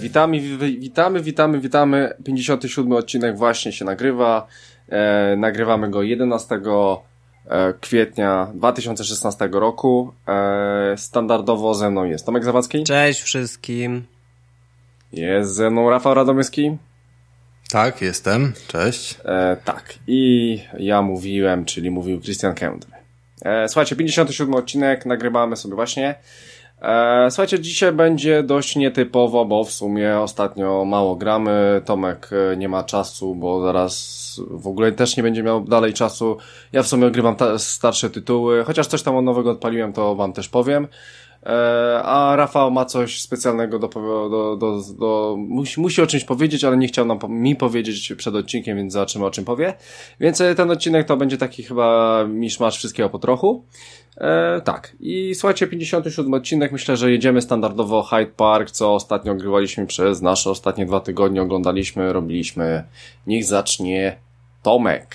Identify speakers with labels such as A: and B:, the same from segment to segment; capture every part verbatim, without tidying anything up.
A: witamy, wi- witamy, witamy, witamy. pięćdziesiąty siódmy odcinek właśnie się nagrywa. E, nagrywamy go jedenastego kwietnia dwa tysiące szesnastego roku. E, standardowo ze mną jest Tomek Zawadzki.
B: Cześć wszystkim.
A: Jest ze mną Rafał Radomyski.
C: Tak, jestem. Cześć.
A: E, tak. I ja mówiłem, czyli mówił Christian Kędry. E, słuchajcie, pięćdziesiąty siódmy odcinek nagrywamy sobie właśnie. E, słuchajcie, dzisiaj będzie dość nietypowo, bo w sumie ostatnio mało gramy. Tomek nie ma czasu, bo zaraz w ogóle też nie będzie miał dalej czasu. Ja w sumie ogrywam ta- starsze tytuły, chociaż coś tam nowego odpaliłem, to wam też powiem. E, a Rafał ma coś specjalnego do, do, do, do musi, musi o czymś powiedzieć, ale nie chciał nam, mi powiedzieć przed odcinkiem, więc zobaczymy, o czym powie. Więc ten odcinek to będzie taki chyba miszmasz wszystkiego po trochu. E, tak. I słuchajcie, pięćdziesiąty siódmy odcinek, myślę, że jedziemy standardowo Hyde Park, co ostatnio grywaliśmy przez nasze ostatnie dwa tygodnie, oglądaliśmy, robiliśmy. Niech zacznie Tomek.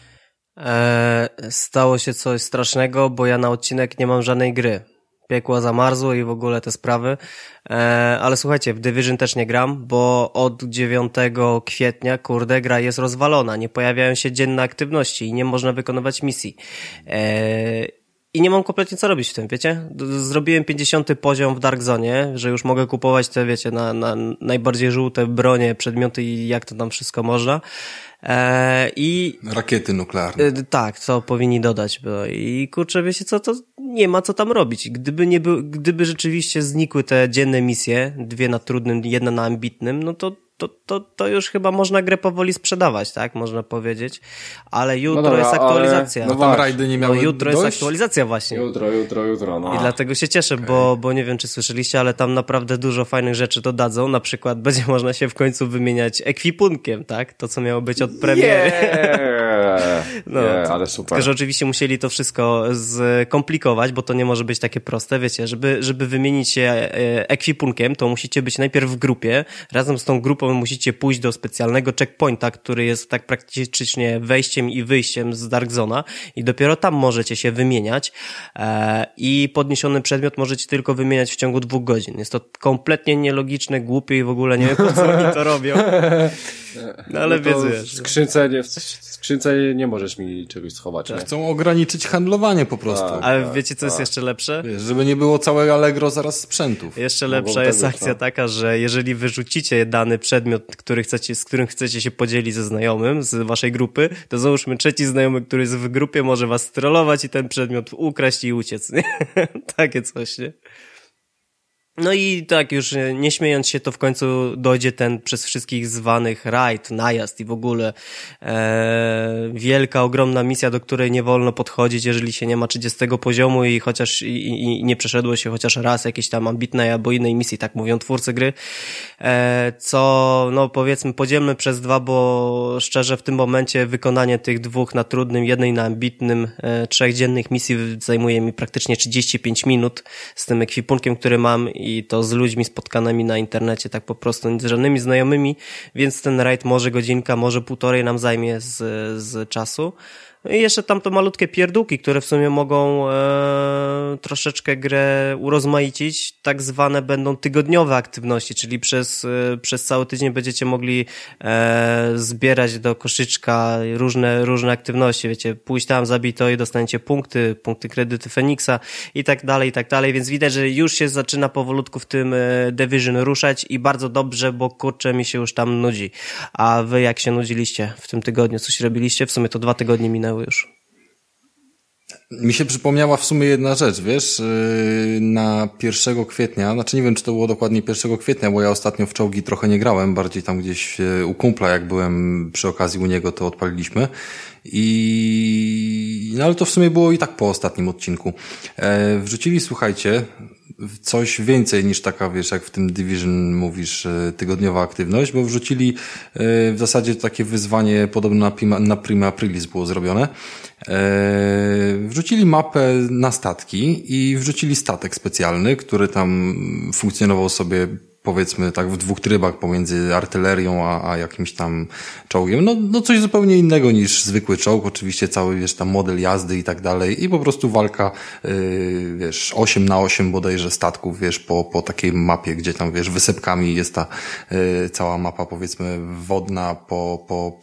B: Eee, stało się coś strasznego, bo ja na odcinek nie mam żadnej gry. Piekło zamarzło i w ogóle te sprawy. Eee, ale słuchajcie, w Division też nie gram, bo od dziewiątego kwietnia, kurde, gra jest rozwalona. Nie pojawiają się dzienne aktywności i nie można wykonywać misji. Eee, I nie mam kompletnie co robić w tym, wiecie? Zrobiłem pięćdziesiąty poziom w Dark Zone, że już mogę kupować te, wiecie, na, na najbardziej żółte bronie, przedmioty i jak to tam wszystko można. Eee, I
C: rakiety nuklearne.
B: E, tak, co powinni dodać. Bo, I kurczę, wiecie co, to nie ma co tam robić. Gdyby nie był, gdyby rzeczywiście znikły te dzienne misje, dwie na trudnym, jedna na ambitnym, no to To, to, to już chyba można grę powoli sprzedawać, tak? Można powiedzieć. Ale jutro no dobra, jest aktualizacja.
C: Ale, no tam rajdy nie miały
B: no jutro
C: dość?
B: jest aktualizacja właśnie.
A: Jutro, jutro, jutro, no.
B: I dlatego się cieszę, okay. bo, bo nie wiem, czy słyszeliście, ale tam naprawdę dużo fajnych rzeczy dodadzą. Na przykład będzie można się w końcu wymieniać ekwipunkiem, tak? To, co miało być od premiery.
A: Yeah.
B: no,
A: yeah, ale super.
B: Tylko, że oczywiście musieli to wszystko skomplikować, bo to nie może być takie proste. Wiecie, żeby, żeby wymienić się ekwipunkiem, to musicie być najpierw w grupie. Razem z tą grupą musicie pójść do specjalnego checkpointa, który jest tak praktycznie wejściem i wyjściem z Dark Zona i dopiero tam możecie się wymieniać e, i podniesiony przedmiot możecie tylko wymieniać w ciągu dwóch godzin. Jest to kompletnie nielogiczne, głupie i w ogóle nie wiem, po co oni to robią. No ale no wiesz,
A: w skrzynce nie, w skrzynce nie możesz mi czegoś schować.
C: Tak. Chcą ograniczyć handlowanie po prostu.
A: Tak,
B: ale
A: tak,
B: wiecie, co
A: tak.
B: jest jeszcze lepsze?
C: Wiesz, żeby nie było całe Allegro zaraz sprzętów.
B: Jeszcze lepsza jest akcja taka, że jeżeli wyrzucicie dany przedmiot, który chcecie, z którym chcecie się podzielić ze znajomym z waszej grupy, to załóżmy trzeci znajomy, który jest w grupie, może was trollować i ten przedmiot ukraść i uciec. Nie? Takie coś, nie? No i tak już nie śmiejąc się, to w końcu dojdzie ten przez wszystkich zwanych rajd, najazd i w ogóle e, wielka, ogromna misja, do której nie wolno podchodzić, jeżeli się nie ma trzydziestego poziomu i chociaż i, i nie przeszedło się chociaż raz jakiejś tam ambitnej albo innej misji, tak mówią twórcy gry, e, co no powiedzmy podzielmy przez dwa, bo szczerze w tym momencie wykonanie tych dwóch na trudnym, jednej na ambitnym, e, trzech dziennych misji zajmuje mi praktycznie trzydzieści pięć minut z tym ekwipunkiem, który mam i to z ludźmi spotkanymi na internecie, tak po prostu z żadnymi znajomymi, więc ten rajd może godzinka, może półtorej nam zajmie z, z czasu. I jeszcze tam to malutkie pierdółki, które w sumie mogą e, troszeczkę grę urozmaicić. Tak zwane będą tygodniowe aktywności, czyli przez, e, przez cały tydzień będziecie mogli e, zbierać do koszyczka różne, różne aktywności. Wiecie, pójść tam, zabij to i dostaniecie punkty, punkty kredyty Feniksa i tak dalej, i tak dalej. Więc widać, że już się zaczyna powolutku w tym e, Division ruszać i bardzo dobrze, bo kurczę mi się już tam nudzi. A wy jak się nudziliście w tym tygodniu? Coś robiliście? W sumie to dwa tygodnie minęły już.
C: Mi się przypomniała w sumie jedna rzecz, wiesz, na pierwszego kwietnia, znaczy nie wiem, czy to było dokładnie pierwszego kwietnia, bo ja ostatnio w czołgi trochę nie grałem, bardziej tam gdzieś u kumpla, jak byłem przy okazji u niego, to odpaliliśmy i no ale to w sumie było i tak po ostatnim odcinku. E, wrzucili, słuchajcie, coś więcej niż taka, wiesz, jak w tym Division mówisz, tygodniowa aktywność, bo wrzucili w zasadzie takie wyzwanie podobno na Prima, na Prima Aprilis było zrobione. Wrzucili mapę na statki i wrzucili statek specjalny, który tam funkcjonował sobie powiedzmy tak w dwóch trybach pomiędzy artylerią a, a jakimś tam czołgiem. No, no coś zupełnie innego niż zwykły czołg. Oczywiście cały, wiesz, tam model jazdy i tak dalej. I po prostu walka, yy, wiesz, osiem na osiem bodajże statków, wiesz, po, po takiej mapie, gdzie tam, wiesz, wysepkami jest ta yy, cała mapa, powiedzmy, wodna, po, po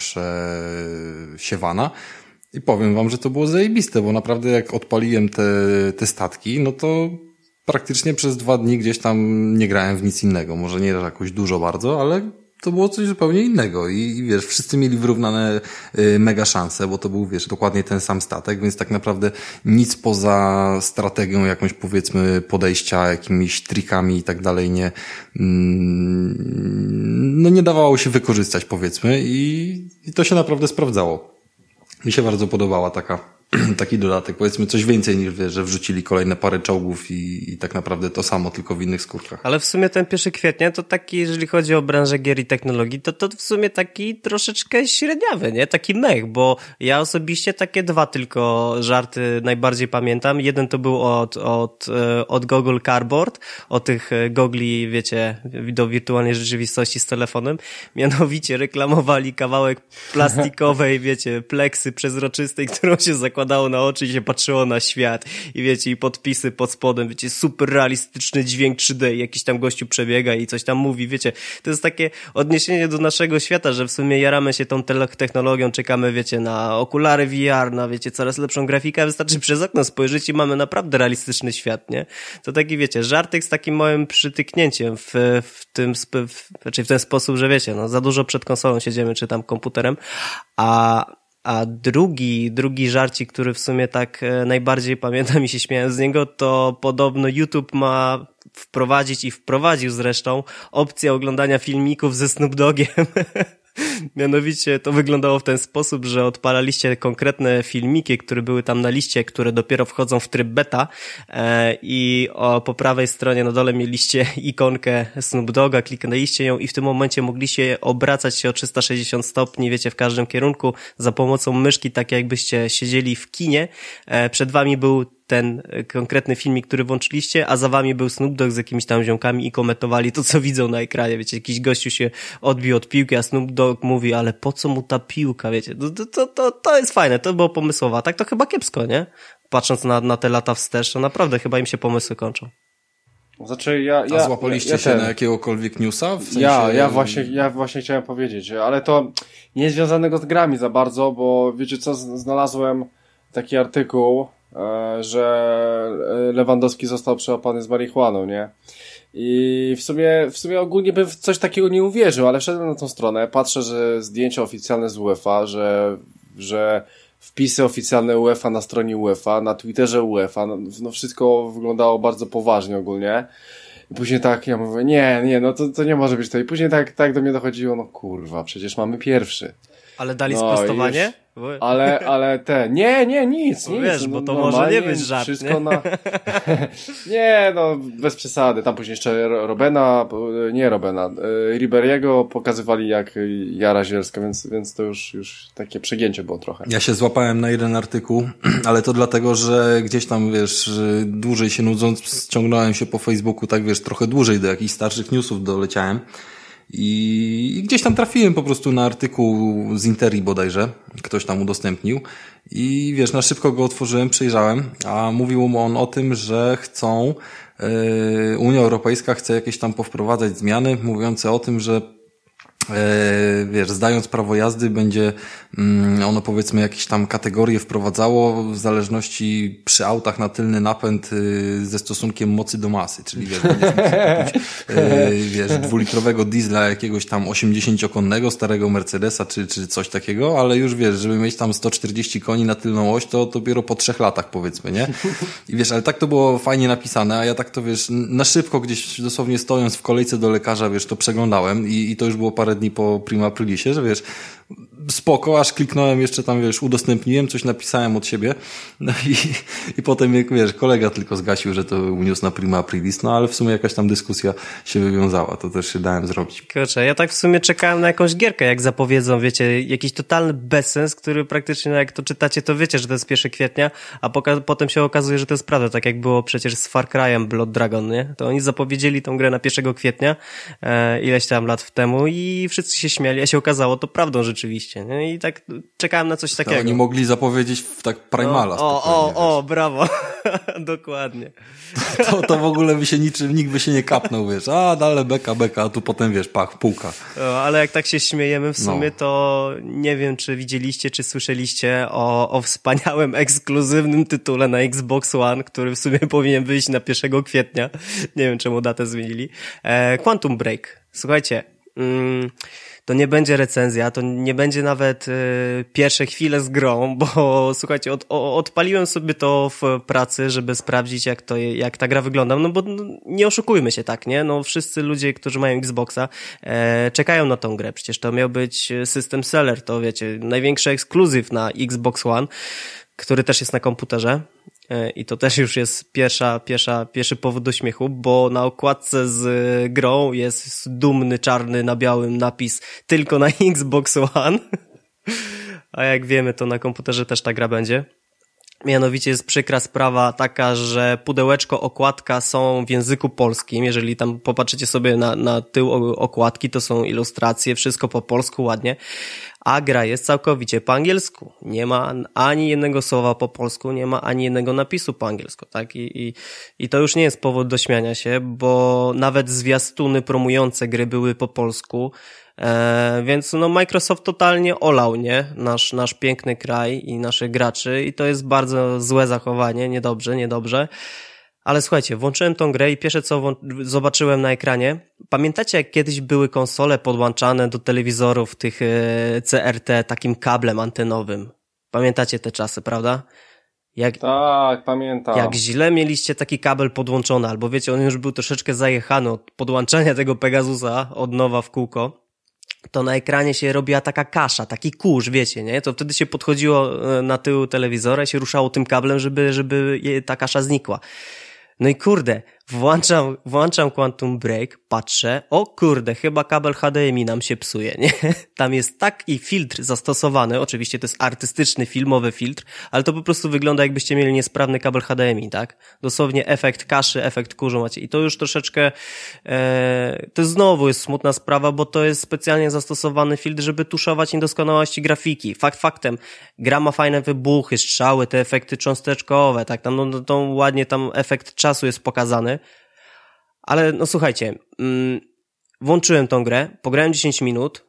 C: przesiewana. I powiem wam, że to było zajebiste, bo naprawdę jak odpaliłem te, te statki, no to praktycznie przez dwa dni gdzieś tam nie grałem w nic innego. Może nie jakoś dużo bardzo, ale to było coś zupełnie innego. I, i wiesz, wszyscy mieli wyrównane y, mega szanse, bo to był, wiesz, dokładnie ten sam statek, więc tak naprawdę nic poza strategią jakąś, powiedzmy, podejścia, jakimiś trikami i tak dalej nie, mm, no nie dawało się wykorzystać, powiedzmy, i, i to się naprawdę sprawdzało. Mi się bardzo podobała taka taki dodatek, powiedzmy coś więcej niż, wiesz, że wrzucili kolejne parę czołgów i, i tak naprawdę to samo, tylko w innych skórkach.
B: Ale w sumie ten pierwszy kwietnia to taki, jeżeli chodzi o branżę gier i technologii, to to w sumie taki troszeczkę średniawy, nie? Taki mech, bo ja osobiście takie dwa tylko żarty najbardziej pamiętam. Jeden to był od, od, od Google Cardboard, o tych gogli, wiecie, do wirtualnej rzeczywistości z telefonem. Mianowicie reklamowali kawałek plastikowej, wiecie, pleksy przezroczystej, którą się zakładało na oczy i się patrzyło na świat. I wiecie, i podpisy pod spodem, wiecie, super realistyczny dźwięk trzy D i jakiś tam gościu przebiega i coś tam mówi, wiecie. To jest takie odniesienie do naszego świata, że w sumie jaramy się tą technologią, czekamy, wiecie, na okulary V R, na, wiecie, coraz lepszą grafikę, wystarczy przez okno spojrzeć i mamy naprawdę realistyczny świat, nie? To taki, wiecie, żartek z takim małym przytyknięciem w, w tym, w, znaczy w ten sposób, że wiecie, no, za dużo przed konsolą siedzimy, czy tam komputerem, a A drugi, drugi żarcik, który w sumie tak najbardziej pamiętam i się śmiałem z niego, to podobno YouTube ma wprowadzić i wprowadził zresztą opcję oglądania filmików ze Snoop Doggiem. Mianowicie to wyglądało w ten sposób, że odpalaliście konkretne filmiki, które były tam na liście, które dopiero wchodzą w tryb beta e, i o, po prawej stronie na dole mieliście ikonkę Snoop Dogga, kliknęliście ją i w tym momencie mogliście obracać się o trzysta sześćdziesiąt stopni, wiecie, w każdym kierunku za pomocą myszki, tak jakbyście siedzieli w kinie. E, przed wami był ten konkretny filmik, który włączyliście, a za wami był Snoop Dogg z jakimiś tam ziomkami i komentowali to, co widzą na ekranie. Wiecie, jakiś gościu się odbił od piłki, a Snoop Dogg mówi, ale po co mu ta piłka, wiecie? To, to, to, to jest fajne, to było pomysłowe. A tak to chyba kiepsko, nie? Patrząc na, na te lata wstecz, to naprawdę chyba im się pomysły kończą.
A: Znaczy ja, ja,
C: A złapaliście
A: ja, ja
C: się
A: ten...
C: na jakiegokolwiek newsa? W sensie...
A: Ja, ja właśnie, ja właśnie chciałem powiedzieć, ale to nie jest związanego z grami za bardzo, bo wiecie co, znalazłem taki artykuł, że Lewandowski został przełapany z marihuaną, nie? I w sumie, w sumie ogólnie bym w coś takiego nie uwierzył, ale wszedłem na tą stronę, patrzę, że zdjęcia oficjalne z UEFA, że, że wpisy oficjalne UEFA na stronie UEFA, na Twitterze UEFA, no, no wszystko wyglądało bardzo poważnie ogólnie. I później tak, ja mówię, nie, nie, no to, to nie może być to. I później tak, tak do mnie dochodziło, no kurwa, przecież mamy pierwszy.
B: Ale dali
A: no,
B: sprostowanie?
A: Już, ale, ale te, nie, nie, nic,
B: no
A: nic.
B: Wiesz, bo to może nie być żart,
A: wszystko
B: nie?
A: Na... nie, no, bez przesady. Tam później jeszcze Robena, nie Robena, Riberiego pokazywali jak jara zielska, więc, więc to już, już takie przegięcie było trochę.
C: Ja się złapałem na jeden artykuł, ale to dlatego, że gdzieś tam, wiesz, dłużej się nudząc, ściągnąłem się po Facebooku, tak wiesz, trochę dłużej do jakichś starszych newsów doleciałem. I, I gdzieś tam trafiłem po prostu na artykuł z Interi bodajże, ktoś tam udostępnił i wiesz, na szybko go otworzyłem, przejrzałem, a mówił mu on o tym, że chcą, yy, Unia Europejska chce jakieś tam powprowadzać zmiany mówiące o tym, że wiesz, zdając prawo jazdy będzie ono, powiedzmy, jakieś tam kategorie wprowadzało w zależności przy autach na tylny napęd ze stosunkiem mocy do masy, czyli wiesz, będziesz mógł kupić, wiesz, dwulitrowego diesla jakiegoś tam osiemdziesięciokonnego starego Mercedesa czy, czy coś takiego, ale już wiesz, żeby mieć tam sto czterdzieści koni na tylną oś, to dopiero po trzech latach, powiedzmy, nie? I wiesz, ale tak to było fajnie napisane, a ja tak to, wiesz, na szybko gdzieś dosłownie stojąc w kolejce do lekarza, wiesz, to przeglądałem i, i to już było parę dni po Prima Aprilisie, że wiesz, spoko, aż kliknąłem jeszcze tam, wiesz, udostępniłem, coś napisałem od siebie, no i, i potem, jak wiesz, kolega tylko zgasił, że to uniósł na prima aprilis, no ale w sumie jakaś tam dyskusja się wywiązała, to też się dałem zrobić.
B: Kurczę, ja tak w sumie czekałem na jakąś gierkę, jak zapowiedzą, wiecie, jakiś totalny bezsens, który praktycznie, jak to czytacie, to wiecie, że to jest pierwszego kwietnia, a poka- potem się okazuje, że to jest prawda, tak jak było przecież z Far Cry'em Blood Dragon, nie? To oni zapowiedzieli tą grę na pierwszego kwietnia, e, ileś tam lat temu i wszyscy się śmiali, a się okazało to prawdą rzeczywiście, nie? I tak czekałem na coś takiego.
C: To oni mogli zapowiedzieć w tak Primala.
B: No, o, o, o, brawo. Dokładnie.
C: To, to w ogóle by się niczym, nikt by się nie kapnął, wiesz, a dalej beka, beka, a tu potem, wiesz, pach, półka.
B: O, ale jak tak się śmiejemy w sumie, no. To nie wiem, czy widzieliście, czy słyszeliście o, o wspaniałym, ekskluzywnym tytule na Xbox One, który w sumie powinien wyjść na pierwszego kwietnia. Nie wiem, czemu datę zmienili. E, Quantum Break. Słuchajcie, mm, to nie będzie recenzja, to nie będzie nawet y, pierwsze chwile z grą, bo słuchajcie, od, o, odpaliłem sobie to w pracy, żeby sprawdzić, jak to, jak ta gra wygląda, no bo no, nie oszukujmy się, tak, nie? No wszyscy ludzie, którzy mają Xboxa, e, czekają na tą grę, przecież to miał być system seller, to wiecie, największy ekskluzyw na Xbox One, który też jest na komputerze. I to też już jest pierwsza, pierwsza, pierwszy powód do śmiechu, bo na okładce z grą jest dumny, czarny na białym napis tylko na Xbox One. A jak wiemy, to na komputerze też ta gra będzie. Mianowicie jest przykra sprawa taka, że pudełeczko, okładka są w języku polskim. Jeżeli tam popatrzycie sobie na, na tył okładki, to są ilustracje, wszystko po polsku ładnie. A gra jest całkowicie po angielsku. Nie ma ani jednego słowa po polsku, nie ma ani jednego napisu po angielsku, tak? I, i, i to już nie jest powód do śmiania się, bo nawet zwiastuny promujące gry były po polsku. E, więc no Microsoft totalnie olał, nie? Nasz, nasz piękny kraj i naszych graczy i to jest bardzo złe zachowanie, niedobrze, niedobrze. Ale słuchajcie, włączyłem tą grę i pierwsze co wą- zobaczyłem na ekranie, pamiętacie jak kiedyś były konsole podłączane do telewizorów tych e, C R T takim kablem antenowym? Pamiętacie te czasy, prawda? Jak,
A: tak, pamiętam.
B: Jak źle mieliście taki kabel podłączony, albo wiecie, on już był troszeczkę zajechany od podłączania tego Pegasusa od nowa w kółko, to na ekranie się robiła taka kasza, taki kurz, wiecie, nie? To wtedy się podchodziło na tył telewizora i się ruszało tym kablem, żeby, żeby ta kasza znikła. No i kurde, włączam, włączam Quantum Break, patrzę, o kurde, chyba kabel H D M I nam się psuje, nie? Tam jest taki filtr zastosowany, oczywiście to jest artystyczny, filmowy filtr, ale to po prostu wygląda jakbyście mieli niesprawny kabel H D M I, tak? Dosłownie efekt kaszy, efekt kurzu macie i to już troszeczkę, e, to znowu jest smutna sprawa, bo to jest specjalnie zastosowany filtr, żeby tuszować niedoskonałości grafiki. Fakt faktem, gra ma fajne wybuchy, strzały, te efekty cząsteczkowe, tak? Tam, no, no to ładnie tam efekt czasu jest pokazany. Ale no słuchajcie, mm, włączyłem tą grę, pograłem dziesięć minut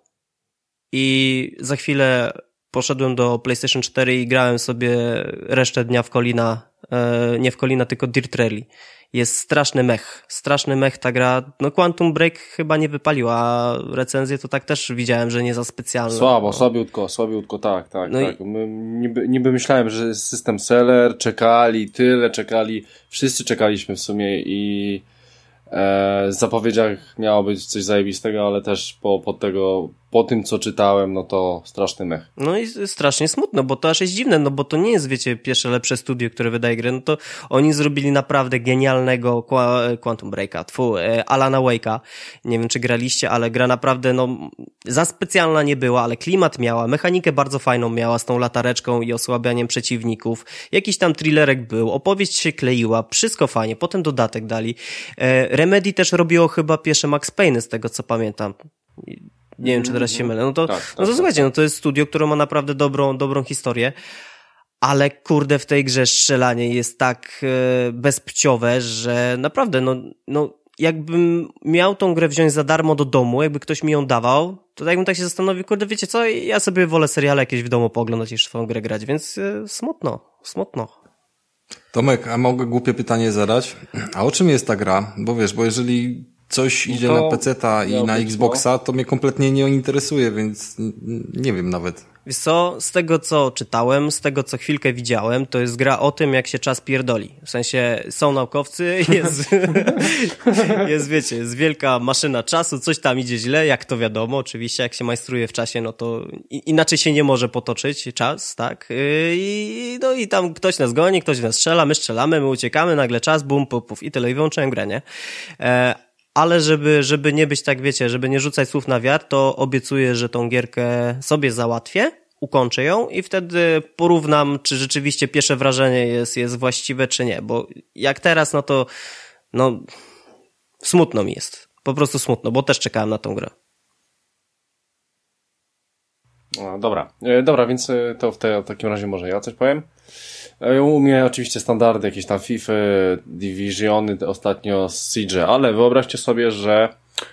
B: i za chwilę poszedłem do PlayStation cztery i grałem sobie resztę dnia w Colina, e, nie w Colina, tylko Dirt Rally. Jest straszny mech, straszny mech ta gra. No Quantum Break chyba nie wypaliła, a recenzję to tak też widziałem, że nie za specjalne.
A: Słabo,
B: no.
A: słabiutko, słabiutko, tak, tak,
B: no
A: tak. I... My, niby, niby myślałem, że jest system seller, czekali, tyle czekali, wszyscy czekaliśmy w sumie i e, w zapowiedziach miało być coś zajebistego, ale też po, po tego, po tym co czytałem, no to straszny mech.
B: No i strasznie smutno, bo to aż jest dziwne, no bo to nie jest, wiecie, pierwsze lepsze studio, które wydaje gry, no to oni zrobili naprawdę genialnego Quantum Breaka, tfu, Alana Wake'a. Nie wiem, czy graliście, ale gra naprawdę, no, za specjalna nie była, ale klimat miała, mechanikę bardzo fajną miała z tą latareczką i osłabianiem przeciwników. Jakiś tam thrillerek był, opowieść się kleiła, wszystko fajnie, potem dodatek dali. Remedy też robiło chyba pierwsze Max Payne'y, z tego co pamiętam. Nie wiem, czy teraz się mylę. No to,
A: tak, tak,
B: no to
A: tak,
B: słuchajcie,
A: tak.
B: no to jest studio, które ma naprawdę dobrą, dobrą historię, ale kurde w tej grze strzelanie jest tak e, bezpłciowe, że naprawdę, no, no jakbym miał tą grę wziąć za darmo do domu, jakby ktoś mi ją dawał, to jakbym tak się zastanowił, kurde, wiecie co, ja sobie wolę seriale jakieś w domu pooglądać niż swoją grę grać, więc e, smutno, smutno.
C: Tomek, a mogę głupie pytanie zadać? A o czym jest ta gra? Bo wiesz, bo jeżeli coś idzie
A: to
C: na peceta i na Xboxa, to mnie kompletnie nie interesuje, więc nie wiem nawet.
B: Wiesz co, z tego co czytałem, z tego co chwilkę widziałem, to jest gra o tym, jak się czas pierdoli. W sensie są naukowcy, jest, jest wiecie, jest wielka maszyna czasu, coś tam idzie źle, jak to wiadomo, oczywiście jak się majstruje w czasie, no to inaczej się nie może potoczyć czas, tak? I, no i tam ktoś nas goni, ktoś nas strzela, my strzelamy, my uciekamy, nagle czas, bum, puf, puf i tyle i wyłączyłem grę, nie? E, Ale żeby, żeby nie być tak, wiecie, żeby nie rzucać słów na wiatr, to obiecuję, że tą gierkę sobie załatwię, ukończę ją i wtedy porównam, czy rzeczywiście pierwsze wrażenie jest, jest właściwe, czy nie. Bo jak teraz, no to no smutno mi jest. Po prostu smutno, bo też czekałem na tą grę.
A: No, dobra, e, dobra, więc to w, te, w takim razie może ja coś powiem. U mnie oczywiście standardy, jakieś tam FIFA, Divisiony, ostatnio Siege, ale wyobraźcie sobie, że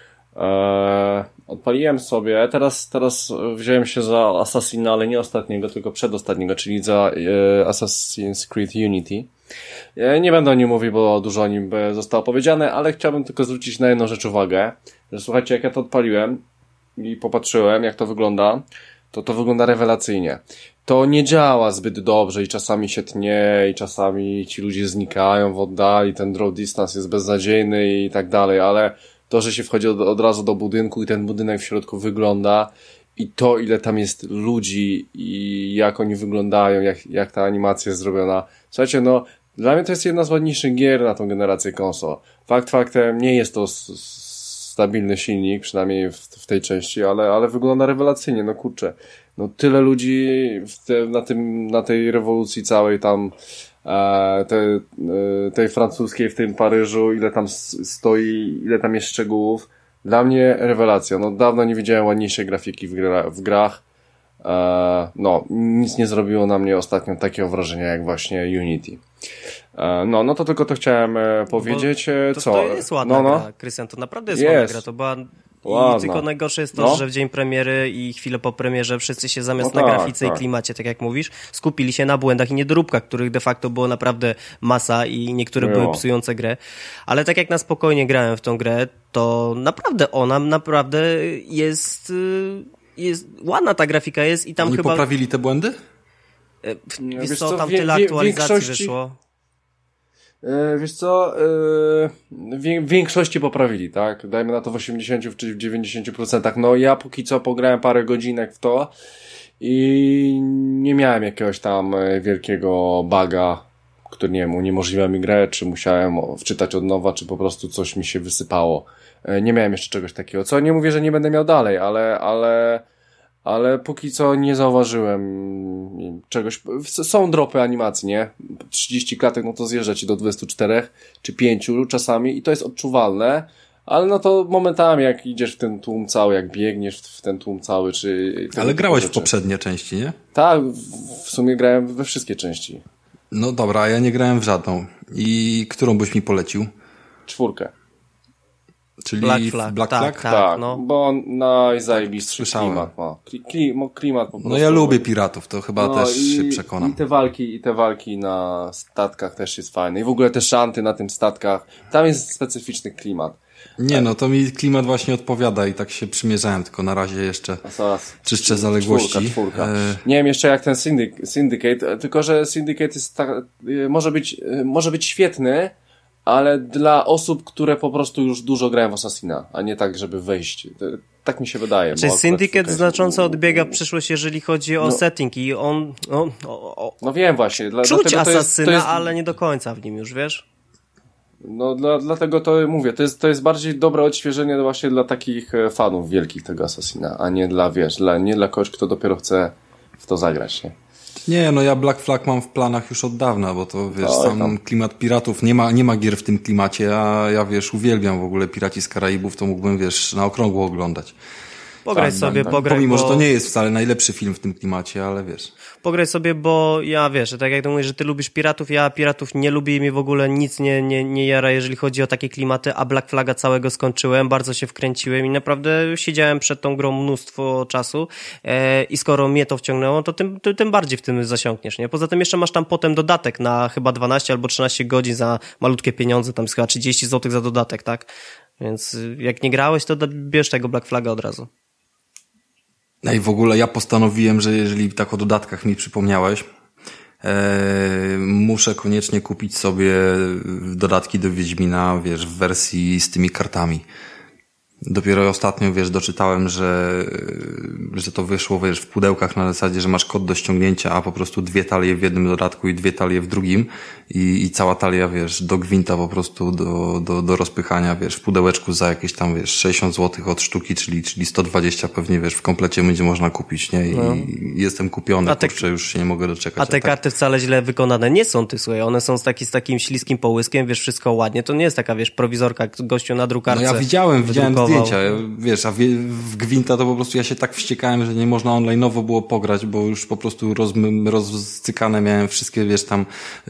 A: e, odpaliłem sobie, teraz, teraz wziąłem się za Assassina, ale nie ostatniego, tylko przedostatniego, czyli za e, Assassin's Creed Unity. E, nie będę o nim mówił, bo dużo o nim zostało powiedziane, ale chciałbym tylko zwrócić na jedną rzecz uwagę, że słuchajcie, jak ja to odpaliłem i popatrzyłem, jak to wygląda, to to wygląda rewelacyjnie. To nie działa zbyt dobrze i czasami się tnie i czasami ci ludzie znikają w oddali, ten draw distance jest beznadziejny i tak dalej, ale to, że się wchodzi od, od razu do budynku i ten budynek w środku wygląda i to, ile tam jest ludzi i jak oni wyglądają, jak, jak ta animacja jest zrobiona. Słuchajcie, no dla mnie to jest jedna z ładniejszych gier na tą generację konsol. Fakt faktem nie jest to s- stabilny silnik, przynajmniej w, w tej części, ale, ale wygląda rewelacyjnie, no kurczę. No tyle ludzi w te, na tym, na tej rewolucji całej tam, e, te, e, tej francuskiej w tym Paryżu, ile tam stoi, ile tam jest szczegółów. Dla mnie rewelacja. No dawno nie widziałem ładniejszej grafiki w, gra, w grach. E, no, nic nie zrobiło na mnie ostatnio takiego wrażenia jak właśnie Unity. E, no, no to tylko to chciałem e, powiedzieć.
B: To,
A: co?
B: To jest ładna
A: no, no.
B: gra, Krystian, to naprawdę jest,
A: jest.
B: ładna gra. To była... I tylko najgorsze jest to, no. że w dzień premiery i chwilę po premierze wszyscy się zamiast
A: no
B: na
A: tak,
B: grafice
A: tak.
B: i klimacie, tak jak mówisz, skupili się na błędach i niedoróbkach, których de facto było naprawdę masa i niektóre było. były psujące grę. Ale tak jak na spokojnie grałem w tą grę, to naprawdę ona naprawdę jest, jest ładna ta grafika jest i tam
C: Oni
B: chyba...
C: poprawili te błędy?
B: Wiesz, wiesz co, tam tyle wie, aktualizacji większości... wyszło.
A: Yy, wiesz co, yy, w większości poprawili, tak? Dajmy na to w osiemdziesiąt czy w dziewięćdziesiąt procent. No ja póki co pograłem parę godzinek w to i nie miałem jakiegoś tam wielkiego buga, który nie wiem, uniemożliwia mi grę, czy musiałem wczytać od nowa, czy po prostu coś mi się wysypało. Yy, nie miałem jeszcze czegoś takiego, co nie mówię, że nie będę miał dalej, ale, ale ale póki co nie zauważyłem czegoś. Są dropy animacji, nie? trzydzieści klatek, no to zjeżdża ci do dwudziestu czterech czy pięciu czasami i to jest odczuwalne, ale no to momentami jak idziesz w ten tłum cały, jak biegniesz w ten tłum cały, czy...
C: Ale grałeś w poprzednie części, nie?
A: Tak, w sumie grałem we wszystkie części.
C: No dobra, a ja nie grałem w żadną. I którą byś mi polecił?
A: Czwórkę.
C: Czyli
B: Black Flag,
C: Black
B: tak,
C: Flag?
B: tak,
A: Tak,
B: no.
A: bo najzajebistszy
C: Słyszałem.
A: klimat ma. Klimat, klimat po prostu.
C: No ja lubię piratów, to chyba
A: no
C: też
A: i,
C: się przekonam.
A: I te walki, i te walki na statkach też jest fajne. I w ogóle te szanty na tym statkach. Tam jest specyficzny klimat.
C: Nie, no to mi klimat właśnie odpowiada i tak się przymierzałem, tylko na razie jeszcze czyszczę zaległości.
A: Czwórka, czwórka. E... Nie wiem jeszcze jak ten Syndic- Syndicate, tylko że Syndicate jest tak, może być, może być świetny, ale dla osób, które po prostu już dużo grają w Assassina, a nie tak, żeby wejść. Tak mi się wydaje.
B: Czy Syndicate znacząco odbiega w przyszłość, jeżeli chodzi o no, setting i on... No, o, o,
A: no wiem właśnie. Dla,
B: czuć
A: Asasyna,
B: to jest, to jest... ale nie do końca w nim już, wiesz?
A: No dla, dlatego to mówię, to jest, to jest bardziej dobre odświeżenie właśnie dla takich fanów wielkich tego Assassina, a nie dla, wiesz, dla, nie dla kogoś, kto dopiero chce w to zagrać, nie?
C: Nie, no ja Black Flag mam w planach już od dawna, bo to wiesz, Oj, sam tam. klimat piratów, nie ma, nie ma gier w tym klimacie, a ja wiesz, uwielbiam w ogóle Piraci z Karaibów, to mógłbym wiesz, na okrągło oglądać.
B: Pograj tak, sobie, tak, pograj,
C: Pomimo,
B: bo...
C: że to nie jest wcale najlepszy film w tym klimacie, ale wiesz.
B: Pograj sobie, bo ja wiesz, tak jak to mówisz, że ty lubisz piratów, ja piratów nie lubię i mi w ogóle nic nie, nie, nie jara, jeżeli chodzi o takie klimaty, a Black Flaga całego skończyłem, bardzo się wkręciłem i naprawdę siedziałem przed tą grą mnóstwo czasu e, i skoro mnie to wciągnęło, to tym, to tym bardziej w tym zasiąkniesz, nie? Poza tym jeszcze masz tam potem dodatek na chyba dwanaście albo trzynaście godzin za malutkie pieniądze, tam jest chyba trzydzieści złotych za dodatek, tak? Więc jak nie grałeś, to bierz tego Black Flaga od razu.
C: No i w ogóle ja postanowiłem, że jeżeli tak o dodatkach mi przypomniałeś, e, muszę koniecznie kupić sobie dodatki do Wiedźmina, wiesz, w wersji z tymi kartami. Dopiero ostatnio, wiesz, doczytałem, że, że to wyszło, wiesz, w pudełkach na zasadzie, że masz kod do ściągnięcia, a po prostu dwie talie w jednym dodatku i dwie talie w drugim i, i cała talia, wiesz, do gwinta po prostu do, do, do rozpychania, wiesz, w pudełeczku za jakieś tam, wiesz, sześćdziesiąt złotych od sztuki, czyli, czyli sto dwadzieścia pewnie, wiesz, w komplecie będzie można kupić, nie? I, no. i jestem kupiony, te, kurczę, już się nie mogę doczekać.
B: A te a tak. karty wcale źle wykonane nie są, ty słuchaj, one są z, taki, z takim śliskim połyskiem, wiesz, wszystko ładnie, to nie jest taka, wiesz, prowizorka, gościu na drukarce.
C: No ja widziałem, widziałem zdjęcia, wiesz, a w, w Gwinta to po prostu ja się tak wściekałem, że nie można online'owo było pograć, bo już po prostu roz, rozcykane miałem wszystkie, wiesz, tam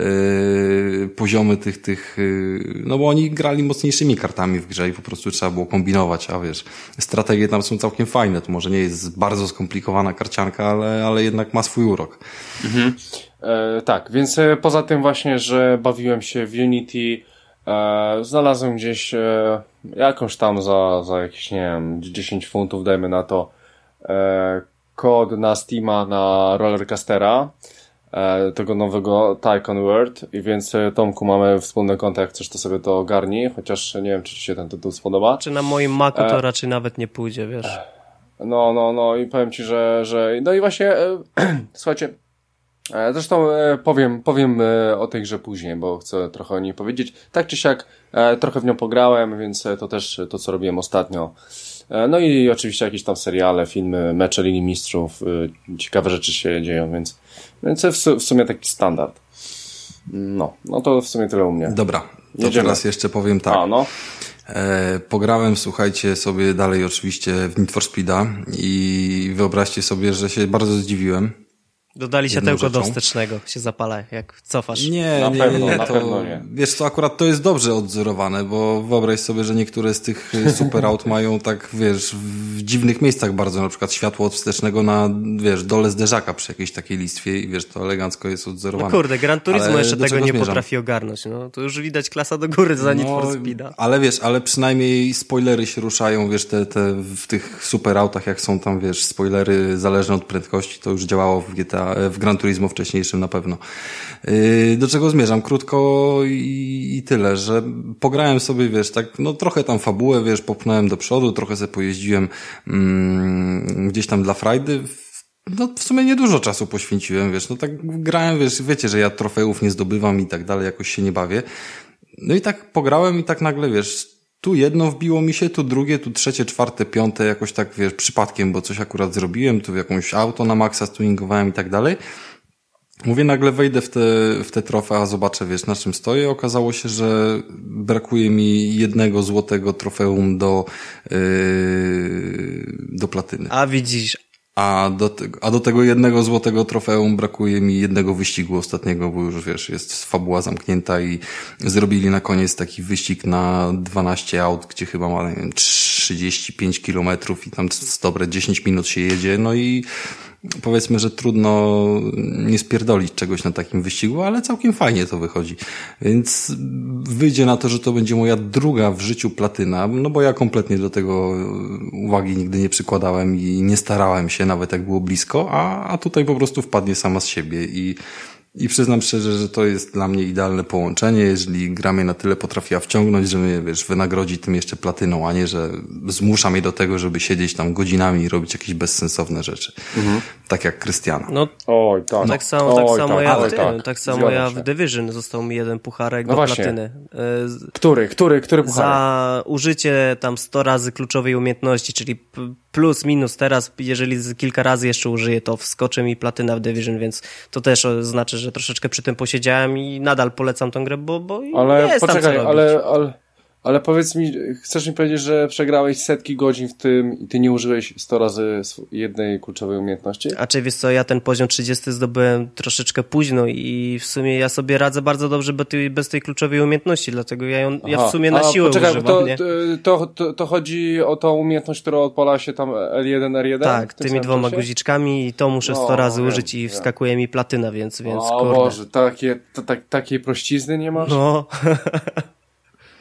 C: yy, poziomy tych, tych, yy, no bo oni grali mocniejszymi kartami w grze i po prostu trzeba było kombinować, a wiesz, strategie tam są całkiem fajne, to może nie jest bardzo skomplikowana karcianka, ale, ale jednak ma swój urok.
A: Mhm. E, tak, więc e, poza tym właśnie, że bawiłem się w Unity, e, znalazłem gdzieś e, jakąś tam za, za jakieś, nie wiem, dziesięć funtów, dajmy na to, e, kod na Steama na Rollercoastera, e, tego nowego Tycoon World, i więc e, Tomku, mamy wspólny konto, jak chcesz to sobie to ogarnij, chociaż nie wiem, czy ci się ten tytuł spodoba.
B: Czy na moim Macu to e, raczej nawet nie pójdzie, wiesz.
A: No, no, no i powiem ci, że, że no i właśnie, e, słuchajcie, e, zresztą e, powiem, powiem e, o tej grze później, bo chcę trochę o niej powiedzieć. Tak czy siak, e, trochę w nią pograłem, więc e, to też to, co robiłem ostatnio. E, no i oczywiście jakieś tam seriale, filmy, mecze Ligi Mistrzów, e, ciekawe rzeczy się dzieją, więc, więc w, su- w sumie taki standard. No, no to w sumie tyle u mnie.
C: Dobra, to Jedziemy. Teraz jeszcze powiem tak.
A: A, no.
C: E, pograłem, słuchajcie, sobie dalej oczywiście w Need for Speeda i wyobraźcie sobie, że się bardzo zdziwiłem.
B: Dodali światełko do wstecznego, się zapala, jak cofasz.
C: Nie,
A: na
C: nie,
A: pewno,
C: nie,
A: na
C: to,
A: pewno nie.
C: Wiesz co, akurat to jest dobrze odzorowane, bo wyobraź sobie, że niektóre z tych super aut mają tak, wiesz, w dziwnych miejscach bardzo, na przykład światło od wstecznego na, wiesz, dole zderzaka przy jakiejś takiej listwie i wiesz, to elegancko jest odzorowane.
B: No kurde, Gran Turismo ale jeszcze tego nie zmierzam? Potrafi ogarnąć, no. To już widać klasa do góry za Need for no, Speeda.
C: Ale wiesz, ale przynajmniej spoilery się ruszają, wiesz, te, te w tych super autach, jak są tam, wiesz, spoilery zależne od prędkości, to już działało w G T A, w Gran Turismo wcześniejszym na pewno. Do czego zmierzam? Krótko i, i tyle, że pograłem sobie, wiesz, tak, no trochę tam fabułę, wiesz, popchnąłem do przodu, trochę sobie pojeździłem mm, gdzieś tam dla frajdy. No w sumie niedużo czasu poświęciłem, wiesz, no tak grałem, wiesz, wiecie, że ja trofeów nie zdobywam i tak dalej, jakoś się nie bawię. No i tak pograłem i tak nagle, wiesz, tu jedno wbiło mi się, tu drugie, tu trzecie, czwarte, piąte, jakoś tak, wiesz, przypadkiem, bo coś akurat zrobiłem, tu jakąś auto na maksa stuningowałem i tak dalej. Mówię, nagle wejdę w te, w te trofea, zobaczę, wiesz, na czym stoję. Okazało się, że brakuje mi jednego złotego trofeum do, yy, do platyny.
B: A widzisz.
C: A do, te, a do tego jednego złotego trofeum brakuje mi jednego wyścigu ostatniego, bo już, wiesz, jest fabuła zamknięta i zrobili na koniec taki wyścig na dwanaście aut, gdzie chyba ma, nie wiem, trzydzieści pięć kilometrów i tam dobre dziesięć minut się jedzie, no i powiedzmy, że trudno nie spierdolić czegoś na takim wyścigu, ale całkiem fajnie to wychodzi. Więc wyjdzie na to, że to będzie moja druga w życiu platyna, no bo ja kompletnie do tego uwagi nigdy nie przykładałem i nie starałem się, nawet jak było blisko, a, a tutaj po prostu wpadnie sama z siebie i I przyznam szczerze, że to jest dla mnie idealne połączenie, jeżeli gra mnie na tyle potrafiła wciągnąć, że mnie, wiesz, wynagrodzi tym jeszcze platyną, a nie, że zmusza mnie do tego, żeby siedzieć tam godzinami i robić jakieś bezsensowne rzeczy. Mhm. Tak jak Krystiana.
B: No,
A: oj, tak.
B: Tak samo, tak
A: oj,
B: samo
A: tak,
B: ja,
A: oj,
B: w tym,
A: tak.
B: tak samo ja w Division został mi jeden pucharek
A: no
B: do
A: właśnie.
B: platyny.
A: Który, który, który pucharek?
B: Za użycie tam sto razy kluczowej umiejętności, czyli plus, minus teraz, jeżeli kilka razy jeszcze użyję, to wskoczy mi platyna w Division, więc to też znaczy, że troszeczkę przy tym posiedziałem i nadal polecam tą grę, bo, bo
A: ale
B: jest
A: poczekaj,
B: tam co robić.
A: ale, ale, ale powiedz mi, chcesz mi powiedzieć, że przegrałeś setki godzin w tym i ty nie użyłeś sto razy jednej kluczowej umiejętności?
B: A czy wiesz co, ja ten poziom trzydziesty zdobyłem troszeczkę późno i w sumie ja sobie radzę bardzo dobrze bez tej, bez tej kluczowej umiejętności, dlatego ja ją ja w sumie na
A: a,
B: siłę
A: poczekaj,
B: używam,
A: to,
B: nie?
A: To, to, to chodzi o tą umiejętność, która odpala się tam L jeden, R jeden?
B: Tak, tymi dwoma czasie? guziczkami i to muszę
A: no,
B: sto razy
A: wiem,
B: użyć i
A: wiem.
B: wskakuje mi platyna, więc, więc
A: o
B: kurde.
A: Boże, takie, to, tak, takiej prościzny nie masz?
B: No.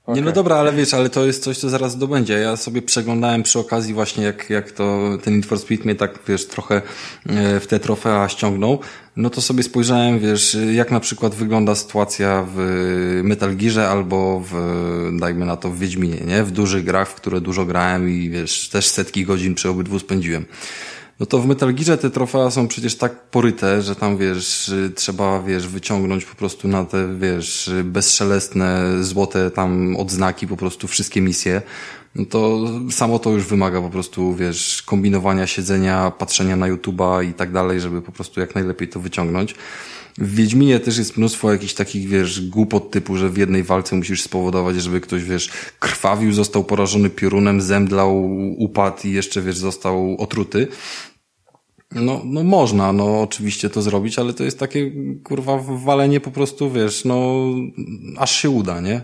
C: Okay. Nie, no dobra, ale wiesz, ale to jest coś, co zaraz dobędzie. Ja sobie przeglądałem przy okazji właśnie, jak, jak to ten Need for Speed mnie tak, wiesz, trochę w te trofea ściągnął. No to sobie spojrzałem, wiesz, jak na przykład wygląda sytuacja w Metal Gearze albo w, dajmy na to, w Wiedźminie, nie? W dużych grach, w które dużo grałem i wiesz, też setki godzin przy obydwu spędziłem. No to w Metal Gearze te trofea są przecież tak poryte, że tam, wiesz, trzeba, wiesz, wyciągnąć po prostu na te, wiesz, bezszelestne, złote tam odznaki po prostu wszystkie misje. No to samo to już wymaga po prostu, wiesz, kombinowania, siedzenia, patrzenia na YouTube'a i tak dalej, żeby po prostu jak najlepiej to wyciągnąć. W Wiedźminie też jest mnóstwo jakichś takich, wiesz, głupot typu, że w jednej walce musisz spowodować, żeby ktoś, wiesz, krwawił, został porażony piorunem, zemdlał, upadł i jeszcze, wiesz, został otruty. No, no można, no oczywiście to zrobić, ale to jest takie, kurwa, walenie po prostu, wiesz, no, aż się uda, nie?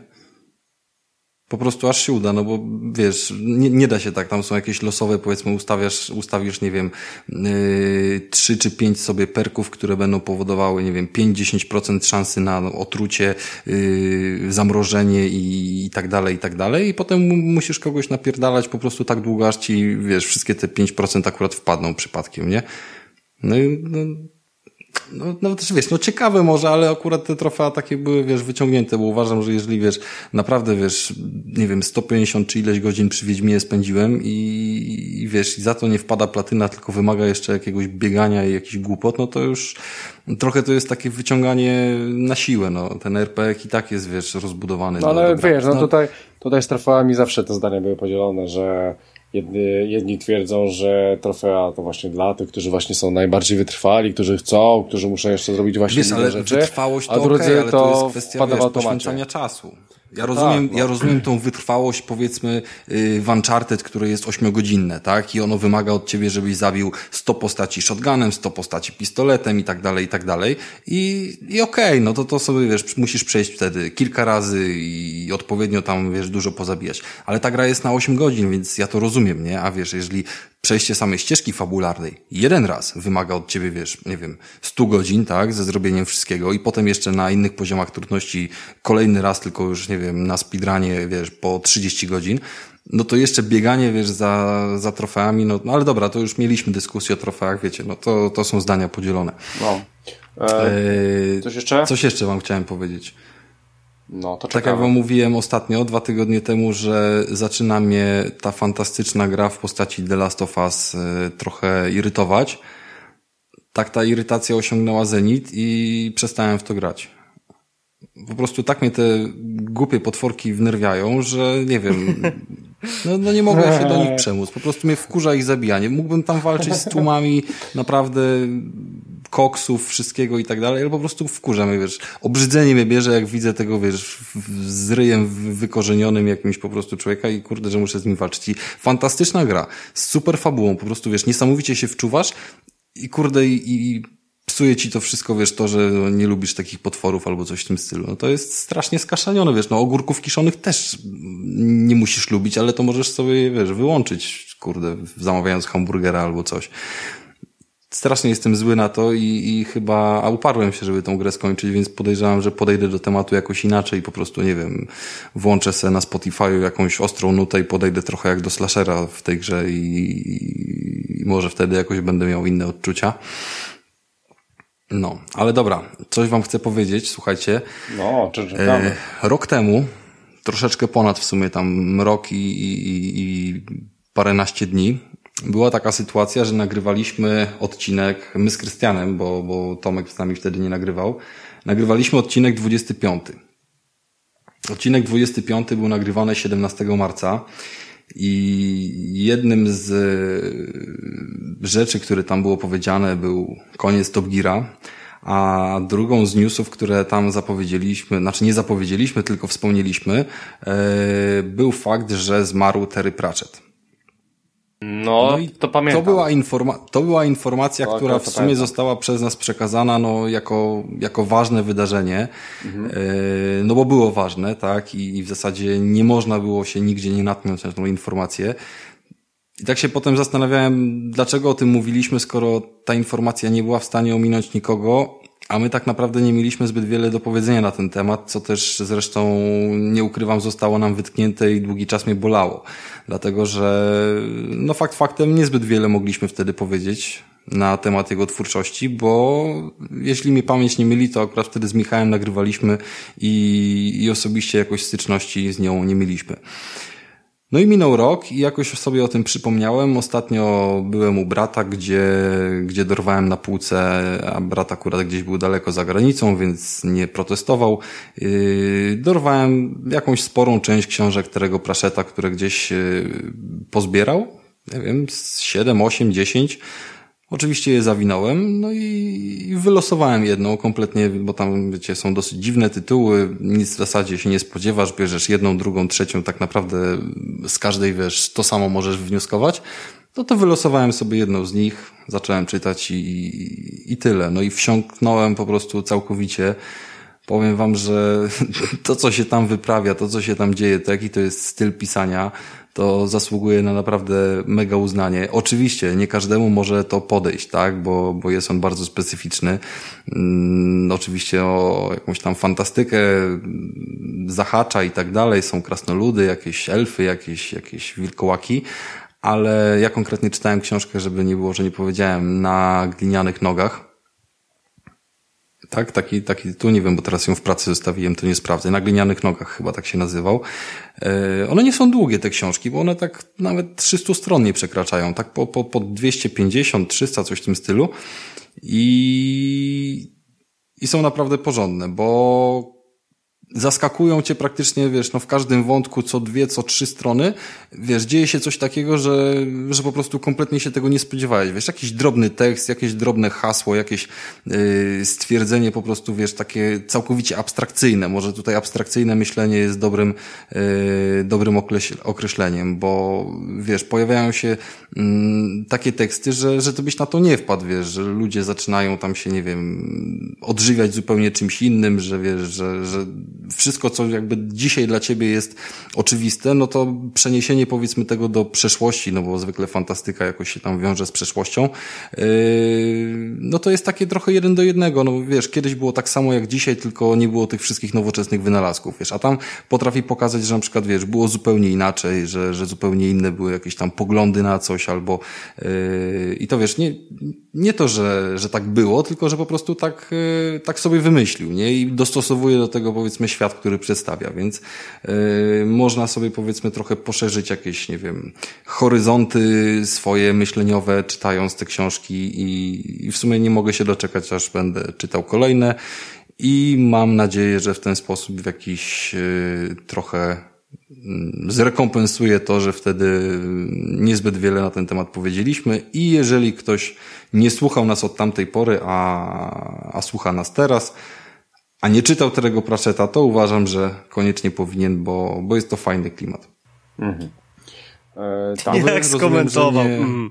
C: Po prostu aż się uda, no bo wiesz, nie, nie da się tak, tam są jakieś losowe, powiedzmy, ustawiasz, ustawisz, nie wiem, yy, trzy czy pięć sobie perków, które będą powodowały, nie wiem, pięć do dziesięciu procent szansy na otrucie, yy, zamrożenie i, i tak dalej, i tak dalej i potem musisz kogoś napierdalać po prostu tak długo, aż ci, wiesz, wszystkie te pięć procent akurat wpadną przypadkiem, nie? No i, no, No, no też wiesz, no ciekawe może, ale akurat te trofea takie były, wiesz, wyciągnięte, bo uważam, że jeżeli, wiesz, naprawdę, wiesz, nie wiem, sto pięćdziesiąt czy ileś godzin przy Wiedźminie spędziłem i, i wiesz, i za to nie wpada platyna, tylko wymaga jeszcze jakiegoś biegania i jakichś głupot, no to już trochę to jest takie wyciąganie na siłę, no. Ten er pe gie i tak jest, wiesz, rozbudowany.
A: No ale do, wiesz, no, no tutaj, tutaj z trofeami zawsze te zdania były podzielone, że Jedni, jedni twierdzą, że trofea to właśnie dla tych, którzy właśnie są najbardziej wytrwali, którzy chcą, którzy muszą jeszcze zrobić właśnie
C: inne
A: rzeczy.
C: Wytrwałość to
A: a drudzy
C: okay, ale
A: to,
C: to jest kwestia, wiesz, poświęcania czasu. Ja rozumiem, tak, no. ja rozumiem tą wytrwałość, powiedzmy, w Uncharted, które jest ośmiogodzinne, tak? I ono wymaga od ciebie, żebyś zabił sto postaci shotgunem, sto postaci pistoletem i tak dalej, i tak dalej. I, i okej, okay, no to to sobie, wiesz, musisz przejść wtedy kilka razy i odpowiednio tam, wiesz, dużo pozabijać. Ale ta gra jest na osiem godzin, więc ja to rozumiem, nie? A wiesz, jeżeli przejście samej ścieżki fabularnej jeden raz wymaga od ciebie, wiesz, nie wiem, stu godzin, tak, ze zrobieniem wszystkiego i potem jeszcze na innych poziomach trudności kolejny raz, tylko już, nie wiem, na speedrunie, wiesz, po trzydzieści godzin, no to jeszcze bieganie, wiesz, za, za trofeami, no, no ale dobra, to już mieliśmy dyskusję o trofeach, wiecie, no to, to są zdania podzielone.
A: No. Eee, coś jeszcze?
C: Coś jeszcze wam chciałem powiedzieć.
A: No, to
C: tak jak wam mówiłem ostatnio, dwa tygodnie temu, że zaczyna mnie ta fantastyczna gra w postaci The Last of Us y, trochę irytować. Tak ta irytacja osiągnęła zenit i przestałem w to grać. Po prostu tak mnie te głupie potworki wnerwiają, że nie wiem, no, no nie mogę się do nich przemóc. Po prostu mnie wkurza ich zabijanie. Mógłbym tam walczyć z tłumami naprawdę koksów, wszystkiego i tak dalej, ale po prostu wkurza mnie, wiesz. Obrzydzenie mnie bierze, jak widzę tego, wiesz, z ryjem wykorzenionym jakimś po prostu człowieka i kurde, że muszę z nim walczyć. I fantastyczna gra, z super fabułą, po prostu, wiesz, niesamowicie się wczuwasz i kurde, i, i psuje ci to wszystko, wiesz, to, że nie lubisz takich potworów albo coś w tym stylu. No to jest strasznie skaszanione, wiesz, no ogórków kiszonych też nie musisz lubić, ale to możesz sobie, wiesz, wyłączyć, kurde, zamawiając hamburgera albo coś. Strasznie jestem zły na to i, i chyba, a uparłem się, żeby tą grę skończyć, więc podejrzewam, że podejdę do tematu jakoś inaczej i po prostu, nie wiem, włączę sobie na Spotify'u jakąś ostrą nutę i podejdę trochę jak do slashera w tej grze i, i może wtedy jakoś będę miał inne odczucia. No, ale dobra, coś wam chcę powiedzieć, słuchajcie.
A: No, czy czekamy.
C: E, rok temu, troszeczkę ponad w sumie tam rok i, i, i paręnaście dni, była taka sytuacja, że nagrywaliśmy odcinek, my z Krystianem, bo, bo Tomek z nami wtedy nie nagrywał, nagrywaliśmy odcinek dwudziesty piąty. Odcinek dwudziesty piąty był nagrywany siedemnastego marca i jednym z rzeczy, które tam było powiedziane, był koniec Top Geara, a drugą z newsów, które tam zapowiedzieliśmy, znaczy nie zapowiedzieliśmy, tylko wspomnieliśmy, był fakt, że zmarł Terry Pratchett.
A: No, no i to pamiętam.
C: To była, informa- to była informacja,
A: to,
C: która
A: to,
C: w
A: to
C: sumie
A: pamiętam.
C: została przez nas przekazana no, jako, jako ważne wydarzenie. Mhm. E, no bo było ważne, tak? I, I w zasadzie nie można było się nigdzie nie natknąć na tą informację. I tak się potem zastanawiałem, dlaczego o tym mówiliśmy, skoro ta informacja nie była w stanie ominąć nikogo, a my tak naprawdę nie mieliśmy zbyt wiele do powiedzenia na ten temat, co też zresztą, nie ukrywam, zostało nam wytknięte i długi czas mnie bolało. Dlatego, że no fakt faktem niezbyt wiele mogliśmy wtedy powiedzieć na temat jego twórczości, bo jeśli mi pamięć nie myli, to akurat wtedy z Michałem nagrywaliśmy i, i osobiście jakoś styczności z nią nie mieliśmy. No i minął rok i jakoś sobie o tym przypomniałem. Ostatnio byłem u brata, gdzie, gdzie dorwałem na półce, a brat akurat gdzieś był daleko za granicą, więc nie protestował. Yy, dorwałem jakąś sporą część książek Terry'ego Pratchetta, które gdzieś yy, pozbierał. Nie wiem, siedem, osiem, dziesięć. Oczywiście je zawinąłem, no i wylosowałem jedną kompletnie, bo tam, wiecie, są dosyć dziwne tytuły, nic w zasadzie się nie spodziewasz, bierzesz jedną, drugą, trzecią, tak naprawdę z każdej, wiesz, to samo możesz wnioskować. No to wylosowałem sobie jedną z nich, zacząłem czytać i, i, i tyle. No i wsiąknąłem po prostu całkowicie. Powiem wam, że to, co się tam wyprawia, to, co się tam dzieje, to jaki to jest styl pisania, to zasługuje na naprawdę mega uznanie. Oczywiście nie każdemu może to podejść, tak, bo, bo jest on bardzo specyficzny. Hmm, oczywiście o jakąś tam fantastykę zahacza i tak dalej. Są krasnoludy, jakieś elfy, jakieś, jakieś wilkołaki. Ale ja konkretnie czytałem książkę, żeby nie było, że nie powiedziałem, Na glinianych nogach. Tak, taki, taki tytuł, nie wiem, bo teraz ją w pracy zostawiłem, to nie sprawdzę. Na glinianych nogach chyba tak się nazywał. Yy, one nie są długie, te książki, bo one tak nawet trzysta stron nie przekraczają, tak po, po, po dwieście pięćdziesiąt, trzysta, coś w tym stylu. I, i są naprawdę porządne, bo zaskakują cię praktycznie, wiesz, no w każdym wątku co dwie, co trzy strony, wiesz, dzieje się coś takiego, że, że po prostu kompletnie się tego nie spodziewałeś, wiesz, jakiś drobny tekst, jakieś drobne hasło, jakieś yy, stwierdzenie po prostu, wiesz, takie całkowicie abstrakcyjne, może tutaj abstrakcyjne myślenie jest dobrym, yy, dobrym określeniem, bo wiesz, pojawiają się yy, takie teksty, że, że ty byś na to nie wpadł, wiesz, że ludzie zaczynają tam się, nie wiem, odżywiać zupełnie czymś innym, że wiesz, że, że wszystko, co jakby dzisiaj dla ciebie jest oczywiste, no to przeniesienie powiedzmy tego do przeszłości, no bo zwykle fantastyka jakoś się tam wiąże z przeszłością, yy, no to jest takie trochę jeden do jednego, no wiesz, kiedyś było tak samo jak dzisiaj, tylko nie było tych wszystkich nowoczesnych wynalazków, wiesz, a tam potrafi pokazać, że na przykład, wiesz, było zupełnie inaczej, że, że zupełnie inne były jakieś tam poglądy na coś, albo yy, i to wiesz, nie, nie to, że, że tak było, tylko, że po prostu tak, yy, tak sobie wymyślił, nie, i dostosowuje do tego, powiedzmy, świat, który przedstawia, więc yy, można sobie, powiedzmy, trochę poszerzyć jakieś, nie wiem, horyzonty swoje myśleniowe, czytając te książki i, i w sumie nie mogę się doczekać, aż będę czytał kolejne i mam nadzieję, że w ten sposób w jakiś yy, trochę yy, zrekompensuję to, że wtedy niezbyt wiele na ten temat powiedzieliśmy i jeżeli ktoś nie słuchał nas od tamtej pory, a, a słucha nas teraz, a nie czytał Terry'ego Pratchetta, to uważam, że koniecznie powinien, bo, bo jest to fajny klimat. Mhm.
B: E, tam Jak skomentował. Nie... Mm.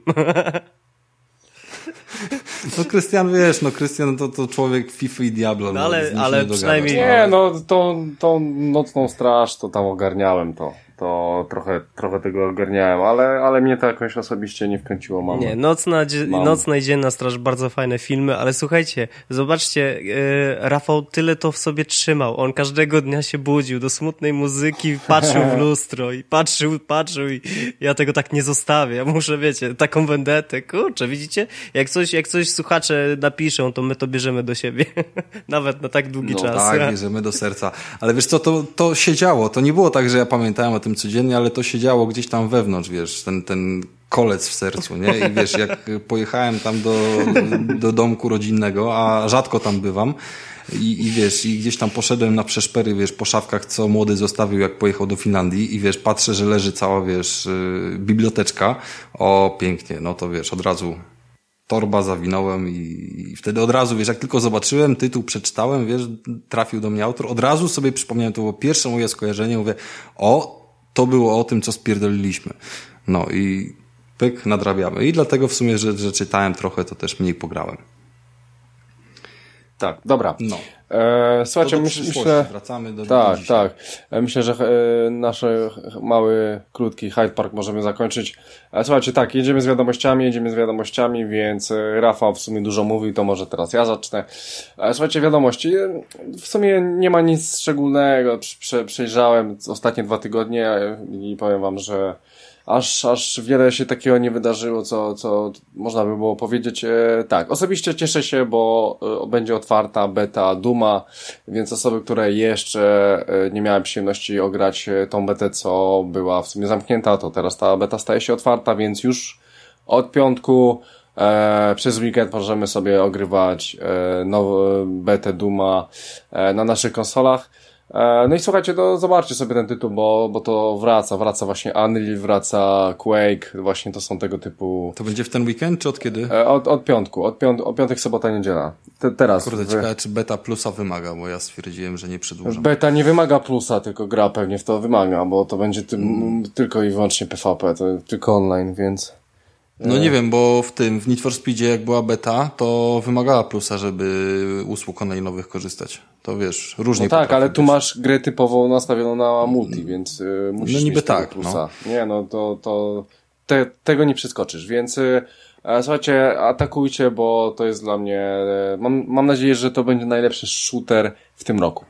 C: No Krystian, wiesz, no Krystian to, to człowiek FIFA i Diablo.
B: No, ale no, ale przynajmniej...
A: Nie, no tą, tą nocną straż to tam ogarniałem to. To trochę, trochę tego ogarniałem, ale, ale mnie to jakoś osobiście nie wkręciło. Mam,
B: nie, nocna, mam. nocna i dzienna straż, bardzo fajne filmy, ale słuchajcie, zobaczcie, yy, Rafał tyle to w sobie trzymał. On każdego dnia się budził do smutnej muzyki, patrzył w lustro i patrzył, patrzył i ja tego tak nie zostawię. Ja muszę, wiecie, taką vendetę, kurczę, widzicie? Jak coś, jak coś słuchacze napiszą, to my to bierzemy do siebie. Nawet na tak długi
C: no
B: czas.
C: Tak, bierzemy do serca. Ale wiesz co, to, to się działo. To nie było tak, że ja pamiętałem o tym codziennie, ale to się działo gdzieś tam wewnątrz, wiesz, ten, ten kolec w sercu, nie? I wiesz, jak pojechałem tam do, do domku rodzinnego, a rzadko tam bywam, i, i wiesz, i gdzieś tam poszedłem na przeszpery, wiesz, po szafkach, co młody zostawił, jak pojechał do Finlandii i wiesz, patrzę, że leży cała, wiesz, biblioteczka. O, pięknie, no to wiesz, od razu torba zawinąłem i, i wtedy od razu, wiesz, jak tylko zobaczyłem, tytuł przeczytałem, wiesz, trafił do mnie autor, od razu sobie przypomniałem, to było pierwsze moje skojarzenie, mówię, o, to było o tym, co spierdoliliśmy. No i pyk, nadrabiamy. I dlatego w sumie, że, że czytałem trochę, to też mniej pograłem.
A: Tak, dobra.
C: No.
A: E, słuchajcie,
C: do
A: myśl, myślę...
C: Wracamy do
A: Tak,
C: do
A: tak. E, myślę, że e, nasz mały, krótki Hyde Park możemy zakończyć. E, słuchajcie, tak, jedziemy z wiadomościami, jedziemy z wiadomościami, więc e, Rafał w sumie dużo mówił, to może teraz ja zacznę. E, słuchajcie, wiadomości. E, w sumie nie ma nic szczególnego. Prze, przejrzałem ostatnie dwa tygodnie e, i powiem wam, że Aż, aż wiele się takiego nie wydarzyło, co, co można by było powiedzieć. E, tak, osobiście cieszę się, bo e, będzie otwarta beta Duma, więc osoby, które jeszcze e, nie miały przyjemności ograć e, tą betę, co była w sumie zamknięta, to teraz ta beta staje się otwarta, więc już od piątku e, przez weekend możemy sobie ogrywać e, nową betę Duma e, na naszych konsolach. No i słuchajcie, to zobaczcie sobie ten tytuł, bo, bo to wraca, wraca właśnie Unreal, wraca Quake, właśnie to są tego typu...
C: To będzie w ten weekend, czy od kiedy?
A: Od, od piątku, od, piąt, od piątek, sobota, niedziela. Te, teraz.
C: Kurde,
A: w...
C: ciekawe, czy beta plusa wymaga, bo ja stwierdziłem, że nie przedłużam.
A: Beta nie wymaga plusa, tylko gra pewnie w to wymaga, bo to będzie ty, mm. tylko i wyłącznie P V P, to tylko online, więc...
C: No nie wiem, bo w tym, w Need for Speedzie jak była beta, to wymagała plusa, żeby usług online'owych korzystać. To wiesz, różnie.
A: No tak, ale tu masz grę typową nastawioną na multi, więc y, musisz
C: no niby
A: mieć
C: tak,
A: plusa. No. Nie, no to, to te, tego nie przeskoczysz, więc y, słuchajcie, atakujcie, bo to jest dla mnie, y, mam, mam nadzieję, że to będzie najlepszy shooter w tym roku.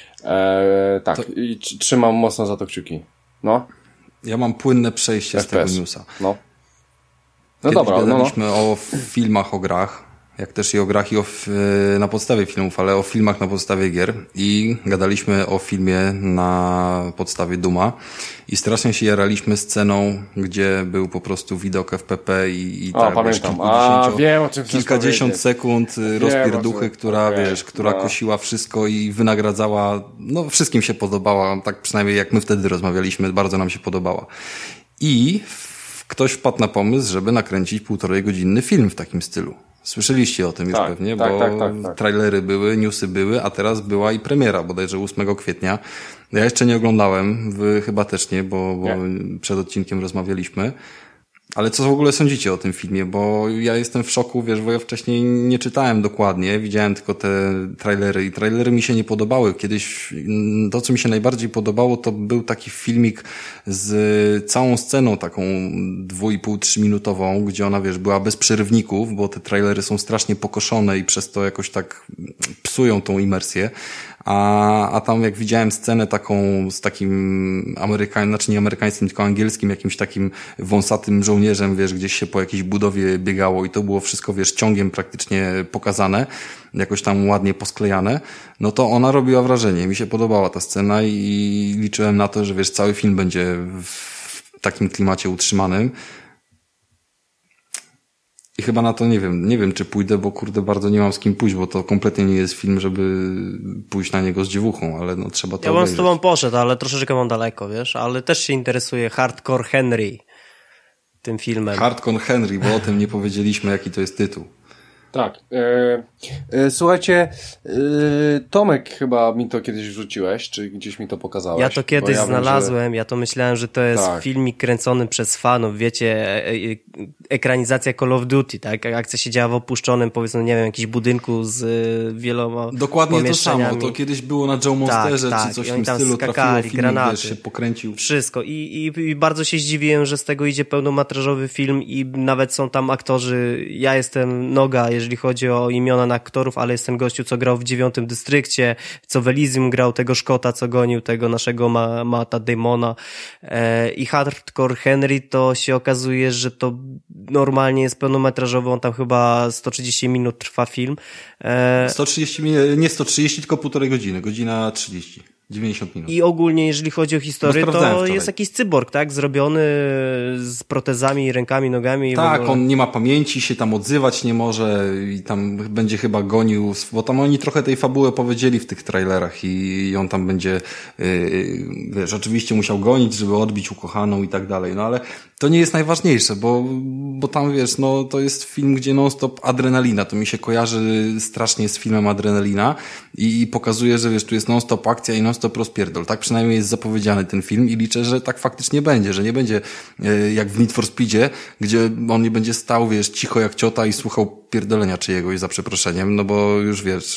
A: E, tak, to... i trzymam mocno za to kciuki. No.
C: Ja mam płynne przejście F P S z tego newsa.
A: No. No
C: Kiedyś
A: dobra,
C: gadaliśmy
A: no, no.
C: o filmach, o grach, jak też i o grach i o, na podstawie filmów, ale o filmach na podstawie gier i gadaliśmy o filmie na podstawie Duma i strasznie się jaraliśmy sceną, gdzie był po prostu widok F P P i, i
A: o,
C: tak,
A: pamiętam. A, wiem, o czym
C: kilkadziesiąt sekund rozpierduchy, która, wiem, wiesz, która no. kosiła wszystko i wynagradzała, no wszystkim się podobała, tak przynajmniej jak my wtedy rozmawialiśmy, bardzo nam się podobała. I ktoś wpadł na pomysł, żeby nakręcić półtorej godzinny film w takim stylu. Słyszeliście o tym już
A: tak,
C: pewnie,
A: tak,
C: bo
A: tak, tak, tak.
C: trailery były, newsy były, a teraz była i premiera, bodajże ósmego kwietnia. Ja jeszcze nie oglądałem, wy chyba też nie, bo, bo nie. przed odcinkiem rozmawialiśmy. Ale co w ogóle sądzicie o tym filmie? Bo ja jestem w szoku, wiesz, bo ja wcześniej nie czytałem dokładnie, widziałem tylko te trailery i trailery mi się nie podobały. Kiedyś to, co mi się najbardziej podobało, to był taki filmik z całą sceną taką dwu i pół, trzyminutową, gdzie ona, wiesz, była bez przerywników, bo te trailery są strasznie pokoszone i przez to jakoś tak psują tą imersję. A, a tam jak widziałem scenę taką z takim amerykańskim, znaczy nie amerykańskim, tylko angielskim, jakimś takim wąsatym żołnierzem, wiesz, gdzieś się po jakiejś budowie biegało i to było wszystko, wiesz, ciągiem praktycznie pokazane, jakoś tam ładnie posklejane, no to ona robiła wrażenie. Mi się podobała ta scena i liczyłem na to, że wiesz, cały film będzie w takim klimacie utrzymanym. I chyba na to nie wiem, nie wiem czy pójdę, bo kurde bardzo nie mam z kim pójść, bo to kompletnie nie jest film, żeby pójść na niego z dziewuchą, ale no trzeba to
B: Ja
C: obejrzeć.
B: bym z tobą poszedł, ale troszeczkę mam daleko, wiesz, ale też się interesuje Hardcore Henry tym filmem.
C: Hardcore Henry, bo o tym nie powiedzieliśmy, jaki to jest tytuł.
A: Tak. E, e, słuchajcie, e, Tomek chyba mi to kiedyś wrzuciłeś, czy gdzieś mi to pokazałeś.
B: Ja to kiedyś
A: ja
B: znalazłem,
A: wiem, że...
B: ja to myślałem, że to jest tak. filmik kręcony przez fanów, wiecie, e, e, ekranizacja Call of Duty, tak? Akcja się działa w opuszczonym, powiedzmy, nie wiem, jakimś budynku z e, wieloma
C: Dokładnie to samo, to kiedyś było na Joe Monsterze,
B: tak,
C: czy
B: tak.
C: coś
B: I
C: w tym
B: tam
C: stylu,
B: skakali,
C: trafiło film,
B: granaty,
C: wiesz, się pokręcił.
B: Wszystko I, i, i bardzo się zdziwiłem, że z tego idzie pełnometrażowy film i nawet są tam aktorzy, ja jestem noga, jeżeli chodzi o imiona na aktorów, ale jest ten gościu, co grał w dziewiątym dystrykcie, co w Elysium grał tego Szkota, co gonił tego naszego Ma- Matta Damona e, i Hardcore Henry to się okazuje, że to normalnie jest pełnometrażowy, on tam chyba sto trzydzieści minut trwa film. E,
C: sto trzydzieści, nie sto trzydzieści, tylko półtorej godziny, godzina trzydzieści. dziewięćdziesiąt minut.
B: I ogólnie, jeżeli chodzi o historię,
C: no,
B: to
C: wczoraj.
B: jest jakiś cyborg, tak? Zrobiony z protezami, rękami, nogami.
C: Tak, on nie ma pamięci, się tam odzywać nie może i tam będzie chyba gonił, bo tam oni trochę tej fabuły powiedzieli w tych trailerach i on tam będzie, yy, wiesz, oczywiście musiał gonić, żeby odbić ukochaną i tak dalej, no ale to nie jest najważniejsze, bo, bo tam, wiesz, no to jest film, gdzie non-stop adrenalina, to mi się kojarzy strasznie z filmem Adrenalina i, i pokazuje, że wiesz, tu jest non-stop akcja i non-stop rozpierdol. Tak przynajmniej jest zapowiedziany ten film i liczę, że tak faktycznie będzie, że nie będzie e, jak w Need for Speedzie, gdzie on nie będzie stał, wiesz, cicho jak ciota i słuchał pierdolenia czyjegoś za przeproszeniem, no bo już wiesz,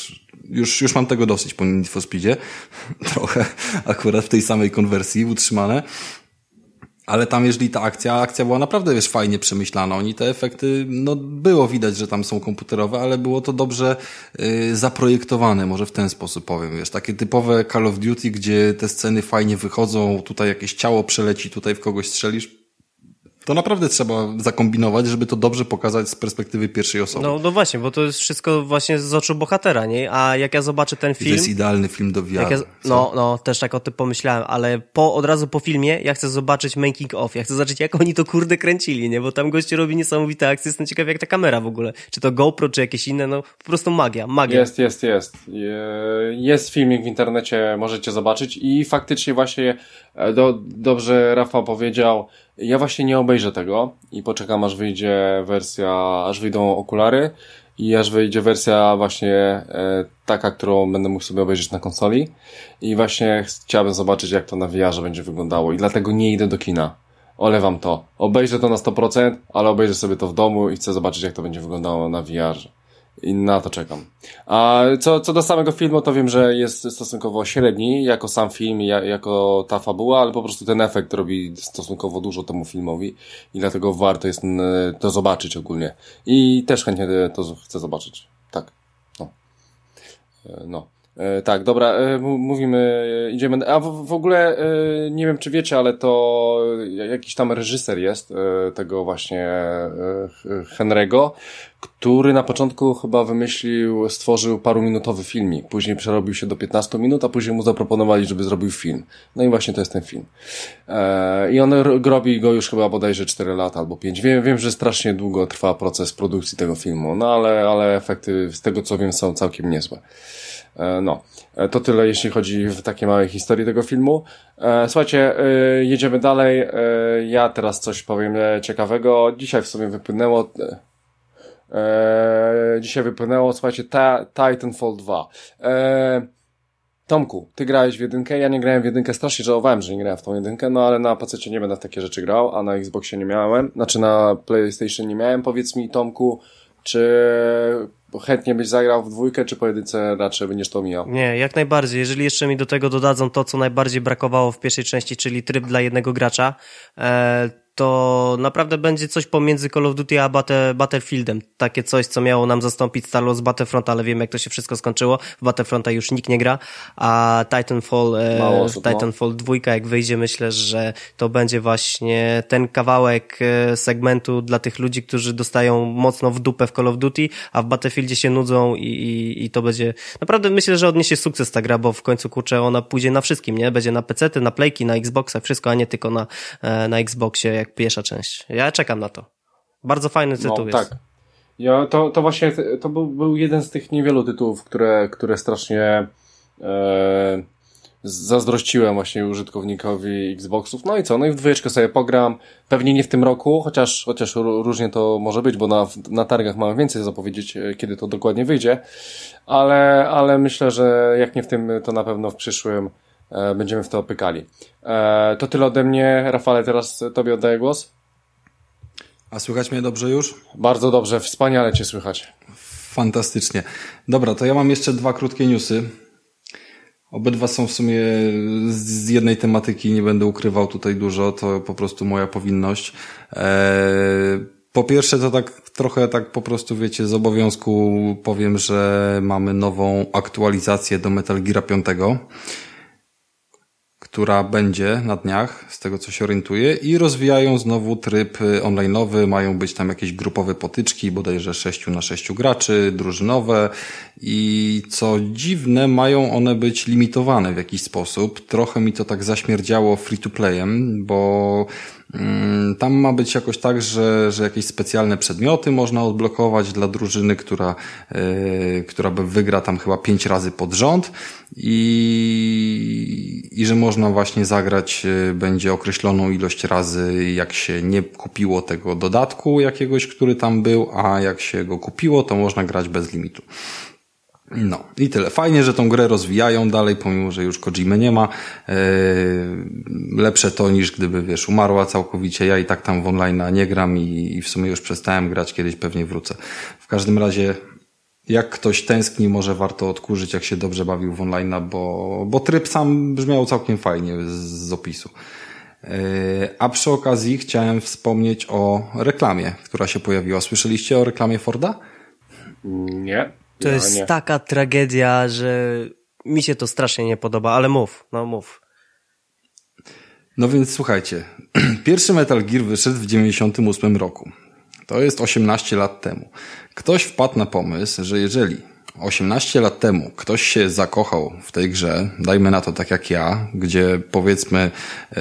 C: już, już mam tego dosyć po Need for Speedzie. Trochę akurat w tej samej konwersji utrzymane. Ale tam, jeżeli ta akcja, akcja była naprawdę, wiesz, fajnie przemyślana. Oni te efekty, no było widać, że tam są komputerowe, ale było to dobrze y, zaprojektowane, może w ten sposób powiem, wiesz. Takie typowe Call of Duty, gdzie te sceny fajnie wychodzą, tutaj jakieś ciało przeleci, tutaj w kogoś strzelisz. To naprawdę trzeba zakombinować, żeby to dobrze pokazać z perspektywy pierwszej osoby.
B: No, no właśnie, bo to jest wszystko właśnie z oczu bohatera, nie? A jak ja zobaczę ten film...
C: I to jest idealny film do V R.
B: Ja, no, no, też tak o tym pomyślałem, ale po, od razu po filmie ja chcę zobaczyć making of, ja chcę zobaczyć, jak oni to kurde kręcili, nie? Bo tam goście robi niesamowite akcje, jestem ciekaw, jak ta kamera w ogóle. Czy to GoPro, czy jakieś inne, no po prostu magia, magia.
A: Jest, jest, jest. Jest filmik w internecie, możecie zobaczyć i faktycznie właśnie do, dobrze Rafał powiedział, ja właśnie nie obejrzę tego i poczekam, aż wyjdzie wersja, aż wyjdą okulary i aż wyjdzie wersja właśnie e, taka, którą będę mógł sobie obejrzeć na konsoli i właśnie chciałbym zobaczyć, jak to na V R-ze będzie wyglądało i dlatego nie idę do kina. Olewam to. Obejrzę to na sto procent, ale obejrzę sobie to w domu i chcę zobaczyć, jak to będzie wyglądało na V R-ze. I na to czekam. A co, co do samego filmu, to wiem, że jest stosunkowo średni, jako sam film, jako ta fabuła, ale po prostu ten efekt robi stosunkowo dużo temu filmowi i dlatego warto jest to zobaczyć ogólnie. I też chętnie to chcę zobaczyć. Tak. No. No. Tak, dobra, mówimy, idziemy, a w, w ogóle nie wiem, czy wiecie, ale to jakiś tam reżyser jest tego właśnie Henry'ego, który na początku chyba wymyślił, stworzył paruminutowy filmik, później przerobił się do piętnastu minut, a później mu zaproponowali, żeby zrobił film. No i właśnie to jest ten film. I on robi go już chyba bodajże cztery lata albo pięć. Wiem, wiem, że strasznie długo trwa proces produkcji tego filmu, no ale, ale efekty z tego co wiem są całkiem niezłe. No, to tyle jeśli chodzi w takiej małej historii tego filmu. Słuchajcie, jedziemy dalej. Ja teraz coś powiem ciekawego. Dzisiaj w sumie wypłynęło dzisiaj wypłynęło, słuchajcie, Titanfall dwa. Tomku, ty grałeś w jedynkę, ja nie grałem w jedynkę, strasznie żałowałem, że nie grałem w tą jedynkę, no ale na pececie nie będę w takie rzeczy grał, a na Xboxie nie miałem, znaczy na PlayStation nie miałem. Powiedz mi, Tomku, czy chętnie byś zagrał w dwójkę, czy po jedynce raczej będziesz to mijał?
B: Nie, jak najbardziej. Jeżeli jeszcze mi do tego dodadzą to, co najbardziej brakowało w pierwszej części, czyli tryb dla jednego gracza, e, to naprawdę będzie coś pomiędzy Call of Duty a Battle, Battlefieldem. Takie coś, co miało nam zastąpić Star Wars Battlefront, ale wiemy, jak to się wszystko skończyło. W Battlefronta już nikt nie gra, a Titanfall, e, osób, Titanfall no. dwa, jak wyjdzie, myślę, że to będzie właśnie ten kawałek e, segmentu dla tych ludzi, którzy dostają mocno w dupę w Call of Duty, a w Battlefieldzie się nudzą i, i, i to będzie... Naprawdę myślę, że odniesie sukces ta gra, bo w końcu, kurczę, ona pójdzie na wszystkim, nie? Będzie na pecety, na playki, na Xboxa, wszystko, a nie tylko na, e, na Xboxie, jak pierwsza część. Ja czekam na to. Bardzo fajny tytuł no, jest.
A: Tak. Ja, to, to właśnie to był, był jeden z tych niewielu tytułów, które, które strasznie e, zazdrościłem właśnie użytkownikowi Xboxów. No i co? No i w dwójeczkę sobie pogram. Pewnie nie w tym roku, chociaż, chociaż różnie to może być, bo na, na targach mamy więcej zapowiedzieć, kiedy to dokładnie wyjdzie. Ale, ale myślę, że jak nie w tym, to na pewno w przyszłym e, będziemy w to pykali. E, to tyle ode mnie. Rafale, teraz tobie oddaję głos.
C: A słychać mnie dobrze już?
A: Bardzo dobrze, wspaniale cię słychać.
C: Fantastycznie. Dobra, to ja mam jeszcze dwa krótkie newsy. Obydwa są w sumie z jednej tematyki, nie będę ukrywał tutaj dużo, to po prostu moja powinność. Eee, po pierwsze to tak trochę tak po prostu wiecie, z obowiązku powiem, że mamy nową aktualizację do Metal Geara pięć, która będzie na dniach, z tego co się orientuję, i rozwijają znowu tryb online'owy, mają być tam jakieś grupowe potyczki, bodajże sześciu na sześciu graczy, drużynowe i co dziwne, mają one być limitowane w jakiś sposób. Trochę mi to tak zaśmierdziało free to playem, bo mm, tam ma być jakoś tak, że, że jakieś specjalne przedmioty można odblokować dla drużyny, która, yy, która wygra tam chyba pięć razy pod rząd i, i że można właśnie zagrać yy, będzie określoną ilość razy, jak się nie kupiło tego dodatku jakiegoś, który tam był, a jak się go kupiło, to można grać bez limitu. No i tyle. Fajnie, że tą grę rozwijają dalej, pomimo, że już Kojimy nie ma. Eee, lepsze to niż gdyby, wiesz, umarła całkowicie. Ja i tak tam w online nie gram i, i w sumie już przestałem grać, kiedyś pewnie wrócę. W każdym razie jak ktoś tęskni, może warto odkurzyć, jak się dobrze bawił w online'a, bo, bo tryb sam brzmiał całkiem fajnie z, z opisu. A przy okazji chciałem wspomnieć o reklamie, która się pojawiła. Słyszeliście o reklamie Forda?
A: Nie.
B: To
A: ja
B: jest
A: nie.
B: taka tragedia, że mi się to strasznie nie podoba, ale mów, no mów.
C: No więc słuchajcie, pierwszy Metal Gear wyszedł w dziewięćdziesiątym ósmym roku. To jest osiemnaście lat temu. Ktoś wpadł na pomysł, że jeżeli osiemnaście lat temu ktoś się zakochał w tej grze, dajmy na to tak jak ja, gdzie powiedzmy yy,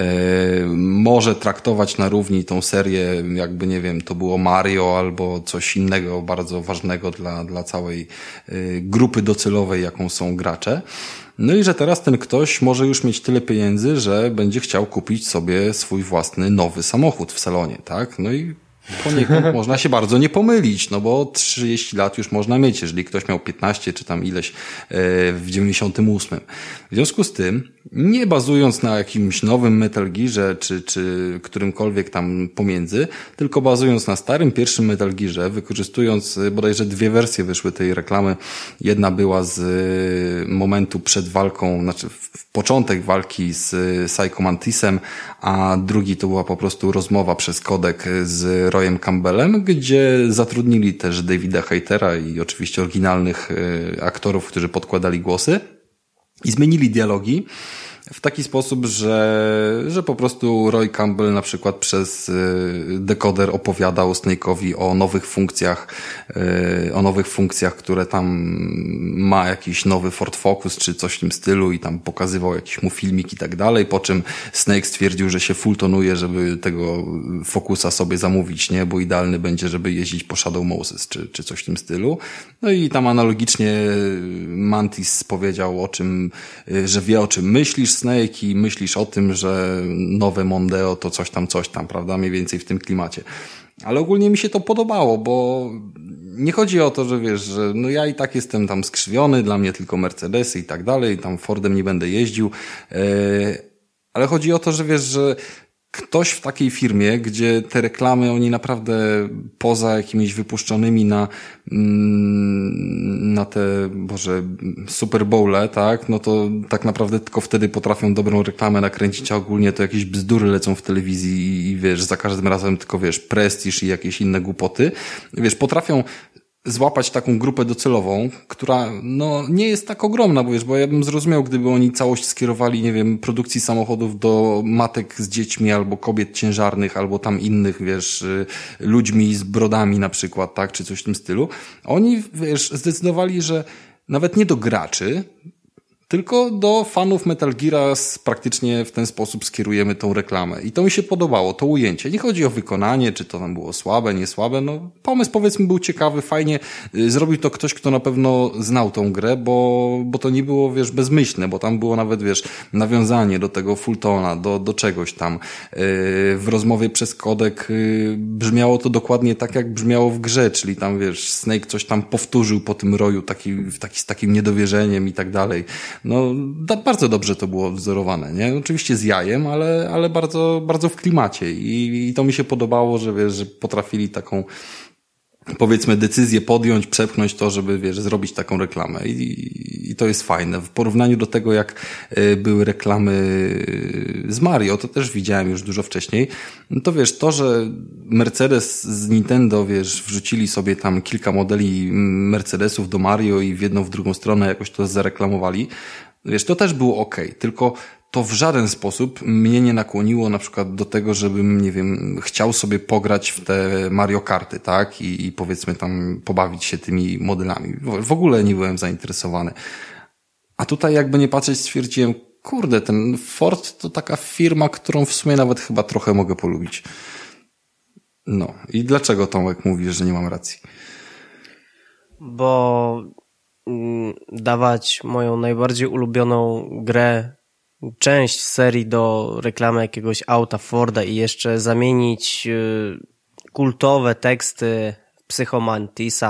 C: może traktować na równi tą serię, jakby nie wiem, to było Mario albo coś innego bardzo ważnego dla, dla całej yy, grupy docelowej, jaką są gracze. No i że teraz ten ktoś może już mieć tyle pieniędzy, że będzie chciał kupić sobie swój własny nowy samochód w salonie, tak? No i poniekąd można się bardzo nie pomylić, no bo trzydzieści lat już można mieć, jeżeli ktoś miał piętnaście czy tam ileś w dziewięćdziesiątym ósmym. W związku z tym, nie bazując na jakimś nowym Metal Gearze czy, czy którymkolwiek tam pomiędzy, tylko bazując na starym pierwszym Metal Gearze, wykorzystując bodajże dwie wersje wyszły tej reklamy. Jedna była z momentu przed walką, znaczy w początek walki z Psycho Mantisem, a drugi to była po prostu rozmowa przez kodek z Royem Campbellem, gdzie zatrudnili też Davida Haytera i oczywiście oryginalnych aktorów, którzy podkładali głosy i zmienili dialogi w taki sposób, że, że po prostu Roy Campbell na przykład przez dekoder opowiadał Snake'owi o nowych funkcjach, o nowych funkcjach, które tam ma jakiś nowy Ford Focus czy coś w tym stylu i tam pokazywał jakiś mu filmik i tak dalej, po czym Snake stwierdził, że się fulltonuje, żeby tego Focusa sobie zamówić, nie, bo idealny będzie, żeby jeździć po Shadow Moses czy, czy coś w tym stylu. No i tam analogicznie Mantis powiedział o czym, że wie o czym myślisz, Snake, i myślisz o tym, że nowe Mondeo to coś tam, coś tam, prawda? Mniej więcej w tym klimacie. Ale ogólnie mi się to podobało, bo nie chodzi o to, że wiesz, że no ja i tak jestem tam skrzywiony, dla mnie tylko Mercedesy i tak dalej, tam Fordem nie będę jeździł, yy, ale chodzi o to, że wiesz, że ktoś w takiej firmie, gdzie te reklamy oni naprawdę poza jakimiś wypuszczonymi na na te, Boże, Super Bowle, tak, no to tak naprawdę tylko wtedy potrafią dobrą reklamę nakręcić, a ogólnie to jakieś bzdury lecą w telewizji i, i wiesz, za każdym razem tylko wiesz, prestiż i jakieś inne głupoty. Wiesz, potrafią złapać taką grupę docelową, która no nie jest tak ogromna, bo wiesz, bo ja bym zrozumiał, gdyby oni całość skierowali, nie wiem, produkcji samochodów do matek z dziećmi albo kobiet ciężarnych, albo tam innych, wiesz, ludźmi z brodami na przykład, tak, czy coś w tym stylu. Oni, wiesz, zdecydowali, że nawet nie do graczy, tylko do fanów Metal Geara praktycznie w ten sposób skierujemy tą reklamę. I to mi się podobało, to ujęcie. Nie chodzi o wykonanie, czy to tam było słabe, nie słabe. No, pomysł powiedzmy był ciekawy, fajnie. Zrobił to ktoś, kto na pewno znał tą grę, bo, bo to nie było, wiesz, bezmyślne, bo tam było nawet, wiesz, nawiązanie do tego Fultona, do, do czegoś tam. W rozmowie przez kodek brzmiało to dokładnie tak, jak brzmiało w grze, czyli tam, wiesz, Snake coś tam powtórzył po tym roju taki, taki, z takim niedowierzeniem i tak dalej. No, da, bardzo dobrze to było wzorowane, nie? Oczywiście z jajem, ale, ale bardzo, bardzo w klimacie i, i to mi się podobało, że wiesz, że potrafili taką, powiedzmy, decyzję podjąć, przepchnąć to, żeby, wiesz, zrobić taką reklamę i, i to jest fajne. W porównaniu do tego, jak y, były reklamy z Mario, to też widziałem już dużo wcześniej, no to wiesz, to, że Mercedes z Nintendo, wiesz, wrzucili sobie tam kilka modeli Mercedesów do Mario i w jedną, w drugą stronę jakoś to zareklamowali, wiesz, to też było okej, tylko to w żaden sposób mnie nie nakłoniło na przykład do tego, żebym, nie wiem, chciał sobie pograć w te Mario Karty, tak? I, i powiedzmy tam pobawić się tymi modelami. W, w ogóle nie byłem zainteresowany. A tutaj jakby nie patrzeć stwierdziłem, kurde, ten Ford to taka firma, którą w sumie nawet chyba trochę mogę polubić. No. I dlaczego, Tomek, mówisz, że nie mam racji?
B: Bo mm, dawać moją najbardziej ulubioną grę, część serii do reklamy jakiegoś auta Forda i jeszcze zamienić y, kultowe teksty Psycho Mantisa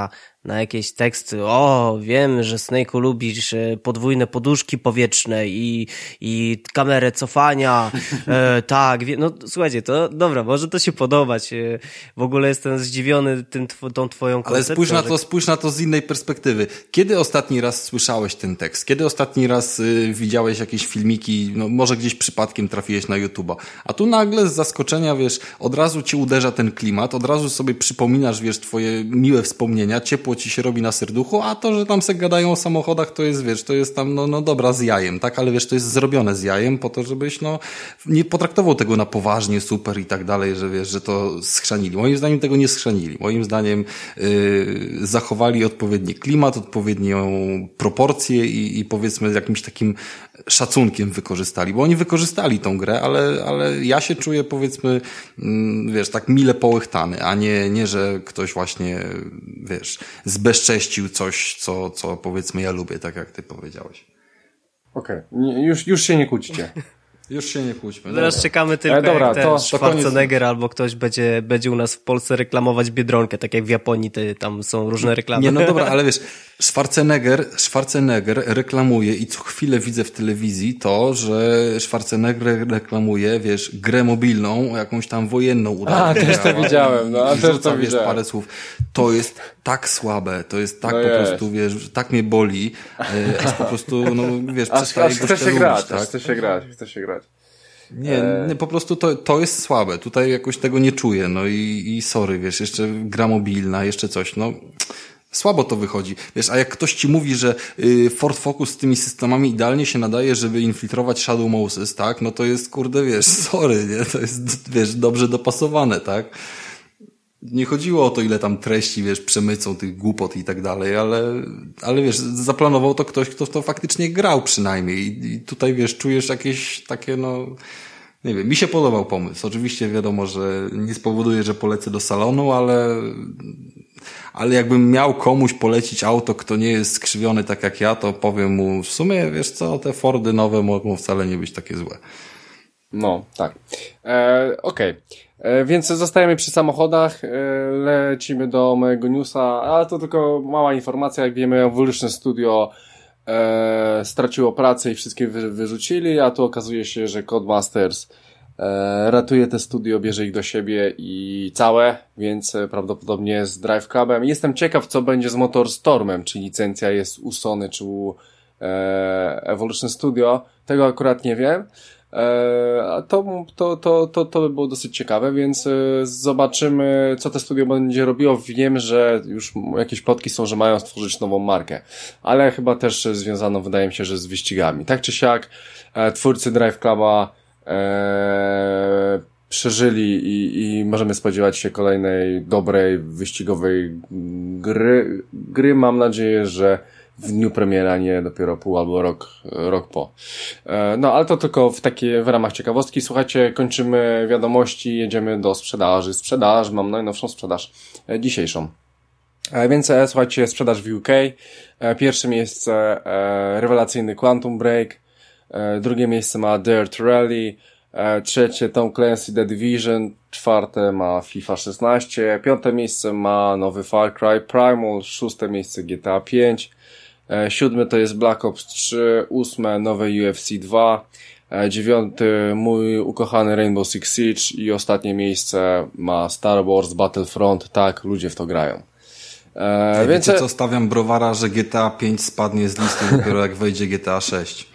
B: na jakieś teksty, o, wiem, że Snake'u lubisz podwójne poduszki powietrzne i, i kamerę cofania, e, tak, wie, no słuchajcie, to dobra, może to się podobać, e, w ogóle jestem zdziwiony tym, tą twoją koncepcją.
C: Ale spójrz na
B: że...
C: to, spójrz na to z innej perspektywy. Kiedy ostatni raz słyszałeś ten tekst? Kiedy ostatni raz y, widziałeś jakieś filmiki, no może gdzieś przypadkiem trafiłeś na YouTube'a, a tu nagle z zaskoczenia, wiesz, od razu cię uderza ten klimat, od razu sobie przypominasz, wiesz, twoje miłe wspomnienia, ciepło ci się robi na serduchu, a to, że tam se gadają o samochodach, to jest, wiesz, to jest tam, no, no dobra, z jajem, tak? Ale wiesz, to jest zrobione z jajem po to, żebyś, no, nie potraktował tego na poważnie, super i tak dalej, że wiesz, że to schrzanili. Moim zdaniem tego nie schrzanili. Moim zdaniem yy, zachowali odpowiedni klimat, odpowiednią proporcję i, i powiedzmy jakimś takim szacunkiem wykorzystali, bo oni wykorzystali tą grę, ale, ale ja się czuję, powiedzmy, wiesz, tak mile połechtany, a nie, nie, że ktoś właśnie, wiesz, zbezcześcił coś, co, co powiedzmy ja lubię, tak jak ty powiedziałeś.
A: Okej, okay. już, już się nie kłócicie.
C: Już się nie kłóćmy.
B: Teraz
C: dobra.
B: czekamy tylko,
A: e, dobra,
B: jak ten
A: to,
B: Schwarzenegger to albo ktoś będzie, będzie u nas w Polsce reklamować Biedronkę, tak jak w Japonii te, tam są różne reklamy.
C: Nie, no dobra, ale wiesz, Schwarzenegger, Schwarzenegger reklamuje i co chwilę widzę w telewizji to, że Schwarzenegger reklamuje, wiesz, grę mobilną, jakąś tam wojenną. Udaną.
A: A, też to widziałem, no, a też to
C: wiesz,
A: widziałem.
C: parę słów. To jest tak słabe, to jest tak
A: no
C: po
A: jest.
C: prostu, wiesz, tak mnie boli, aż po prostu, no wiesz,
A: aż,
C: przestaję
A: aż
C: go
A: chce się
C: lubić,
A: grać,
C: tak?
A: aż chce się grać, chce się grać.
C: Nie, nie, po prostu to, to jest słabe. Tutaj jakoś tego nie czuję. No i, i sorry, wiesz, jeszcze gra mobilna, jeszcze coś, no słabo to wychodzi. Wiesz, a jak ktoś ci mówi, że y, Ford Focus z tymi systemami idealnie się nadaje, żeby infiltrować Shadow Moses, tak? No to jest, kurde, wiesz, sorry, nie? To jest, wiesz, dobrze dopasowane, tak? Nie chodziło o to, ile tam treści, wiesz, przemycą tych głupot i tak dalej, ale, ale wiesz, zaplanował to ktoś, kto w to faktycznie grał przynajmniej i, i tutaj, wiesz, czujesz jakieś takie, no, nie wiem, mi się podobał pomysł. Oczywiście wiadomo, że nie spowoduje, że polecę do salonu, ale, ale jakbym miał komuś polecić auto, kto nie jest skrzywiony tak jak ja, to powiem mu, w sumie, wiesz co, te Fordy nowe mogą wcale nie być takie złe.
A: No, tak. E, Okej. Okay. Więc zostajemy przy samochodach, e, lecimy do mojego newsa, ale to tylko mała informacja, jak wiemy, Evolution Studio e, straciło pracę i wszystkie wy, wyrzucili, a tu okazuje się, że Codemasters e, ratuje te studio, bierze ich do siebie i całe, więc prawdopodobnie z Drive Clubem. Jestem ciekaw, co będzie z Motorstormem, czy licencja jest u Sony, czy u e, Evolution Studio, tego akurat nie wiem. A to, to, to, to, to by było dosyć ciekawe, więc zobaczymy, co to studio będzie robiło. Wiem, że już jakieś plotki są, że mają stworzyć nową markę, ale chyba też związaną, wydaje mi się, że z wyścigami. Tak czy siak, twórcy Drive Cluba e, przeżyli i, i możemy spodziewać się kolejnej dobrej, wyścigowej gry. Gry mam nadzieję, że w dniu premiery, a nie dopiero pół albo rok, rok po. No, ale to tylko w takie, w ramach ciekawostki. Słuchajcie, kończymy wiadomości, jedziemy do sprzedaży. Sprzedaż, mam najnowszą sprzedaż, dzisiejszą. Więc słuchajcie, sprzedaż w U K. Pierwsze miejsce rewelacyjny Quantum Break. Drugie miejsce ma Dirt Rally. Trzecie Tom Clancy The Division. Czwarte ma FIFA szesnaście. Piąte miejsce ma nowy Far Cry Primal. Szóste miejsce G T A pięć. Siódme to jest Black Ops trzy. Ósme nowe U F C dwa. Dziewiąty mój ukochany Rainbow Six Siege. I ostatnie miejsce ma Star Wars Battlefront. Tak, ludzie w to grają.
C: E, Wiecie więc... co, stawiam browara, że G T A pięć spadnie z listy dopiero jak wejdzie G T A sześć.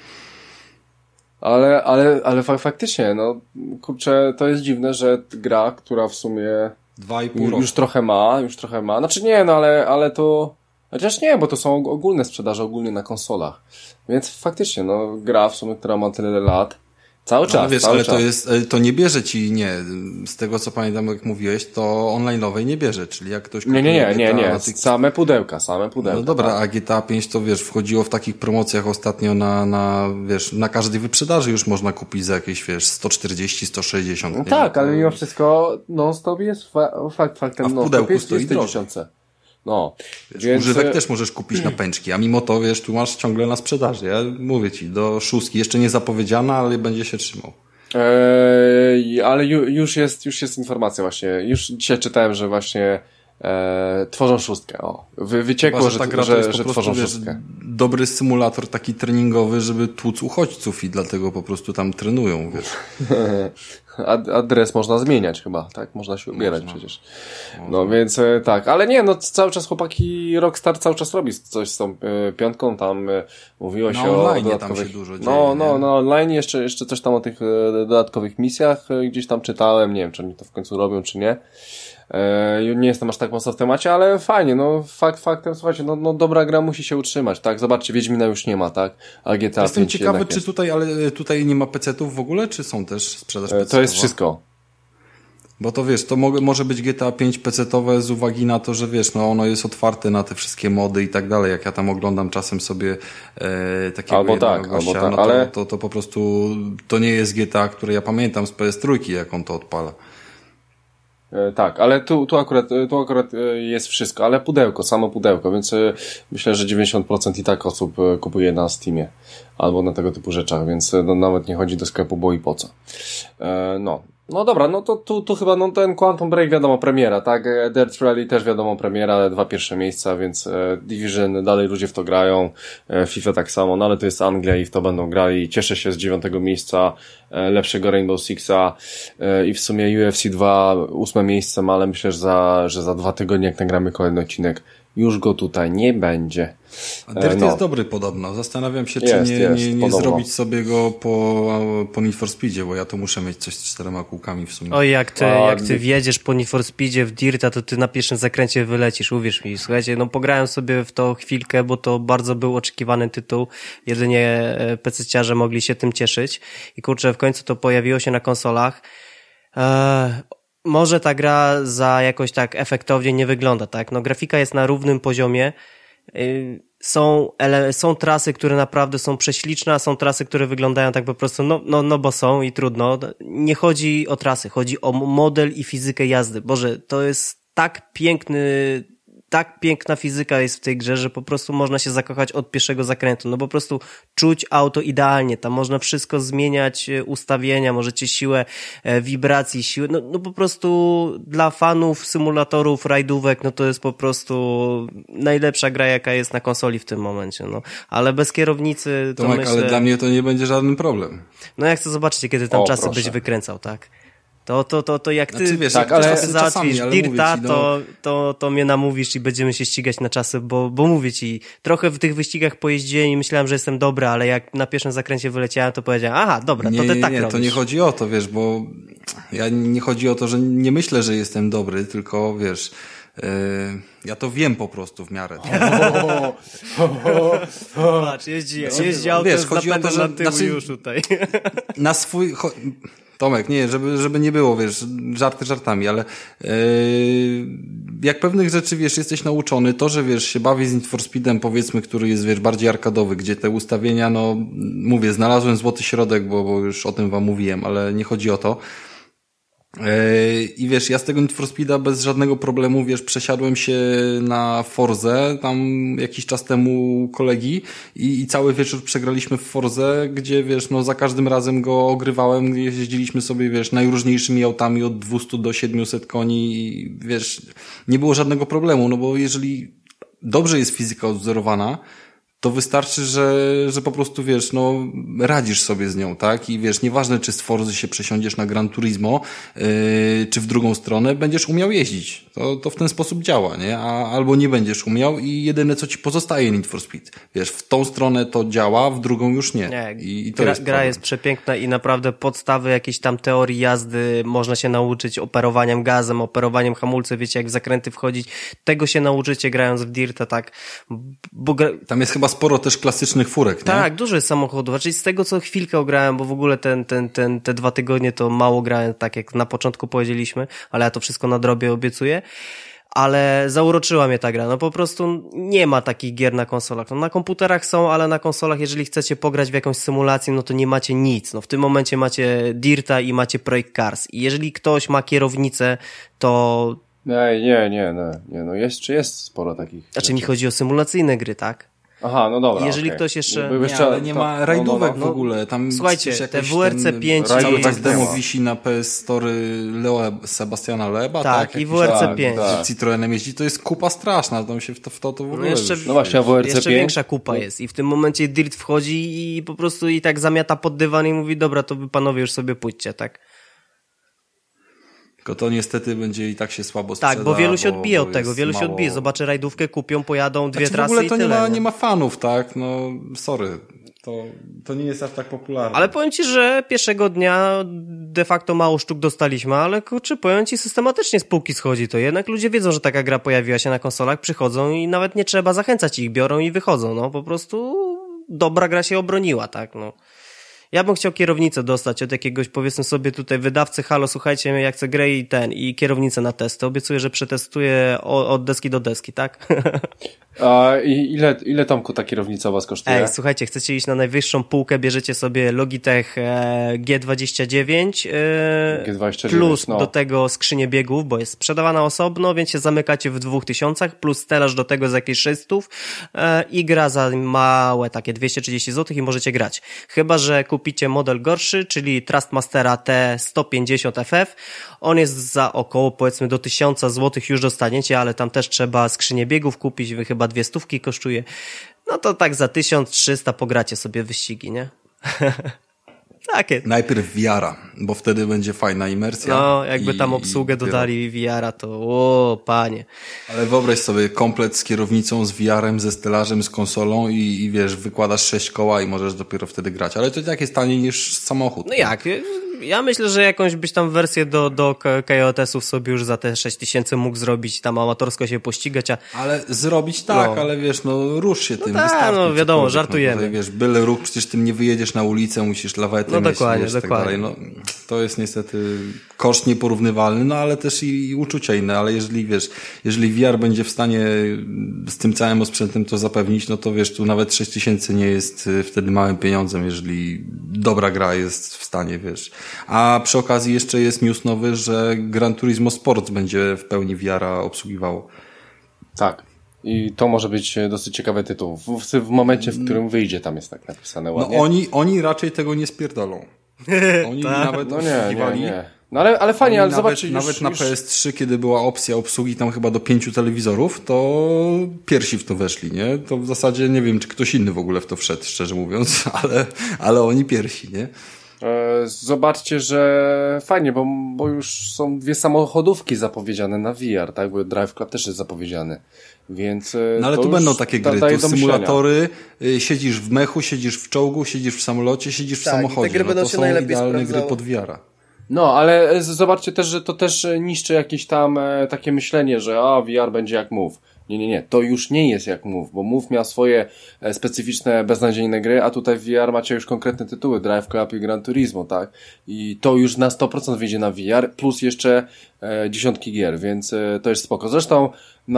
A: Ale, ale, ale faktycznie, no, kurczę, to jest dziwne, że gra, która w sumie
C: Dwa i pół roku.
A: już trochę ma, już trochę ma. Znaczy nie, no ale, ale to, chociaż nie, bo to są ogólne sprzedaże, ogólnie na konsolach. Więc faktycznie, no, gra w sumie, która ma tyle lat, cały czas,
C: no, wiesz,
A: cały
C: ale
A: czas.
C: to jest, to nie bierze ci, nie, z tego co pamiętam, jak mówiłeś, to online'owej nie bierze, czyli jak ktoś
A: Nie, nie, nie, nie, nie,
C: tych...
A: same pudełka, same pudełka.
C: No dobra,
A: tak.
C: A G T A pięć to wiesz, wchodziło w takich promocjach ostatnio na, na, wiesz, na każdej wyprzedaży już można kupić za jakieś, wiesz, sto czterdzieści, sto sześćdziesiąt.
A: No tak, ale mimo wszystko non-stop jest fa- fakt, faktem,
C: a w
A: non-stop
C: pudełku
A: jest,
C: stoi
A: jest w tysiące. No.
C: Wiesz,
A: więc...
C: Używek też możesz kupić na pęczki, a mimo to, wiesz, tu masz ciągle na sprzedaży. Ja mówię ci, do szóstki, jeszcze nie zapowiedziana, ale będzie się trzymał.
A: Eee, ale ju, już jest, już jest informacja właśnie. Już dzisiaj czytałem, że właśnie e, tworzą szóstkę. O, Wy, wyciekło,
C: Chyba,
A: że,
C: że, ta gra
A: że,
C: to jest
A: że
C: po prostu,
A: tworzą
C: wiesz,
A: szóstkę.
C: dobry symulator taki treningowy, żeby tłuc uchodźców i dlatego po prostu tam trenują, wiesz.
A: Adres można zmieniać chyba, tak? Można się ubierać
C: Można.
A: przecież.
C: Można.
A: No więc e, tak, ale nie, no cały czas chłopaki Rockstar cały czas robi coś z tą e, piątką, tam e, mówiło
C: Na
A: się o
C: online
A: dodatkowych...
C: tam się dużo dzieje,
A: no, no,
C: nie?
A: no, online jeszcze, jeszcze coś tam o tych e, dodatkowych misjach e, gdzieś tam czytałem, nie wiem, czy oni to w końcu robią, czy nie. E, nie jestem aż tak mocno w temacie, ale fajnie, no fakt faktem, słuchajcie, no, no dobra gra musi się utrzymać, tak? Zobaczcie, Wiedźmina już nie ma, tak? A G T A
C: Jestem
A: pięć
C: ciekawy, czy
A: jest.
C: tutaj, ale tutaj nie ma pecetów w ogóle, czy są też sprzedaż
A: E,
C: pecetowa?
A: to jest wszystko.
C: Bo to wiesz, to mo- może być G T A pięć pecetowe z uwagi na to, że wiesz, no ono jest otwarte na te wszystkie mody i tak dalej. Jak ja tam oglądam czasem sobie e, takiego
A: Albo
C: jednego
A: tak,
C: gościa,
A: albo tak,
C: no to,
A: ale-
C: to, to po prostu to nie jest G T A, które ja pamiętam z P S trzy, jak on to odpala.
A: E, Tak, ale tu, tu akurat, e, tu akurat e, jest wszystko, ale pudełko, samo pudełko, więc e, myślę, że dziewięćdziesiąt procent i tak osób e, kupuje na Steamie albo na tego typu rzeczach, więc e, no, nawet nie chodzi do sklepu, bo i po co. E, no. No dobra, no to tu, tu chyba no ten Quantum Break wiadomo premiera, tak? E, Dirt Rally też wiadomo premiera, dwa pierwsze miejsca, więc e, Division dalej ludzie w to grają, e, FIFA tak samo, no ale to jest Anglia i w to będą grali. Cieszę się z dziewiątego miejsca, e, lepszego Rainbow Sixa e, i w sumie U F C dwa ósme miejsce, ale myślę, że za, że za dwa tygodnie jak nagramy kolejny odcinek, już go tutaj nie będzie.
C: A Dirt
A: E, no.
C: jest dobry podobno. Zastanawiam się, czy
A: Jest,
C: nie,
A: jest,
C: nie, nie
A: podobno.
C: zrobić sobie go po, po Need for Speedzie, bo ja to muszę mieć coś z czterema kółkami w sumie.
B: Oj, jak ty,
A: A,
B: jak ty wjedziesz po Need for Speedzie w Dirta, to ty na pierwszym zakręcie wylecisz, uwierz mi. Słuchajcie, no pograłem sobie w to chwilkę, bo to bardzo był oczekiwany tytuł. Jedynie pececiarze mogli się tym cieszyć. I kurczę, w końcu to pojawiło się na konsolach. Eee, może ta gra za jakoś tak efektownie nie wygląda, tak? No grafika jest na równym poziomie. Yy, Są, ele, są trasy, które naprawdę są prześliczne, a są trasy, które wyglądają tak po prostu, no, no, no bo są i trudno. Nie chodzi o trasy, chodzi o model i fizykę jazdy. Boże, to jest tak piękny, tak piękna fizyka jest w tej grze, że po prostu można się zakochać od pierwszego zakrętu. No po prostu czuć auto idealnie. Tam można wszystko zmieniać, ustawienia, możecie siłę wibracji, siłę, no, no po prostu dla fanów symulatorów, rajdówek, no to jest po prostu najlepsza gra, jaka jest na konsoli w tym momencie, no. Ale bez kierownicy to
C: Tomek,
B: myślę...
C: ale dla mnie to nie będzie żaden problem.
B: No ja chcę zobaczyć, kiedy tam
A: O,
B: czasy
A: proszę.
B: byś wykręcał, tak? To, to, to, to jak ty
C: Znaczy, wiesz,
A: tak,
C: jak
A: ale-
C: czasy
B: załatwisz
C: czasami, ale
B: Dirta,
C: mówię ci, no,
B: to, to, to mnie namówisz i będziemy się ścigać na czasy, bo, bo mówię ci, trochę w tych wyścigach pojeździłem i myślałem, że jestem dobry, ale jak na pierwszym zakręcie wyleciałem, to powiedziałem, aha, dobra,
C: nie,
B: to ty
C: nie,
B: tak
C: nie,
B: robisz.
C: to nie chodzi o to, wiesz, bo ja nie chodzi o to, że nie myślę, że jestem dobry, tylko wiesz, yy, ja to wiem po prostu w miarę.
B: Patrz, jeździ, jeździ autem
C: wiesz,
B: z
C: chodzi o to,
B: napędem
C: że-
B: na tył
C: znaczy-
B: już tutaj.
C: Na swój... Cho... Tomek, nie, żeby, żeby nie było, wiesz, żarty żartami, ale yy, jak pewnych rzeczy, wiesz, jesteś nauczony, to, że, wiesz, się bawię z Need for Speedem, powiedzmy, który jest, wiesz, bardziej arkadowy, gdzie te ustawienia, no, mówię, znalazłem złoty środek, bo, bo już o tym wam mówiłem, ale nie chodzi o to. Yy, I wiesz, ja z tego Need for Speeda bez żadnego problemu, wiesz, przesiadłem się na Forzę tam jakiś czas temu kolegi i, i cały wieczór przegraliśmy w Forzę, gdzie, wiesz, no za każdym razem go ogrywałem, jeździliśmy sobie, wiesz, najróżniejszymi autami od dwieście do siedmiuset koni i, wiesz, nie było żadnego problemu, no bo jeżeli dobrze jest fizyka odwzorowana, to wystarczy, że, że po prostu, wiesz, no, radzisz sobie z nią, tak? I wiesz, nieważne, czy z Forzy się przesiądziesz na Gran Turismo, yy, czy w drugą stronę, będziesz umiał jeździć. To, to w ten sposób działa, nie? A, albo nie będziesz umiał i jedyne, co ci pozostaje, Need for Speed. Wiesz, w tą stronę to działa, w drugą już nie.
B: Nie,
C: I, i to
B: gra,
C: jest
B: gra
C: problem.
B: jest przepiękna i naprawdę podstawy jakiejś tam teorii jazdy można się nauczyć operowaniem gazem, operowaniem hamulcem, wiecie, jak w zakręty wchodzić. Tego się nauczycie grając w Dirta, tak? Bo gra...
C: Tam jest chyba sporo też klasycznych furek, nie?
B: Tak, dużo jest samochodów. Znaczy z tego, co chwilkę grałem, bo w ogóle ten, ten, ten, te dwa tygodnie to mało grałem, tak jak na początku powiedzieliśmy, ale ja to wszystko nadrobię, obiecuję. Ale zauroczyła mnie ta gra. No po prostu nie ma takich gier na konsolach. No na komputerach są, ale na konsolach, jeżeli chcecie pograć w jakąś symulację, no to nie macie nic. No w tym momencie macie Dirta i macie Project Cars. I jeżeli ktoś ma kierownicę, to...
A: Nie, nie, nie, nie, nie, no jeszcze jest sporo takich.
B: Znaczy mi chodzi o symulacyjne gry, tak?
A: Aha, no dobra.
B: Jeżeli
A: okay.
B: ktoś jeszcze...
C: Nie, jeszcze... ale nie ma rajdówek no, no, no. w ogóle. Tam
B: słuchajcie, te W R C pięć...
C: Cały czas demo wisi na P S Store Leo, Sebastiana Leba.
B: Tak, tak i W R C pięć.
C: Tak, Citroenem jeździ, to jest kupa straszna. Tam się w to, w to, to w ogóle...
B: No, jeszcze,
A: no właśnie, a W R C pięć?
B: Jeszcze większa kupa jest i w tym momencie Dirt wchodzi i po prostu i tak zamiata pod dywan i mówi, dobra, to wy panowie już sobie pójdźcie, tak?
C: Tylko to niestety będzie i tak się słabo sprzeda.
B: Tak, bo wielu się odbije
C: bo,
B: od tego, wielu
C: mało...
B: się odbije. Zobaczy rajdówkę, kupią, pojadą dwie
C: znaczy,
B: trasy
C: w ogóle
B: i
C: to
B: tyle.
C: Nie ma,
B: nie?
C: nie ma fanów, tak? No, sorry. To, to nie jest aż tak popularne.
B: Ale powiem ci, że pierwszego dnia de facto mało sztuk dostaliśmy, ale kurczę, powiem ci, systematycznie z półki schodzi to. Jednak ludzie wiedzą, że taka gra pojawiła się na konsolach, przychodzą i nawet nie trzeba zachęcać ich, biorą i wychodzą. No po prostu dobra gra się obroniła, tak? No. Ja bym chciał kierownicę dostać od jakiegoś, powiedzmy sobie tutaj wydawcy, halo, słuchajcie, ja chcę grę i ten, i kierownicę na testy. Obiecuję, że przetestuję od deski do deski, tak?
A: A i ile, ile Tomku ta kierownica was kosztuje?
B: Ej, słuchajcie, chcecie iść na najwyższą półkę, bierzecie sobie Logitech e, G dwadzieścia dziewięć, e,
A: G dwadzieścia dziewięć
B: plus
A: no.
B: do tego skrzynię biegów, bo jest sprzedawana osobno, więc się zamykacie w dwóch tysiącach, plus stelaż do tego za jakieś sześćset e, i gra za małe takie dwieście trzydzieści złotych i możecie grać. Chyba że kupicie model gorszy, czyli Trustmastera T sto pięćdziesiąt F F. On jest za około, powiedzmy, do tysiąca złotych już dostaniecie, ale tam też trzeba skrzynię biegów kupić, chyba dwie stówki kosztuje. No to tak za tysiąc trzysta pogracie sobie wyścigi, nie? Takie.
C: Najpierw V R a, bo wtedy będzie fajna imersja.
B: No, jakby tam
C: i,
B: obsługę
C: i
B: dodali V R a, to o, panie.
C: Ale wyobraź sobie komplet z kierownicą, z V R em, ze stelażem, z konsolą i, i wiesz, wykładasz sześć koła i możesz dopiero wtedy grać. Ale to i tak jest taniej niż samochód.
B: No jak? Ja myślę, że jakąś byś tam wersję do, do K O T esów sobie już za te sześć tysięcy mógł zrobić, tam amatorsko się pościgać, a...
C: Ale zrobić tak,
B: no.
C: ale wiesz, no rusz się
B: no
C: tym,
B: tak,
C: wystarczy.
B: no wiadomo,
C: no,
B: żartujemy.
C: Tutaj, wiesz, byle ruch, przecież tym nie wyjedziesz na ulicę, musisz lawetę
B: no
C: mieć,
B: dokładnie,
C: wiesz,
B: dokładnie.
C: tak dalej. No, to jest niestety koszt nieporównywalny, no ale też i, i uczucia inne, ale jeżeli wiesz, jeżeli V R będzie w stanie z tym całym osprzętem to zapewnić, no to wiesz, tu nawet sześć tysięcy nie jest wtedy małym pieniądzem, jeżeli dobra gra jest w stanie, wiesz. A przy okazji jeszcze jest news nowy, że Gran Turismo Sport będzie w pełni V R a obsługiwało.
A: Tak. I to może być dosyć ciekawy tytuł. W, w, w momencie, w którym wyjdzie, tam jest tak napisane ładnie.
C: No oni, oni raczej tego nie spierdolą. Oni nawet
A: no nie, nie, nie. No ale, ale fajnie, ale
C: nawet,
A: zobaczcie. Już,
C: nawet na
A: już...
C: P S trzy, kiedy była opcja obsługi tam chyba do pięciu telewizorów, to pierwsi w to weszli, nie? To w zasadzie nie wiem, czy ktoś inny w ogóle w to wszedł, szczerze mówiąc, ale, ale oni pierwsi, nie?
A: Zobaczcie, że fajnie, bo, bo już są dwie samochodówki zapowiedziane na V R, tak? Bo Drive Club też jest zapowiedziany. Więc
C: no ale
A: to
C: tu będą takie gry,
A: da,
C: tu symulatory, y, siedzisz w mechu, siedzisz w czołgu, siedzisz w samolocie, siedzisz w
B: tak,
C: samochodzie.
B: Te gry
C: no
B: będą
C: to
B: się
C: są
B: najlepiej
C: idealne
B: sprawdzały.
C: gry pod V R a.
A: No, ale zobaczcie też, że to też niszczy jakieś tam e, takie myślenie, że a, V R będzie jak Move. Nie, nie, nie. To już nie jest jak Move, bo Move miał swoje e, specyficzne, beznadziejne gry, a tutaj w V R macie już konkretne tytuły, Drive Club i Gran Turismo, tak? I to już na sto procent wyjdzie na V R, plus jeszcze e, dziesiątki gier, więc e, to jest spoko. Zresztą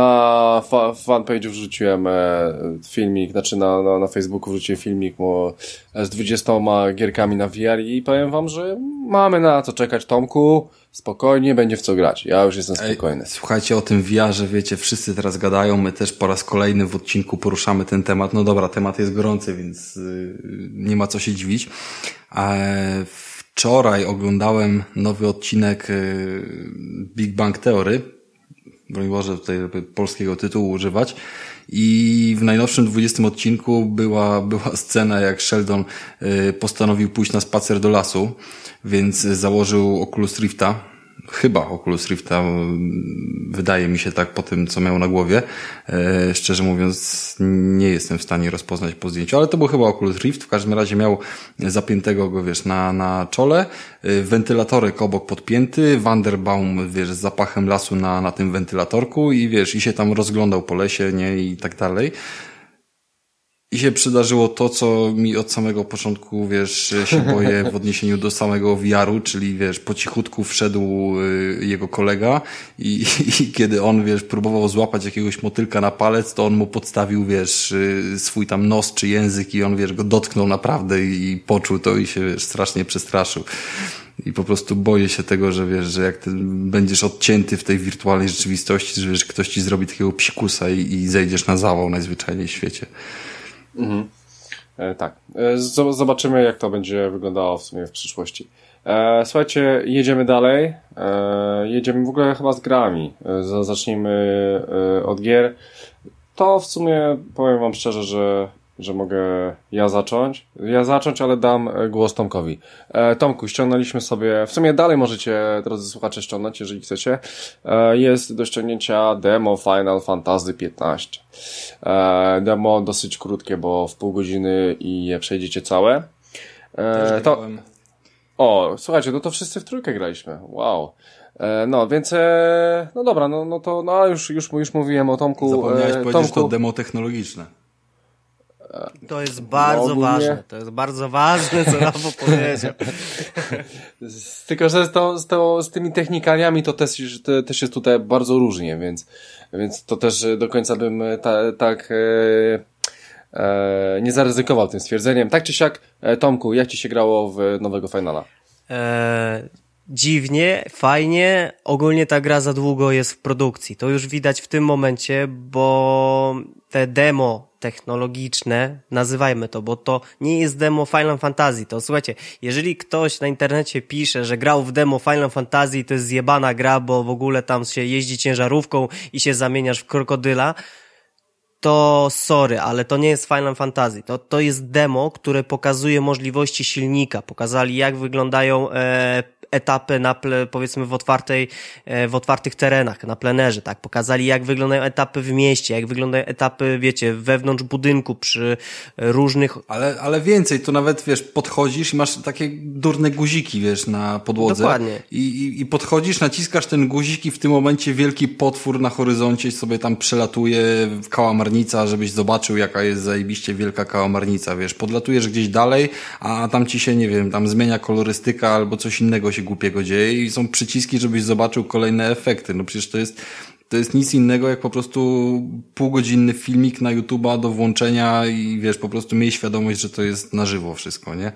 A: na fa- fanpage'u wrzuciłem e, filmik, znaczy na, na, na Facebooku wrzuciłem filmik mo, z dwudziestoma gierkami na V R i powiem wam, że mamy na co czekać, Tomku. Spokojnie, będzie w co grać. Ja już jestem spokojny.
C: Ej, słuchajcie o tym V R-ze, wiecie, wszyscy teraz gadają, my też po raz kolejny w odcinku poruszamy ten temat. No dobra, temat jest gorący, więc yy, nie ma co się dziwić. A wczoraj oglądałem nowy odcinek yy, Big Bang Theory. Broń Boże tutaj polskiego tytułu używać. I w najnowszym dwudziestym odcinku była, była scena, jak Sheldon yy, postanowił pójść na spacer do lasu, więc założył Oculus Rifta. Chyba Oculus Rifta, wydaje mi się tak po tym, co miał na głowie. E, szczerze mówiąc, nie jestem w stanie rozpoznać po zdjęciu, ale to był chyba Oculus Rift. W każdym razie miał zapiętego go, wiesz, na, na czole, e, wentylatorek obok podpięty, Wanderbaum, wiesz, z zapachem lasu na, na tym wentylatorku i wiesz, i się tam rozglądał po lesie, nie, i tak dalej. I się przydarzyło to, co mi od samego początku, wiesz, się boję w odniesieniu do samego V R u, czyli, wiesz, po cichutku wszedł y, jego kolega i, i kiedy on, wiesz, próbował złapać jakiegoś motylka na palec, to on mu podstawił, wiesz, y, swój tam nos czy język i on, wiesz, go dotknął naprawdę i, i poczuł to i się, wiesz, strasznie przestraszył. I po prostu boję się tego, że wiesz, że jak ty będziesz odcięty w tej wirtualnej rzeczywistości, że wiesz, ktoś ci zrobi takiego psikusa i, i zejdziesz na zawał najzwyczajniej w świecie.
A: Mhm. E, tak. E, z- zobaczymy, jak to będzie wyglądało w sumie w przyszłości. E, słuchajcie, jedziemy dalej. E, jedziemy w ogóle chyba z grami. E, z- zacznijmy e, od gier. To w sumie powiem wam szczerze, że, że mogę ja zacząć. Ja zacząć, ale dam głos Tomkowi. E, Tomku, ściągnęliśmy sobie, w sumie dalej możecie, drodzy słuchacze, ściągnąć, jeżeli chcecie. E, jest do ściągnięcia demo Final Fantasy piętnaście. E, demo dosyć krótkie, bo w pół godziny i je przejdziecie całe. E, to... O, słuchajcie, no to wszyscy w trójkę graliśmy. Wow. E, no, więc, e, no dobra, no, no to, no już, już, już mówiłem o Tomku.
C: Zapomniałeś
A: e,
C: powiedzieć, że
A: Tomku,
C: to demo technologiczne.
B: To jest bardzo
A: no, ogólnie...
B: ważne, to jest bardzo ważne, co Rafał powiedział.
A: Z, tylko, że z, to, z, to, z tymi technikaliami to też, to też jest tutaj bardzo różnie, więc, więc to też do końca bym ta, tak e, e, nie zaryzykował tym stwierdzeniem. Tak czy siak, e, Tomku, jak ci się grało w nowego Finala?
B: Eee, dziwnie, fajnie, ogólnie ta gra za długo jest w produkcji. To już widać w tym momencie, bo te demo technologiczne, nazywajmy to, bo to nie jest demo Final Fantasy. To słuchajcie, jeżeli ktoś na internecie pisze, że grał w demo Final Fantasy, to jest zjebana gra, bo w ogóle tam się jeździ ciężarówką i się zamieniasz w krokodyla, to sorry, ale to nie jest Final Fantasy. To, to jest demo, które pokazuje możliwości silnika. Pokazali, jak wyglądają e, etapy na ple, powiedzmy w otwartej, e, w otwartych terenach, na plenerze, tak. Pokazali, jak wyglądają etapy w mieście, jak wyglądają etapy, wiecie, wewnątrz budynku przy różnych...
C: Ale, ale więcej, to nawet, wiesz, podchodzisz i masz takie durne guziki, wiesz, na podłodze.
B: Dokładnie.
C: I, i, i podchodzisz, naciskasz ten guzik i w tym momencie wielki potwór na horyzoncie sobie tam przelatuje, kałamarnica, żebyś zobaczył, jaka jest zajebiście wielka kałamarnica, wiesz. Podlatujesz gdzieś dalej, a tam ci się, nie wiem, tam zmienia kolorystyka albo coś innego się głupiego dzieje i są przyciski, żebyś zobaczył kolejne efekty. No przecież to jest, to jest nic innego jak po prostu półgodzinny filmik na YouTube'a do włączenia i wiesz, po prostu miej świadomość, że to jest na żywo wszystko, nie?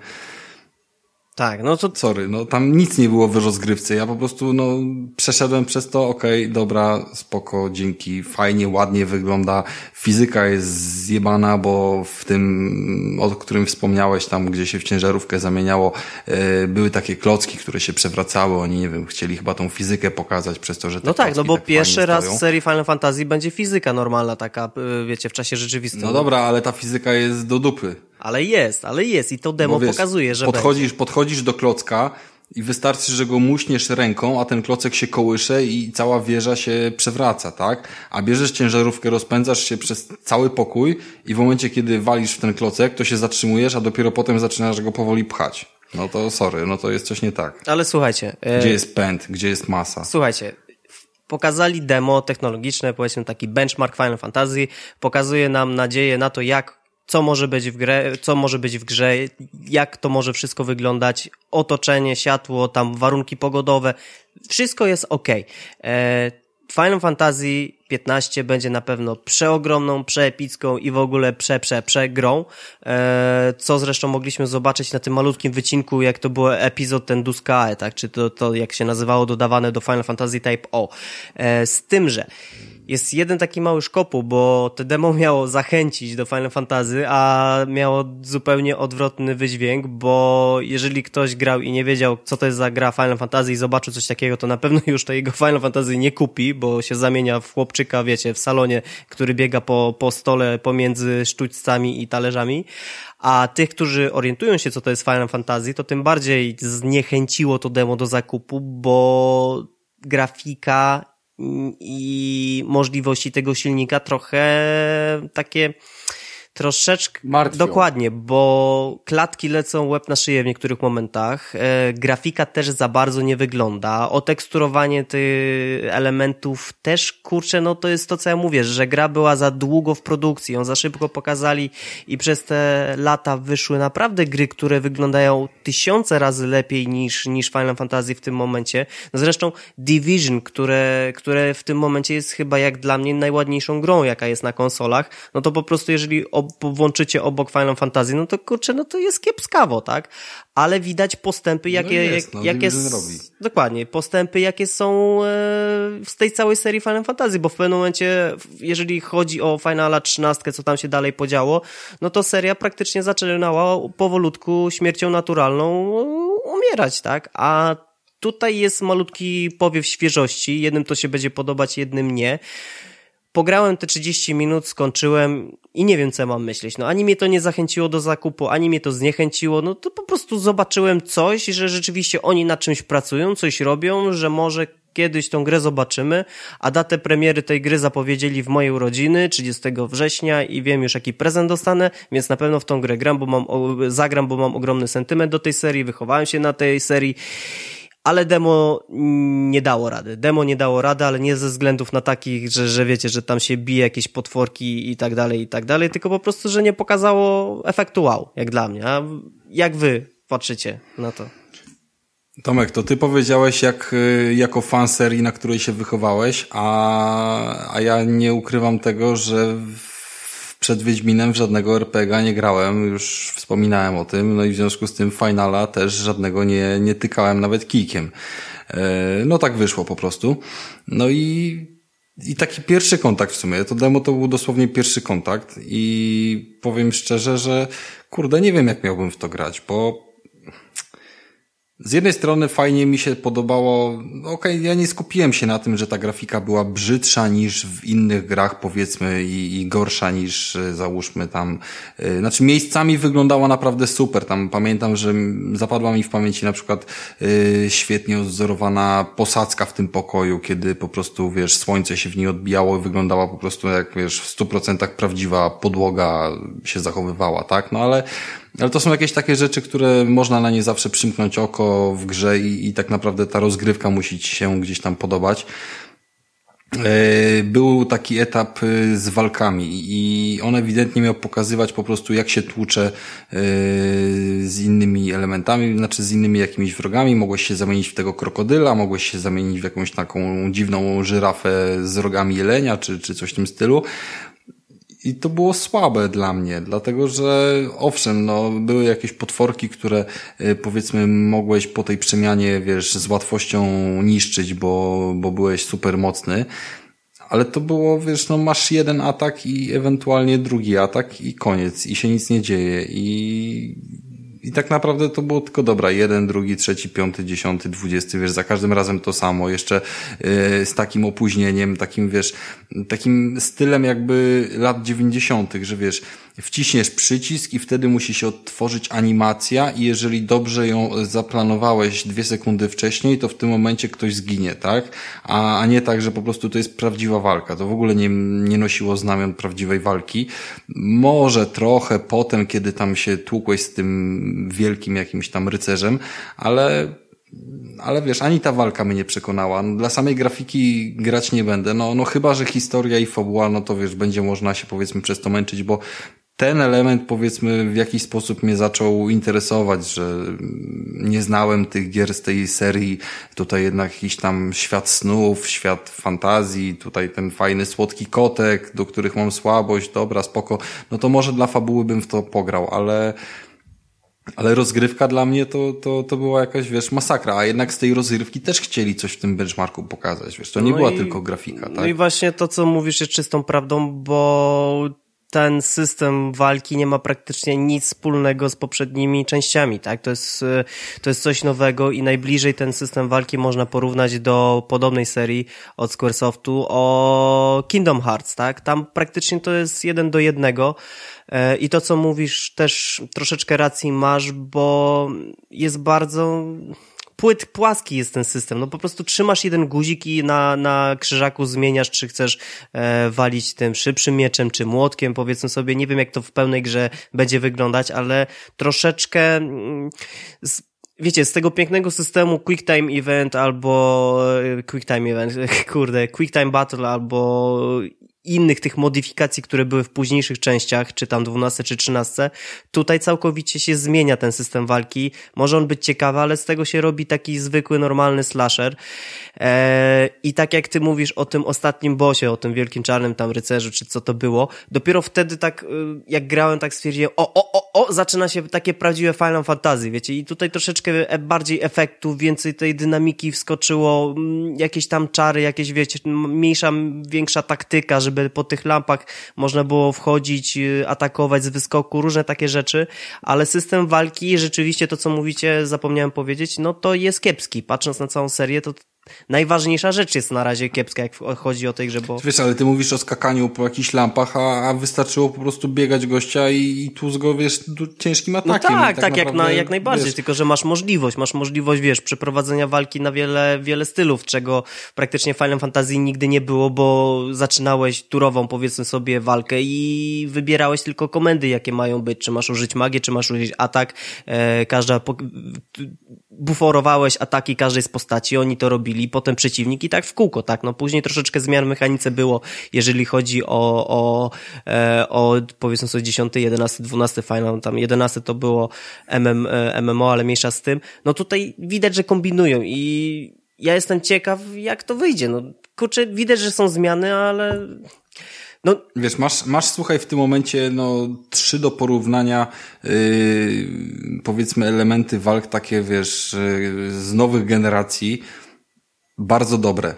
B: Tak, no to...
C: Sorry, no tam nic nie było w rozgrywce, ja po prostu, no, przeszedłem przez to, okej, okay, dobra, spoko, dzięki, fajnie, ładnie wygląda, fizyka jest zjebana, bo w tym, o którym wspomniałeś, tam, gdzie się w ciężarówkę zamieniało, yy, były takie klocki, które się przewracały, oni, nie wiem, chcieli chyba tą fizykę pokazać przez to, że te
B: No tak, no bo
C: tak
B: pierwszy raz
C: stoją.
B: w serii Final Fantasy będzie fizyka normalna, taka, wiecie, w czasie rzeczywistym.
C: No dobra, ale ta fizyka jest do dupy.
B: Ale jest, ale jest i to demo
C: wiesz,
B: pokazuje, że
C: podchodzisz,
B: będzie.
C: podchodzisz do klocka i wystarczy, że go muśniesz ręką, a ten klocek się kołysze i cała wieża się przewraca, tak? A bierzesz ciężarówkę, rozpędzasz się przez cały pokój i w momencie, kiedy walisz w ten klocek, to się zatrzymujesz, a dopiero potem zaczynasz go powoli pchać. No to sorry, no to jest coś nie tak.
B: Ale słuchajcie...
C: Gdzie
B: e...
C: jest pęd? Gdzie jest masa?
B: Słuchajcie... Pokazali demo technologiczne, powiedzmy taki benchmark Final Fantasy, pokazuje nam nadzieję na to, jak, co może być w grze, co może być w grze, jak to może wszystko wyglądać, otoczenie, światło, tam warunki pogodowe, wszystko jest okej. Okay. Final Fantasy piętnaście będzie na pewno przeogromną, przeepicką i w ogóle prze, prze, prze grą, e, co zresztą mogliśmy zobaczyć na tym malutkim wycinku, jak to było epizod ten Duskae, tak, czy to, to jak się nazywało, dodawane do Final Fantasy Type O. E, z tym, że jest jeden taki mały szkopuł, bo to demo miało zachęcić do Final Fantasy, a miało zupełnie odwrotny wydźwięk, bo jeżeli ktoś grał i nie wiedział, co to jest za gra Final Fantasy i zobaczył coś takiego, to na pewno już tego Final Fantasy nie kupi, bo się zamienia w chłopczyka, wiecie, w salonie, który biega po, po stole pomiędzy sztućcami i talerzami. A tych, którzy orientują się, co to jest Final Fantasy, to tym bardziej zniechęciło to demo do zakupu, bo grafika i możliwości tego silnika trochę takie troszeczkę
A: martwią.
B: Dokładnie, bo klatki lecą łeb na szyję w niektórych momentach, e, grafika też za bardzo nie wygląda, oteksturowanie tych elementów też, kurczę, no to jest to, co ja mówię, że gra była za długo w produkcji, ją za szybko pokazali i przez te lata wyszły naprawdę gry, które wyglądają tysiące razy lepiej niż, niż Final Fantasy w tym momencie. No zresztą Division, które, które w tym momencie jest chyba jak dla mnie najładniejszą grą, jaka jest na konsolach, no to po prostu jeżeli ob ob, włączycie obok Final Fantasy, no to kurczę, no to jest kiepskawo, tak? Ale widać postępy, jakie,
C: no jest, no,
B: jak, jakie
C: robi.
B: Dokładnie, postępy, jakie są z tej całej serii Final Fantasy, bo w pewnym momencie, jeżeli chodzi o Finala trzynastkę, co tam się dalej podziało, no to seria praktycznie zaczynała powolutku śmiercią naturalną umierać, tak? A tutaj jest malutki powiew świeżości, jednym to się będzie podobać, jednym nie. Pograłem te trzydzieści minut, skończyłem i nie wiem, co ja mam myśleć. No ani mnie to nie zachęciło do zakupu, ani mnie to zniechęciło. No to po prostu zobaczyłem coś, że rzeczywiście oni nad czymś pracują, coś robią, że może kiedyś tą grę zobaczymy, a datę premiery tej gry zapowiedzieli w mojej urodziny, trzydziestego września i wiem już, jaki prezent dostanę, więc na pewno w tą grę gram, bo mam, zagram, bo mam ogromny sentyment do tej serii, wychowałem się na tej serii. Ale demo nie dało rady. Demo nie dało rady, ale nie ze względów na takich, że, że wiecie, że tam się bije jakieś potworki i tak dalej, i tak dalej, tylko po prostu, że nie pokazało efektu wow, jak dla mnie. A jak wy patrzycie na to?
C: Tomek, to ty powiedziałeś jak, jako fan serii, na której się wychowałeś, a, a ja nie ukrywam tego, że przed Wiedźminem w żadnego er pe gie a nie grałem, już wspominałem o tym, no i w związku z tym Finala też żadnego nie, nie tykałem nawet kijkiem. No tak wyszło po prostu. No i, i taki pierwszy kontakt w sumie, to demo to był dosłownie pierwszy kontakt i powiem szczerze, że kurde, nie wiem jak miałbym w to grać, bo z jednej strony fajnie mi się podobało, okej, okay, ja nie skupiłem się na tym, że ta grafika była brzydsza niż w innych grach, powiedzmy, i, i gorsza niż, załóżmy tam, yy, znaczy miejscami wyglądała naprawdę super, tam pamiętam, że zapadła mi w pamięci na przykład yy, świetnie odzorowana posadzka w tym pokoju, kiedy po prostu, wiesz, słońce się w niej odbijało i wyglądała po prostu jak, wiesz, w stu procentach prawdziwa podłoga się zachowywała, tak, no ale Ale to są jakieś takie rzeczy, które można na nie zawsze przymknąć oko w grze i, i tak naprawdę ta rozgrywka musi ci się gdzieś tam podobać. Był taki etap z walkami i on ewidentnie miał pokazywać po prostu jak się tłucze z innymi elementami, znaczy z innymi jakimiś wrogami. Mogłeś się zamienić w tego krokodyla, mogłeś się zamienić w jakąś taką dziwną żyrafę z rogami jelenia czy, czy coś w tym stylu. I to było słabe dla mnie, dlatego że owszem, no były jakieś potworki, które powiedzmy mogłeś po tej przemianie, wiesz, z łatwością niszczyć, bo, bo byłeś super mocny, ale to było, wiesz, no masz jeden atak i ewentualnie drugi atak i koniec i się nic nie dzieje i I tak naprawdę to było tylko dobra, jeden, drugi, trzeci, piąty, dziesiąty, dwudziesty, wiesz, za każdym razem to samo, jeszcze yy, z takim opóźnieniem, takim, wiesz, takim stylem jakby lat dziewięćdziesiątych, że wiesz, wciśniesz przycisk i wtedy musi się odtworzyć animacja i jeżeli dobrze ją zaplanowałeś dwie sekundy wcześniej, to w tym momencie ktoś zginie, tak? A, a nie tak, że po prostu to jest prawdziwa walka. To w ogóle nie, nie nosiło znamion prawdziwej walki. Może trochę potem, kiedy tam się tłukłeś z tym wielkim jakimś tam rycerzem, ale ale wiesz, ani ta walka mnie nie przekonała. No, dla samej grafiki grać nie będę. No, no chyba, że historia i fabuła, no to wiesz, będzie można się powiedzmy przez to męczyć, bo ten element powiedzmy w jakiś sposób mnie zaczął interesować, że nie znałem tych gier z tej serii. Tutaj jednak jakiś tam świat snów, świat fantazji, tutaj ten fajny słodki kotek, do których mam słabość, dobra, spoko. No to może dla fabuły bym w to pograł, ale Ale rozgrywka dla mnie to, to, to była jakaś, wiesz, masakra, a jednak z tej rozgrywki też chcieli coś w tym benchmarku pokazać, wiesz, to nie no była i, tylko grafika, tak?
B: No i właśnie to, co mówisz, jest czystą prawdą, bo ten system walki nie ma praktycznie nic wspólnego z poprzednimi częściami, tak? To jest, to jest coś nowego i najbliżej ten system walki można porównać do podobnej serii od Squaresoftu o Kingdom Hearts, tak? Tam praktycznie to jest jeden do jednego. I to, co mówisz, też troszeczkę racji masz, bo jest bardzo płyt, płaski jest ten system. No po prostu trzymasz jeden guzik i na, na krzyżaku zmieniasz, czy chcesz e, walić tym szybszym mieczem, czy młotkiem, powiedzmy sobie. Nie wiem, jak to w pełnej grze będzie wyglądać, ale troszeczkę mm, z, wiecie, z tego pięknego systemu Quick Time Event albo Quick Time Event, kurde, Quick Time Battle albo innych tych modyfikacji, które były w późniejszych częściach, czy tam dwunastce, czy trzynastce, tutaj całkowicie się zmienia ten system walki. Może on być ciekawy, ale z tego się robi taki zwykły, normalny slasher. Eee, I tak jak ty mówisz o tym ostatnim bossie, o tym wielkim czarnym tam rycerzu, czy co to było, dopiero wtedy tak, jak grałem, tak stwierdziłem, o, o, o, o, zaczyna się takie prawdziwe Final Fantasy, wiecie, i tutaj troszeczkę bardziej efektów, więcej tej dynamiki wskoczyło, jakieś tam czary, jakieś, wiecie, mniejsza, większa taktyka, żeby po tych lampach można było wchodzić, atakować z wyskoku, różne takie rzeczy, ale system walki, rzeczywiście to, co mówicie, zapomniałem powiedzieć, no to jest kiepski. Patrząc na całą serię, to najważniejsza rzecz jest na razie kiepska, jak chodzi o tej grze, bo...
C: Wiesz, ale ty mówisz o skakaniu po jakichś lampach, a, a wystarczyło po prostu biegać gościa i, i tłuc go, wiesz, ciężkim atakiem.
B: No tak,
C: tak,
B: tak, jak, na, jak najbardziej,
C: wiesz...
B: tylko że masz możliwość, masz możliwość, wiesz, przeprowadzenia walki na wiele, wiele stylów, czego praktycznie w Final Fantasy nigdy nie było, bo zaczynałeś turową, powiedzmy sobie, walkę i wybierałeś tylko komendy, jakie mają być, czy masz użyć magię, czy masz użyć atak, e, każda... Po... buforowałeś ataki każdej z postaci, oni to robili, potem przeciwnik i tak w kółko, tak, no później troszeczkę zmian w mechanice było, jeżeli chodzi o, o, e, o powiedzmy sobie dziesiąty, jedenasty, dwunasty Final, tam jedenasty to było M M, M M O, ale mniejsza z tym, no tutaj widać, że kombinują i ja jestem ciekaw, jak to wyjdzie, no kurczę, widać, że są zmiany, ale... No.
C: Wiesz, masz, masz, słuchaj, w tym momencie, no, trzy do porównania, yy, powiedzmy, elementy walk takie, wiesz, yy, z nowych generacji, bardzo dobre.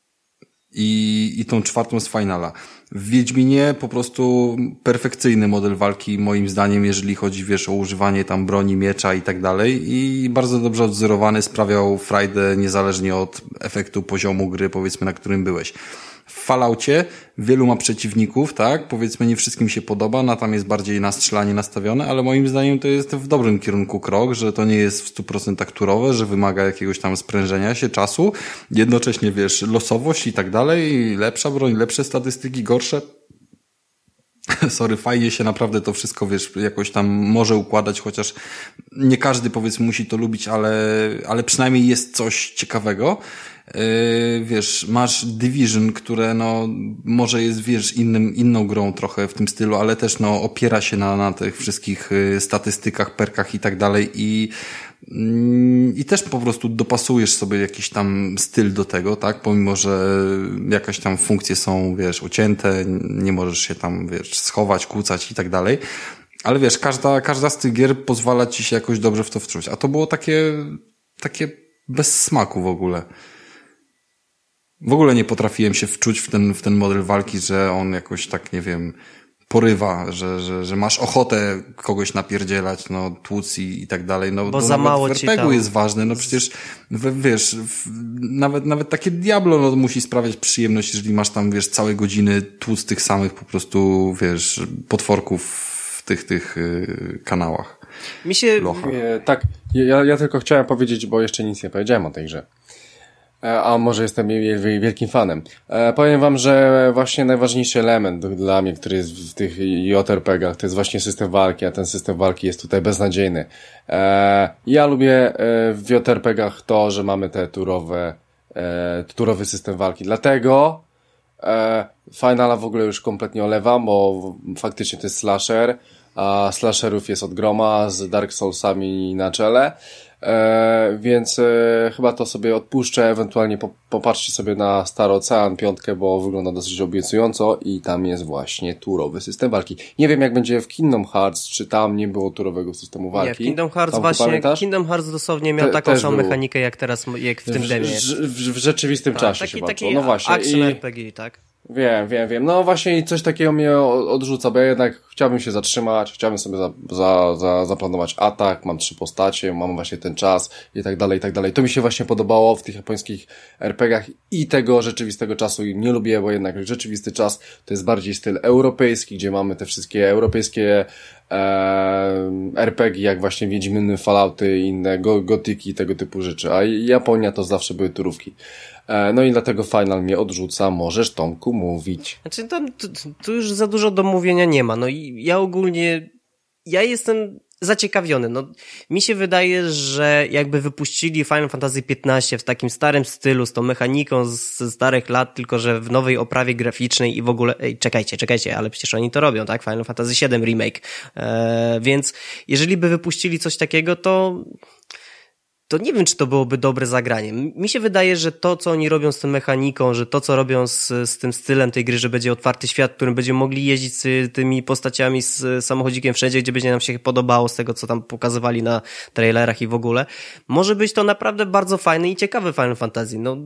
C: I, i tą czwartą z Finala. W Wiedźminie po prostu perfekcyjny model walki, moim zdaniem, jeżeli chodzi, wiesz, o używanie tam broni, miecza i tak dalej. I bardzo dobrze odzorowany, sprawiał frajdę niezależnie od efektu poziomu gry, powiedzmy, na którym byłeś. W Falloutie wielu ma przeciwników, tak? Powiedzmy, nie wszystkim się podoba, na tam jest bardziej na strzelanie nastawione, ale moim zdaniem to jest w dobrym kierunku krok, że to nie jest w stu procentach turowe, że wymaga jakiegoś tam sprężenia się, czasu, jednocześnie, wiesz, losowość i tak dalej, lepsza broń, lepsze statystyki, gorsze. Sorry, fajnie się naprawdę to wszystko, wiesz, jakoś tam może układać, chociaż nie każdy, powiedzmy, musi to lubić, ale, ale przynajmniej jest coś ciekawego. Yy, wiesz, masz Division, które no może jest, wiesz, innym, inną grą trochę w tym stylu, ale też no opiera się na, na tych wszystkich yy, statystykach, perkach i tak dalej i yy, i też po prostu dopasujesz sobie jakiś tam styl do tego, tak, pomimo, że jakaś tam funkcje są, wiesz, ucięte, nie możesz się tam, wiesz, schować, kłócać i tak dalej, ale wiesz, każda, każda z tych gier pozwala ci się jakoś dobrze w to wczuć, a to było takie, takie bez smaku w ogóle. W ogóle nie potrafiłem się wczuć w ten, w ten model walki, że on jakoś tak, nie wiem, porywa, że, że, że masz ochotę kogoś napierdzielać, no, tłuc i, i tak dalej. No,
B: bo za mało
C: w er pe gu jest ważne, no przecież, w, wiesz, w, nawet, nawet takie Diablo, no, musi sprawiać przyjemność, jeżeli masz tam, wiesz, całe godziny tłuc tych samych po prostu, wiesz, potworków w tych, tych yy, kanałach.
B: Mi się...
A: Nie, tak, ja, ja tylko chciałem powiedzieć, bo jeszcze nic nie powiedziałem o tej grze. A może jestem jej wielkim fanem. E, powiem wam, że właśnie najważniejszy element dla mnie, który jest w tych J R P gach, to jest właśnie system walki, a ten system walki jest tutaj beznadziejny. E, ja lubię e, w J R P gach to, że mamy te turowe, e, turowy system walki. Dlatego e, Finala w ogóle już kompletnie olewam, bo faktycznie to jest slasher, a slasherów jest od groma z Dark Soulsami na czele. E, więc e, chyba to sobie odpuszczę, ewentualnie po, popatrzcie sobie na Star Ocean piątkę, bo wygląda dosyć obiecująco i tam jest właśnie turowy system walki. Nie wiem, jak będzie w Kingdom Hearts, czy tam nie było turowego systemu walki.
B: Nie, w Kingdom Hearts właśnie, pamiętasz? Kingdom Hearts dosłownie miał Te, taką samą było. mechanikę jak teraz, jak w tym
A: w,
B: demie.
A: W, w, w rzeczywistym tak, czasie
B: taki,
A: się
B: taki
A: walczyło. No właśnie.
B: Action
A: I...
B: R P G, tak?
A: Wiem, wiem, wiem. No właśnie coś takiego mnie odrzuca, bo ja jednak chciałbym się zatrzymać, chciałbym sobie za, za, za, zaplanować atak, mam trzy postacie, mam właśnie ten czas i tak dalej, i tak dalej. To mi się właśnie podobało w tych japońskich er pe gach i tego rzeczywistego czasu nie lubię, bo jednak rzeczywisty czas to jest bardziej styl europejski, gdzie mamy te wszystkie europejskie e, er pe gie, jak właśnie Wiedźminy, Fallouty i inne go, gotyki i tego typu rzeczy, a Japonia to zawsze były turówki. No i dlatego Final mnie odrzuca, możesz, Tomku, mówić.
B: Znaczy tam tu, tu już za dużo do mówienia nie ma, no i ja ogólnie, ja jestem zaciekawiony. No, mi się wydaje, że jakby wypuścili Final Fantasy piętnaście w takim starym stylu, z tą mechaniką z, z starych lat, tylko że w nowej oprawie graficznej i w ogóle, ej, czekajcie, czekajcie, ale przecież oni to robią, tak? Final Fantasy siedem Remake. Eee, więc jeżeli by wypuścili coś takiego, to to nie wiem, czy to byłoby dobre zagranie. Mi się wydaje, że to, co oni robią z tą mechaniką, że to, co robią z, z tym stylem tej gry, że będzie otwarty świat, w którym będziemy mogli jeździć z tymi postaciami, z samochodzikiem wszędzie, gdzie będzie nam się podobało z tego, co tam pokazywali na trailerach i w ogóle, może być to naprawdę bardzo fajny i ciekawy Final Fantasy. No,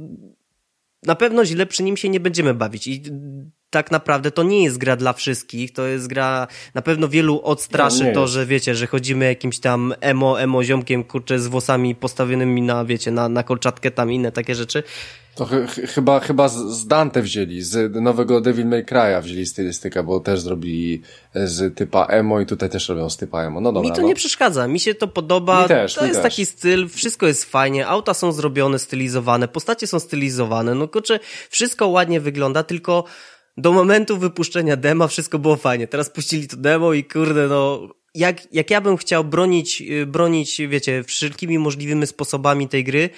B: na pewno źle przy nim się nie będziemy bawić i tak naprawdę to nie jest gra dla wszystkich, to jest gra, na pewno wielu odstraszy no, to, jest. Że wiecie, że chodzimy jakimś tam emo, emo ziomkiem, kurczę, z włosami postawionymi na, wiecie, na, na kolczatkę, tam inne takie rzeczy.
A: To ch- ch- chyba chyba z Dante wzięli, z nowego Devil May Cry'a wzięli stylistykę, bo też zrobili z typa emo i tutaj też robią z typa emo. No dobra.
B: Mi to
A: no.
B: nie przeszkadza, mi się to podoba,
A: mi też,
B: to
A: mi
B: jest
A: też.
B: taki styl, wszystko jest fajnie, auta są zrobione, stylizowane, postacie są stylizowane, no kurczę, wszystko ładnie wygląda, tylko do momentu wypuszczenia dema wszystko było fajnie. Teraz puścili to demo i kurde, no jak, jak ja bym chciał bronić, bronić, wiecie, wszelkimi możliwymi sposobami tej gry,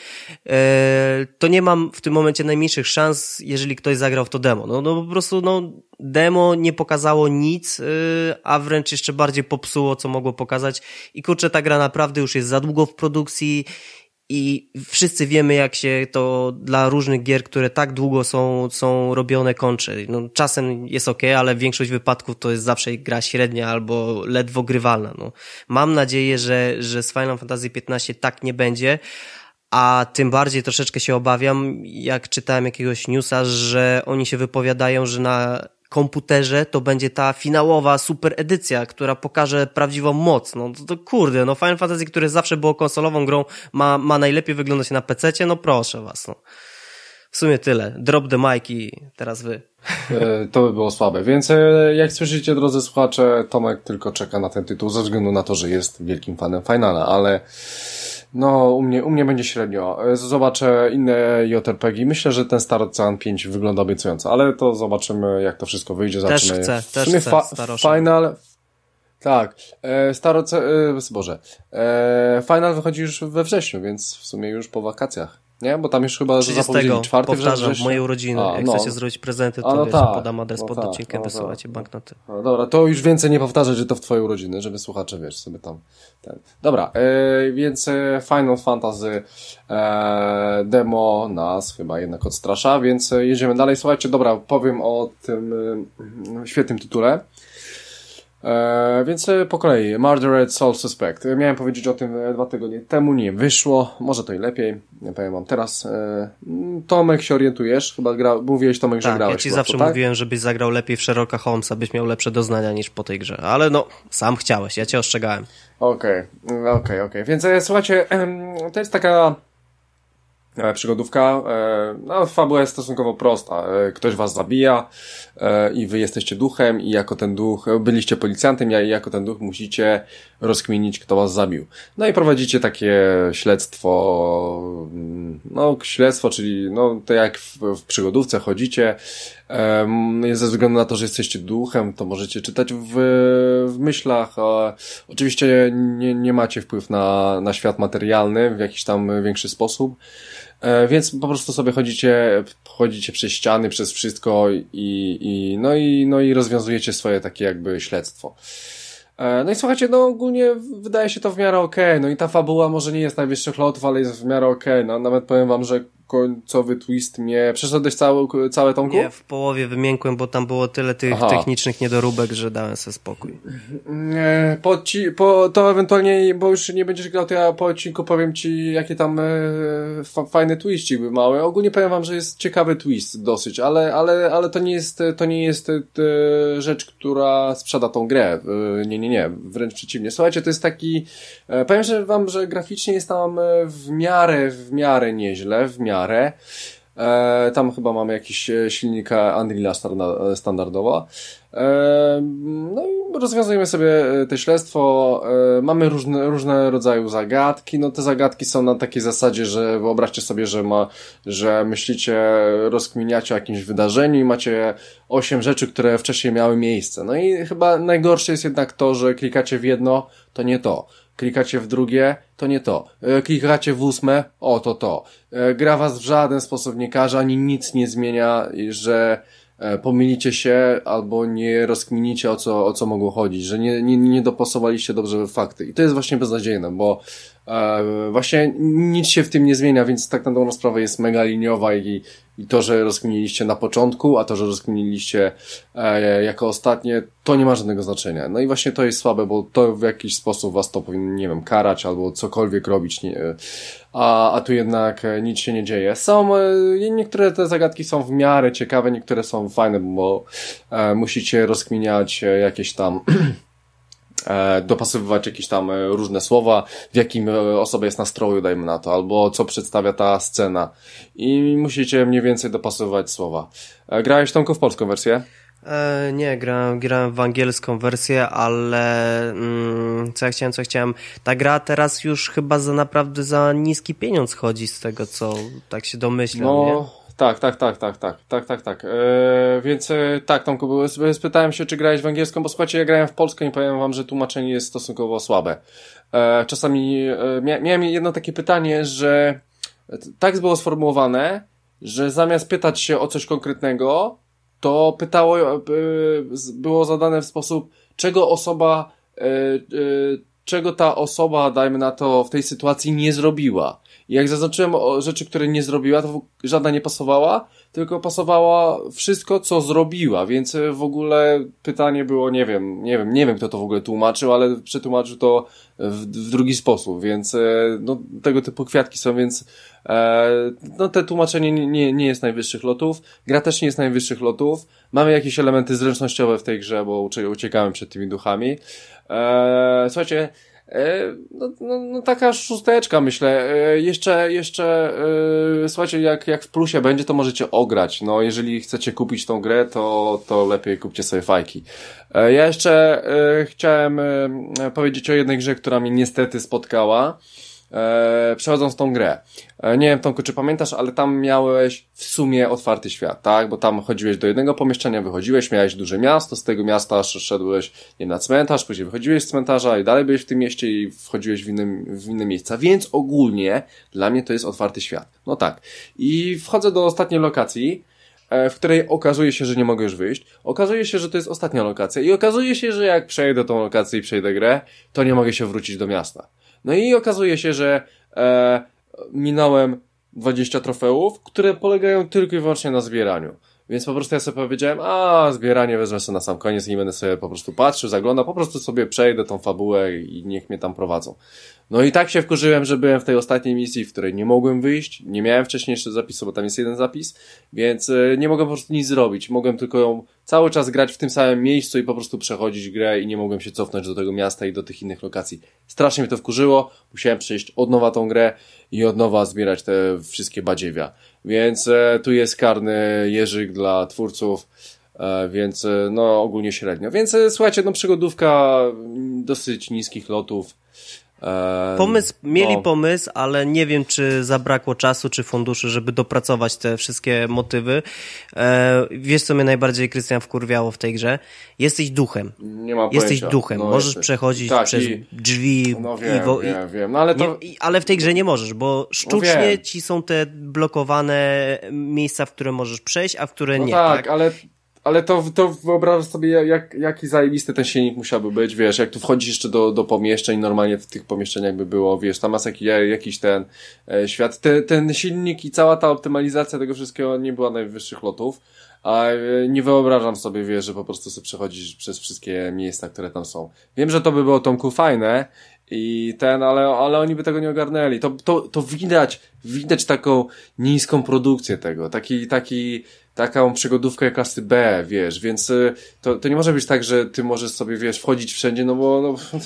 B: e, to nie mam w tym momencie najmniejszych szans, jeżeli ktoś zagrał w to demo. No, no po prostu, no, demo nie pokazało nic, e, a wręcz jeszcze bardziej popsuło, co mogło pokazać. I kurczę, ta gra naprawdę już jest za długo w produkcji. I wszyscy wiemy, jak się to dla różnych gier, które tak długo są, są robione, kończy. No, czasem jest okej, ale większość wypadków to jest zawsze gra średnia albo ledwo grywalna. No. Mam nadzieję, że, że z Final Fantasy piętnaście tak nie będzie, a tym bardziej troszeczkę się obawiam, jak czytałem jakiegoś newsa, że oni się wypowiadają, że na komputerze to będzie ta finałowa super edycja, która pokaże prawdziwą moc. No to, to kurde, no Final Fantasy, które zawsze było konsolową grą, ma, ma najlepiej wyglądać na pececie, no proszę was, no. W sumie tyle. Drop the mic i teraz wy.
A: To by było słabe. Więc jak słyszycie, drodzy słuchacze, Tomek tylko czeka na ten tytuł ze względu na to, że jest wielkim fanem Finala, ale no u mnie, u mnie będzie średnio. Zobaczę inne J R P G. Myślę, że ten Star Ocean pięć wygląda obiecująco, ale to zobaczymy, jak to wszystko wyjdzie.
B: Też
A: Zobaczymy.
B: chcę,
A: w
B: też
A: sumie
B: chcę
A: fa- Final... Tak, e, Star Ocean... E, Boże. E, Final wychodzi już we wrześniu, więc w sumie już po wakacjach. Nie? Bo tam już chyba zapowiedzieli czwarty
B: powtarzam, w moje urodziny.
A: A,
B: jak
A: no.
B: chcecie zrobić prezenty, to
A: A, no
B: wiesz,
A: tak,
B: podam adres
A: no
B: pod
A: tak,
B: odcinkiem,
A: no
B: wysyłacie
A: tak.
B: banknoty.
A: No dobra, to już więcej nie powtarzać, że to w twoje urodziny, żeby słuchacze, wiesz, sobie tam... Ten. Dobra, e, więc e, Final Fantasy e, demo nas chyba jednak odstrasza, więc e, jedziemy dalej. Słuchajcie, dobra, powiem o tym e, świetnym tytule. E, więc e, po kolei, Murdered Soul Suspect. Miałem powiedzieć o tym e, dwa tygodnie temu, nie wyszło, może to i lepiej, nie powiem wam teraz. E, Tomek, się orientujesz? Chyba gra, mówiłeś, Tomek, że
B: tak,
A: grałeś.
B: Ja ci
A: chyba
B: zawsze
A: to, tak?
B: mówiłem, żebyś zagrał lepiej w Sherlocka Holmesa, byś miał lepsze doznania niż po tej grze, ale no, sam chciałeś, ja cię ostrzegałem.
A: Okej, okay, okej, okay, okej. Okay. Więc e, słuchajcie, to jest taka e, przygodówka, e, no fabuła jest stosunkowo prosta. E, ktoś was zabija e, i wy jesteście duchem i jako ten duch, byliście policjantem i jako ten duch musicie rozkminić, kto was zabił. No i prowadzicie takie śledztwo, no śledztwo, czyli no to jak w, w przygodówce chodzicie, e, ze względu na to, że jesteście duchem, to możecie czytać w, w myślach. E, oczywiście nie, nie macie wpływ na, na świat materialny w jakiś tam większy sposób. E, więc po prostu sobie chodzicie, chodzicie przez ściany, przez wszystko i, i, no i, no i rozwiązujecie swoje takie jakby śledztwo. E, no i słuchajcie, no ogólnie wydaje się to w miarę okej, okay. No i ta fabuła może nie jest najwyższych lotów, ale jest w miarę okej, okay. No nawet powiem wam, że końcowy twist mnie... Przeszedłeś całe, całe Tomku?
B: Nie, w połowie wymiękłem, bo tam było tyle tych Aha. technicznych niedoróbek, że dałem sobie spokój.
A: Nie, po, ci, po to ewentualnie, bo już nie będziesz grał, to ja po odcinku powiem ci, jakie tam e, fa, fajne twiści były małe. Ogólnie powiem wam, że jest ciekawy twist dosyć, ale, ale, ale to nie jest, to nie jest e, rzecz, która sprzeda tą grę. E, nie, nie, nie, wręcz przeciwnie. Słuchajcie, to jest taki... E, powiem że wam, że graficznie jest tam w miarę, w miarę nieźle, w miarę. E, tam chyba mamy jakiś silnik Unreala standardowo. E, no i rozwiązujemy sobie te śledztwo. E, mamy różne, różne rodzaje zagadki. No te zagadki są na takiej zasadzie, że wyobraźcie sobie, że ma, że myślicie, rozkminiacie o jakimś wydarzeniu i macie osiem rzeczy, które wcześniej miały miejsce. No i chyba najgorsze jest jednak to, że klikacie w jedno, to nie to. Klikacie w drugie, to nie to. E, klikacie w ósme, o to to. E, gra was w żaden sposób nie karze, ani nic nie zmienia, że e, pomylicie się albo nie rozkminicie o co, o co mogło chodzić, że nie, nie, nie dopasowaliście dobrze fakty. I to jest właśnie beznadziejne, bo e, właśnie nic się w tym nie zmienia, więc tak na dobrą sprawę jest mega liniowa i, i to, że rozkminiliście na początku, a to, że rozkminiliście e, jako ostatnie, to nie ma żadnego znaczenia. No i właśnie to jest słabe, bo to w jakiś sposób was to powinno, nie wiem, karać albo cokolwiek robić, nie, a, a tu jednak nic się nie dzieje. Są, e, niektóre te zagadki są w miarę ciekawe, niektóre są fajne, bo e, musicie rozkminiać jakieś tam E, dopasowywać jakieś tam e, różne słowa, w jakim e, osoba jest nastroju, dajmy na to, albo co przedstawia ta scena. I musicie mniej więcej dopasowywać słowa. E, grałeś Tomku w polską wersję?
B: E, nie, grałem, grałem w angielską wersję, ale mm, co ja chciałem, co chciałem. Ta gra teraz już chyba za naprawdę za niski pieniądz chodzi z tego, co tak się domyślam,
A: no...
B: nie?
A: Tak, tak, tak, tak, tak, tak, tak, tak. Eee, więc e, tak, Tomku, spytałem się, czy grałeś w angielską, bo słuchajcie, ja grałem w polską i powiem wam, że tłumaczenie jest stosunkowo słabe. E, czasami e, mia- miałem jedno takie pytanie, że tak było sformułowane, że zamiast pytać się o coś konkretnego, to pytało, e, było zadane w sposób, czego osoba, e, e, czego ta osoba, dajmy na to, w tej sytuacji nie zrobiła. I jak zaznaczyłem o rzeczy, które nie zrobiła, to żadna nie pasowała, tylko pasowała wszystko, co zrobiła, więc w ogóle pytanie było, nie wiem, nie wiem, nie wiem kto to w ogóle tłumaczył, ale przetłumaczył to w, w drugi sposób, więc no, tego typu kwiatki są, więc e, no, te tłumaczenie nie, nie, nie jest najwyższych lotów, gra też nie jest najwyższych lotów, mamy jakieś elementy zręcznościowe w tej grze, bo uciekamy przed tymi duchami. E, słuchajcie, No, no, no taka szósteczka, myślę. Jeszcze, jeszcze, yy, słuchajcie, jak, jak w plusie będzie, to możecie ograć. No, jeżeli chcecie kupić tą grę, to, to lepiej kupcie sobie fajki. Yy, ja jeszcze yy, chciałem yy, powiedzieć o jednej grze, która mnie niestety spotkała. E, przechodząc tą grę. E, nie wiem, Tomku, czy pamiętasz, ale tam miałeś w sumie otwarty świat, tak? Bo tam chodziłeś do jednego pomieszczenia, wychodziłeś, miałeś duże miasto, z tego miasta szedłeś, nie wiem, na cmentarz, później wychodziłeś z cmentarza i dalej byłeś w tym mieście i wchodziłeś w inne, w inne miejsca. Więc ogólnie dla mnie to jest otwarty świat. No tak. I wchodzę do ostatniej lokacji, w której okazuje się, że nie mogę już wyjść. Okazuje się, że to jest ostatnia lokacja i okazuje się, że jak przejdę tą lokację i przejdę grę, to nie mogę się wrócić do miasta. No i okazuje się, że e, minąłem dwadzieścia trofeów, które polegają tylko i wyłącznie na zbieraniu. Więc po prostu ja sobie powiedziałem, a zbieranie wezmę sobie na sam koniec i nie będę sobie po prostu patrzył, zaglądał, po prostu sobie przejdę tą fabułę i niech mnie tam prowadzą. No i tak się wkurzyłem, że byłem w tej ostatniej misji, w której nie mogłem wyjść, nie miałem wcześniej jeszcze zapisu, bo tam jest jeden zapis, więc nie mogłem po prostu nic zrobić. Mogłem tylko ją cały czas grać w tym samym miejscu i po prostu przechodzić grę i nie mogłem się cofnąć do tego miasta i do tych innych lokacji. Strasznie mnie to wkurzyło, musiałem przejść od nowa tą grę i od nowa zbierać te wszystkie badziewia. Więc e, tu jest karny jeżyk dla twórców, e, więc e, no ogólnie średnio. Więc e, słuchajcie, no przygodówka dosyć niskich lotów. E,
B: Pomysł, mieli
A: no.
B: pomysł, ale nie wiem, czy zabrakło czasu, czy funduszy, żeby dopracować te wszystkie motywy. E, wiesz, co mnie najbardziej, Krystian, wkurwiało w tej grze? Jesteś duchem.
A: Nie ma
B: Jesteś
A: pojęcia.
B: duchem.
A: No,
B: możesz
A: jesteś.
B: przechodzić
A: Tak,
B: przez
A: i,
B: drzwi.
A: No wiem,
B: i wo,
A: wiem, wiem. No, ale, to...
B: nie, ale w tej grze nie możesz, bo sztucznie
A: no, wiem.
B: ci są te blokowane miejsca, w które możesz przejść, a w które
A: no
B: nie.
A: Tak,
B: tak?
A: ale... Ale to, to wyobrażasz sobie, jak, jaki zajebisty ten silnik musiałby być, wiesz, jak tu wchodzisz jeszcze do, do pomieszczeń, normalnie w tych pomieszczeniach by było, wiesz, tam masz jakiś, jakiś ten e, świat. Te, ten silnik i cała ta optymalizacja tego wszystkiego nie była najwyższych lotów, a e, nie wyobrażam sobie, wiesz, że po prostu sobie przechodzisz przez wszystkie miejsca, które tam są. Wiem, że to by było, Tomku, fajne i ten, ale, ale oni by tego nie ogarnęli. To, to, to widać, widać taką niską produkcję tego, taki, taki, taką przygodówkę klasy B, wiesz, więc to, to nie może być tak, że ty możesz sobie, wiesz, wchodzić wszędzie, no bo, no,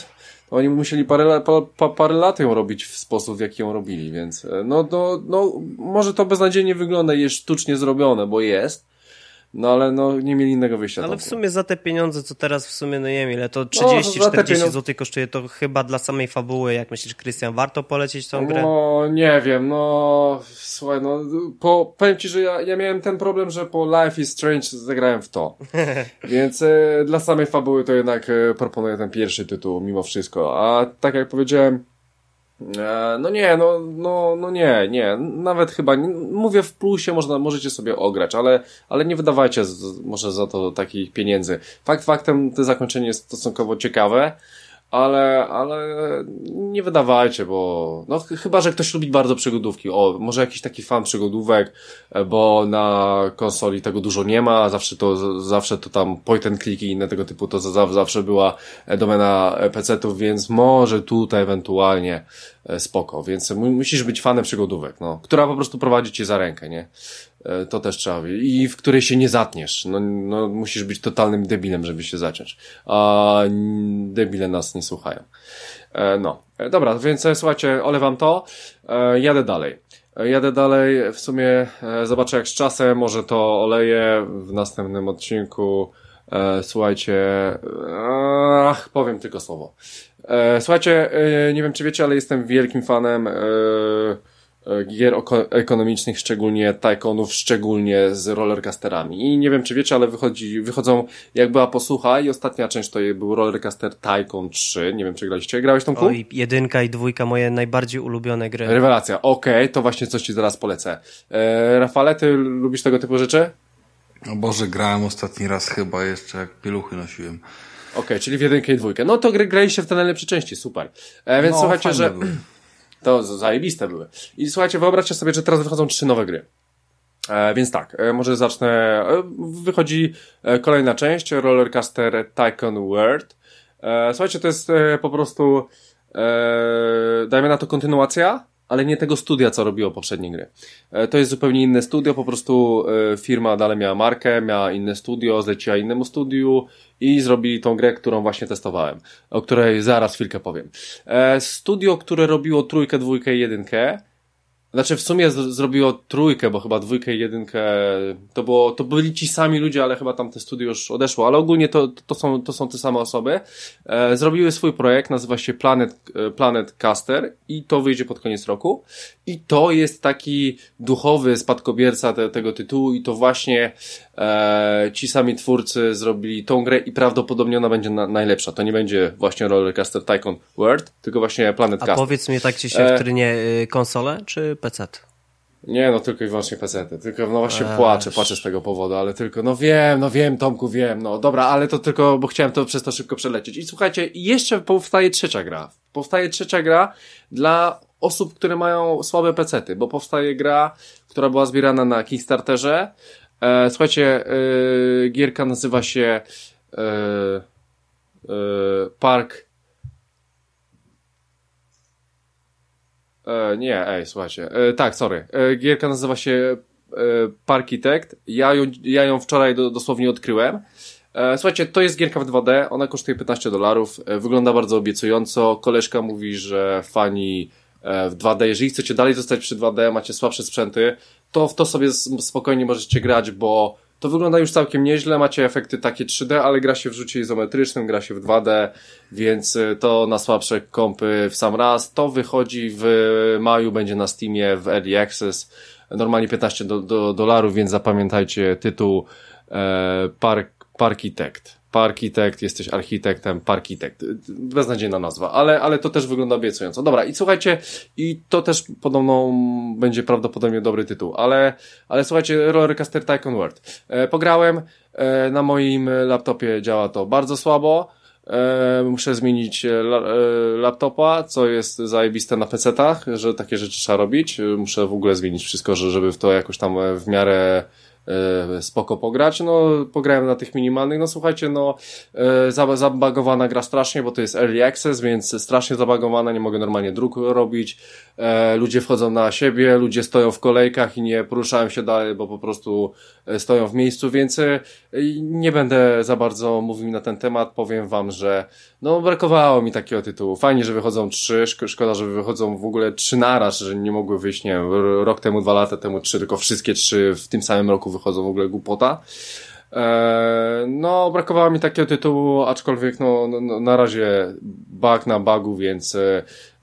A: oni musieli parę, pa, parę lat ją robić w sposób, w jaki ją robili, więc no, no, no może to beznadziejnie wygląda i jest sztucznie zrobione, bo jest, no ale no nie mieli innego wyjścia.
B: Ale
A: tam.
B: w sumie za te pieniądze, co teraz w sumie, no nie wiem ile, to trzydzieści czterdzieści
A: pieniądze...
B: złotych kosztuje to chyba dla samej fabuły. Jak myślisz, Krystian, warto polecieć tą grę?
A: No nie wiem, no słuchaj, no po, powiem ci, że ja, ja miałem ten problem, że po Life is Strange zagrałem w to, więc e, dla samej fabuły to jednak e, proponuję ten pierwszy tytuł mimo wszystko, a tak jak powiedziałem, e, no nie, no, no, no nie, nie, nawet chyba, nie, mówię w plusie, można, możecie sobie ograć, ale, ale nie wydawajcie z, może za to takich pieniędzy. Fakt faktem, to zakończenie jest stosunkowo ciekawe, ale, ale nie wydawajcie, bo no ch- chyba, że ktoś lubi bardzo przygodówki. O, może jakiś taki fan przygodówek, bo na konsoli tego dużo nie ma, zawsze to, zawsze to tam point and click i inne tego typu, to za, zawsze była domena pecetów, więc może tutaj ewentualnie spoko, więc mu- musisz być fanem przygodówek, no, która po prostu prowadzi cię za rękę, nie? To też trzeba wiedzieć. I w której się nie zatniesz. No, no, musisz być totalnym debilem, żeby się zaciąć. A debile nas nie słuchają. E, no. E, dobra, więc e, słuchajcie, olewam to. E, jadę dalej. E, jadę dalej. W sumie e, zobaczę jak z czasem. Może to oleję w następnym odcinku. E, słuchajcie. Ach, powiem tylko słowo. E, słuchajcie, e, nie wiem czy wiecie, ale jestem wielkim fanem e, gier ekonomicznych, szczególnie tycoonów, szczególnie z rollercoasterami. I nie wiem, czy wiecie, ale wychodzi, wychodzą, jak była posłucha i ostatnia część to był Rollercoaster Tycoon trzy. Nie wiem, czy graliście. Grałeś tą?
B: Oj, jedynka i dwójka, moje najbardziej ulubione gry.
A: Rewelacja. Okej, okay, to właśnie coś ci zaraz polecę. E, Rafale, ty lubisz tego typu rzeczy?
C: O Boże, grałem ostatni raz chyba jeszcze, jak pieluchy nosiłem.
A: Okej, okay, czyli w jedynkę i dwójkę. No to gry graliście w te najlepsze części, super. E, więc
C: no,
A: słuchajcie, że...
C: Były.
A: To zajebiste były. I słuchajcie, wyobraźcie sobie, że teraz wychodzą trzy nowe gry. E, więc tak, e, może zacznę. E, wychodzi e, kolejna część, Rollercoaster Tycoon World. E, słuchajcie, to jest e, po prostu, e, dajmy na to kontynuacja, ale nie tego studia, co robiło poprzednie gry. E, to jest zupełnie inne studio, po prostu e, firma dalej miała markę, miała inne studio, zleciła innemu studiu i zrobili tą grę, którą właśnie testowałem, o której zaraz chwilkę powiem. E, studio, które robiło trójkę, dwójkę i jedynkę, znaczy w sumie z- zrobiło trójkę, bo chyba dwójkę i jedynkę to było, to byli ci sami ludzie, ale chyba tam te studio już odeszło, ale ogólnie to, to są, to są te same osoby. E, zrobiły swój projekt, nazywa się Planet, Planet Caster i to wyjdzie pod koniec roku. I to jest taki duchowy spadkobierca te, tego tytułu i to właśnie e, ci sami twórcy zrobili tą grę i prawdopodobnie ona będzie na, najlepsza. To nie będzie właśnie Rollercoaster Tycoon World, tylko właśnie Planet
B: A
A: Caster.
B: powiedz mi, tak ci się
A: E...
B: wtrynie y, konsole czy P C?
A: Nie, no tylko i wyłącznie pecety. Tylko, no właśnie
B: Eee.
A: płaczę, płaczę z tego powodu, ale tylko, no wiem, no wiem, Tomku, wiem, no dobra, ale to tylko, bo chciałem to przez to szybko przelecieć. I słuchajcie, jeszcze powstaje trzecia gra. Powstaje trzecia gra dla osób, które mają słabe pecety, bo powstaje gra, która była zbierana na Kickstarterze. E, słuchajcie, e, gierka nazywa się e, e, Park E, nie, ej, słuchajcie. E, tak, sorry. E, gierka nazywa się e, Parkitect. Ja ją, ja ją wczoraj do, dosłownie odkryłem. E, słuchajcie, to jest gierka w dwa D. Ona kosztuje piętnaście dolarów. E, wygląda bardzo obiecująco. Koleżka mówi, że fani e, w dwa D, jeżeli chcecie dalej zostać przy dwa D, macie słabsze sprzęty, to w to sobie spokojnie możecie grać, bo to wygląda już całkiem nieźle, macie efekty takie trzy D, ale gra się w rzucie izometrycznym, gra się w dwa D, więc to na słabsze kompy w sam raz. To wychodzi w maju, będzie na Steamie w Early Access, normalnie piętnaście do, do, dolarów, więc zapamiętajcie tytuł e, Park, Parkitect. Parkitect, jesteś architektem, Parkitect. Beznadziejna nazwa, ale, ale to też wygląda obiecująco. Dobra, i słuchajcie, i to też podobno będzie prawdopodobnie dobry tytuł, ale, ale słuchajcie, Rollercoaster Tycoon World. E, pograłem, e, na moim laptopie działa to bardzo słabo, e, muszę zmienić la, e, laptopa, co jest zajebiste na pecetach, że takie rzeczy trzeba robić. Muszę w ogóle zmienić wszystko, że, żeby w to jakoś tam w miarę e, spoko pograć. No, pograłem na tych minimalnych, no słuchajcie, no, e, zabagowana gra strasznie, bo to jest early access, więc strasznie zabagowana, nie mogę normalnie dróg robić, e, ludzie wchodzą na siebie, ludzie stoją w kolejkach i nie poruszają się dalej, bo po prostu stoją w miejscu, więc e, nie będę za bardzo mówił na ten temat, powiem wam, że no, brakowało mi takiego tytułu. Fajnie, że wychodzą trzy, szkoda, że wychodzą w ogóle trzy naraz, że nie mogły wyjść, nie wiem, rok temu, dwa lata temu trzy, tylko wszystkie trzy w tym samym roku wychodzą, w ogóle głupota. Eee, no, brakowało mi takiego tytułu, aczkolwiek no, no na razie bug na bugu, więc e,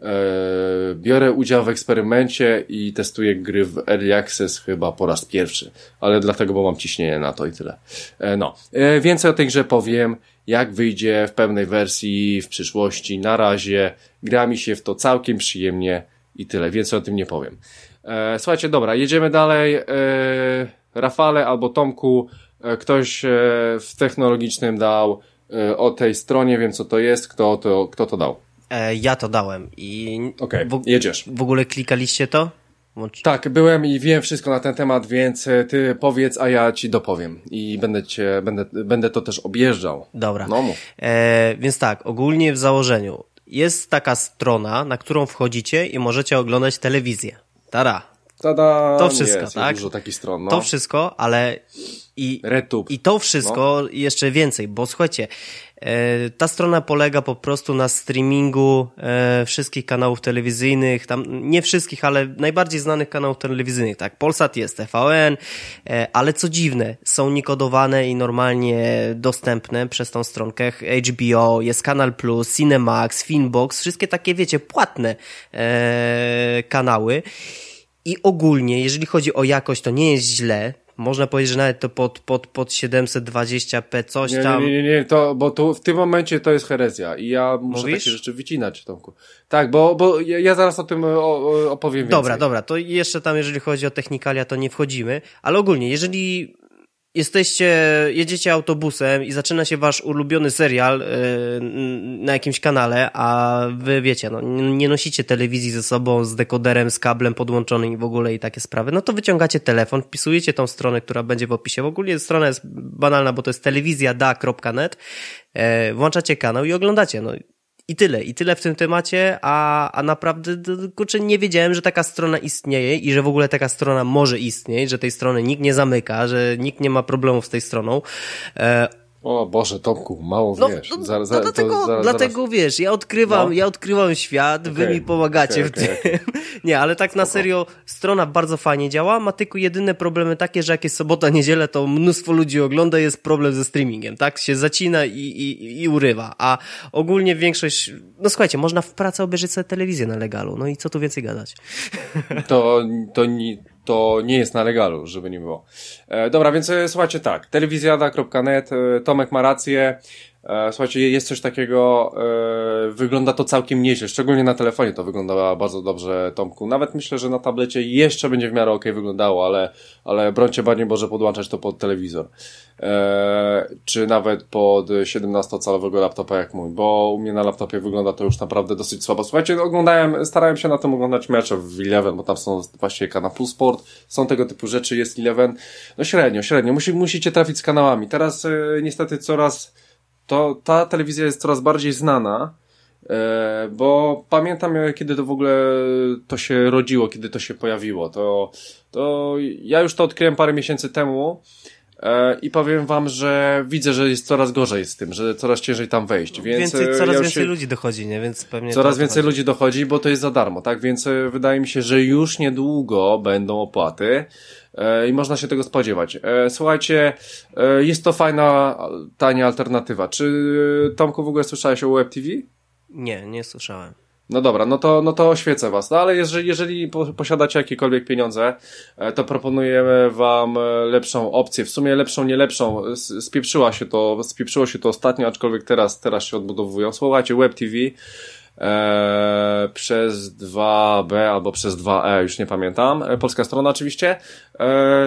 A: biorę udział w eksperymencie i testuję gry w Early Access chyba po raz pierwszy, ale dlatego, bo mam ciśnienie na to i tyle. E, no, e, więcej o tej grze powiem, jak wyjdzie w pełnej wersji w przyszłości. Na razie gra mi się w to całkiem przyjemnie i tyle, więcej o tym nie powiem. E, słuchajcie, dobra, jedziemy dalej. E, Rafale albo Tomku, e, ktoś e, w technologicznym dał e, o tej stronie, wiem co to jest, kto to, kto to dał.
B: E, ja to dałem i
A: Okej,
B: w,
A: jedziesz.
B: W ogóle klikaliście to? Łącz...
A: Tak, byłem i wiem wszystko na ten temat, więc ty powiedz, a ja ci dopowiem i będę cię, będę, będę to też objeżdżał.
B: Dobra.
A: No mów.
B: E, więc tak, ogólnie w założeniu jest taka strona, na którą wchodzicie i możecie oglądać telewizję. Tara.
A: Tada,
B: To wszystko,
A: jest,
B: tak?
A: Jest dużo takich stron, no.
B: To wszystko, ale i,
A: RedTube.
B: i to wszystko no. jeszcze więcej, bo słuchajcie, e, ta strona polega po prostu na streamingu e, wszystkich kanałów telewizyjnych, tam nie wszystkich, ale najbardziej znanych kanałów telewizyjnych, tak? Polsat jest, T V N, e, ale co dziwne, są nikodowane i normalnie dostępne przez tą stronkę. H B O, jest Kanal Plus, Cinemax, Finbox, wszystkie takie, wiecie, płatne e, kanały. I ogólnie, jeżeli chodzi o jakość, to nie jest źle. Można powiedzieć, że nawet to pod, pod, pod siedemset dwadzieścia p coś
A: nie,
B: tam.
A: Nie, nie, nie, to, bo tu w tym momencie to jest herezja i ja muszę
B: Mówisz?
A: takie rzeczy wycinać, Tomku. Tak, bo, bo ja, ja zaraz o tym o, opowiem więcej.
B: Dobra, dobra, to jeszcze tam, jeżeli chodzi o technikalia, to nie wchodzimy, ale ogólnie, jeżeli jesteście, jedziecie autobusem i zaczyna się wasz ulubiony serial yy, na jakimś kanale, a wy wiecie, no nie nosicie telewizji ze sobą z dekoderem, z kablem podłączonym i w ogóle i takie sprawy, no to wyciągacie telefon, wpisujecie tą stronę, która będzie w opisie. W ogóle strona jest banalna, bo to jest telewizja da kropka net, yy, włączacie kanał i oglądacie, no i tyle, i tyle w tym temacie, a, a naprawdę, kurczę, nie wiedziałem, że taka strona istnieje i że w ogóle taka strona może istnieć, że tej strony nikt nie zamyka, że nikt nie ma problemów z tej stroną. E,
A: O Boże, Tomku, mało
B: no,
A: wiesz.
B: No,
A: za, za,
B: no dlatego,
A: to, za,
B: dlatego
A: zaraz...
B: wiesz, ja odkrywam,
A: no.
B: ja odkrywam świat, okay. Wy mi pomagacie
A: okay, okay,
B: w tym. Okay. Nie, ale tak na serio, strona bardzo fajnie działa, ma tylko jedyne problemy takie, że jak jest sobota, niedziela, to mnóstwo ludzi ogląda, jest problem ze streamingiem, tak? Się zacina i, i, i urywa, a ogólnie większość, no słuchajcie, można w pracy obejrzeć sobie telewizję na legalu, no i co tu więcej gadać?
A: To, to nie... To nie jest na legalu, żeby nie było. E, dobra, więc e, słuchajcie tak, telewizjada kropka net, e, Tomek ma rację, e, słuchajcie, jest coś takiego, e, wygląda to całkiem nieźle, szczególnie na telefonie to wygląda bardzo dobrze, Tomku. Nawet myślę, że na tablecie jeszcze będzie w miarę okej wyglądało, ale, ale brońcie Panie Boże podłączać to pod telewizor. E, czy nawet pod siedemnastocalowego laptopa jak mój, bo u mnie na laptopie wygląda to już naprawdę dosyć słabo. Słuchajcie, oglądałem, starałem się na tym oglądać mecze w Eleven, bo tam są właśnie Kanal Plus Sport, są tego typu rzeczy, jest Eleven. No średnio, średnio. Musi, musicie trafić z kanałami. Teraz e, niestety coraz, to ta telewizja jest coraz bardziej znana, e, bo pamiętam kiedy to w ogóle to się rodziło, kiedy to się pojawiło. To, to ja już to odkryłem parę miesięcy temu, i powiem wam, że widzę, że jest coraz gorzej z tym, że coraz ciężej tam wejść, więc
B: więcej, coraz
A: ja
B: więcej
A: się...
B: ludzi dochodzi, nie? Więc pewnie
A: coraz więcej ludzi dochodzi, bo to jest za darmo, tak? Więc wydaje mi się, że już niedługo będą opłaty e, i można się tego spodziewać. E, słuchajcie, e, jest to fajna, tania alternatywa. Czy Tomku w ogóle słyszałeś o Web T V?
B: Nie, nie słyszałem.
A: No dobra, no to, no to oświecę was. No ale jeżeli, jeżeli posiadacie jakiekolwiek pieniądze, to proponujemy wam lepszą opcję. W sumie lepszą, nie lepszą. Spieprzyła się to, spieprzyło się to ostatnio, aczkolwiek teraz, teraz się odbudowują. Słuchajcie, Web T V e, przez dwa B albo przez dwa E, już nie pamiętam. Polska strona oczywiście. E,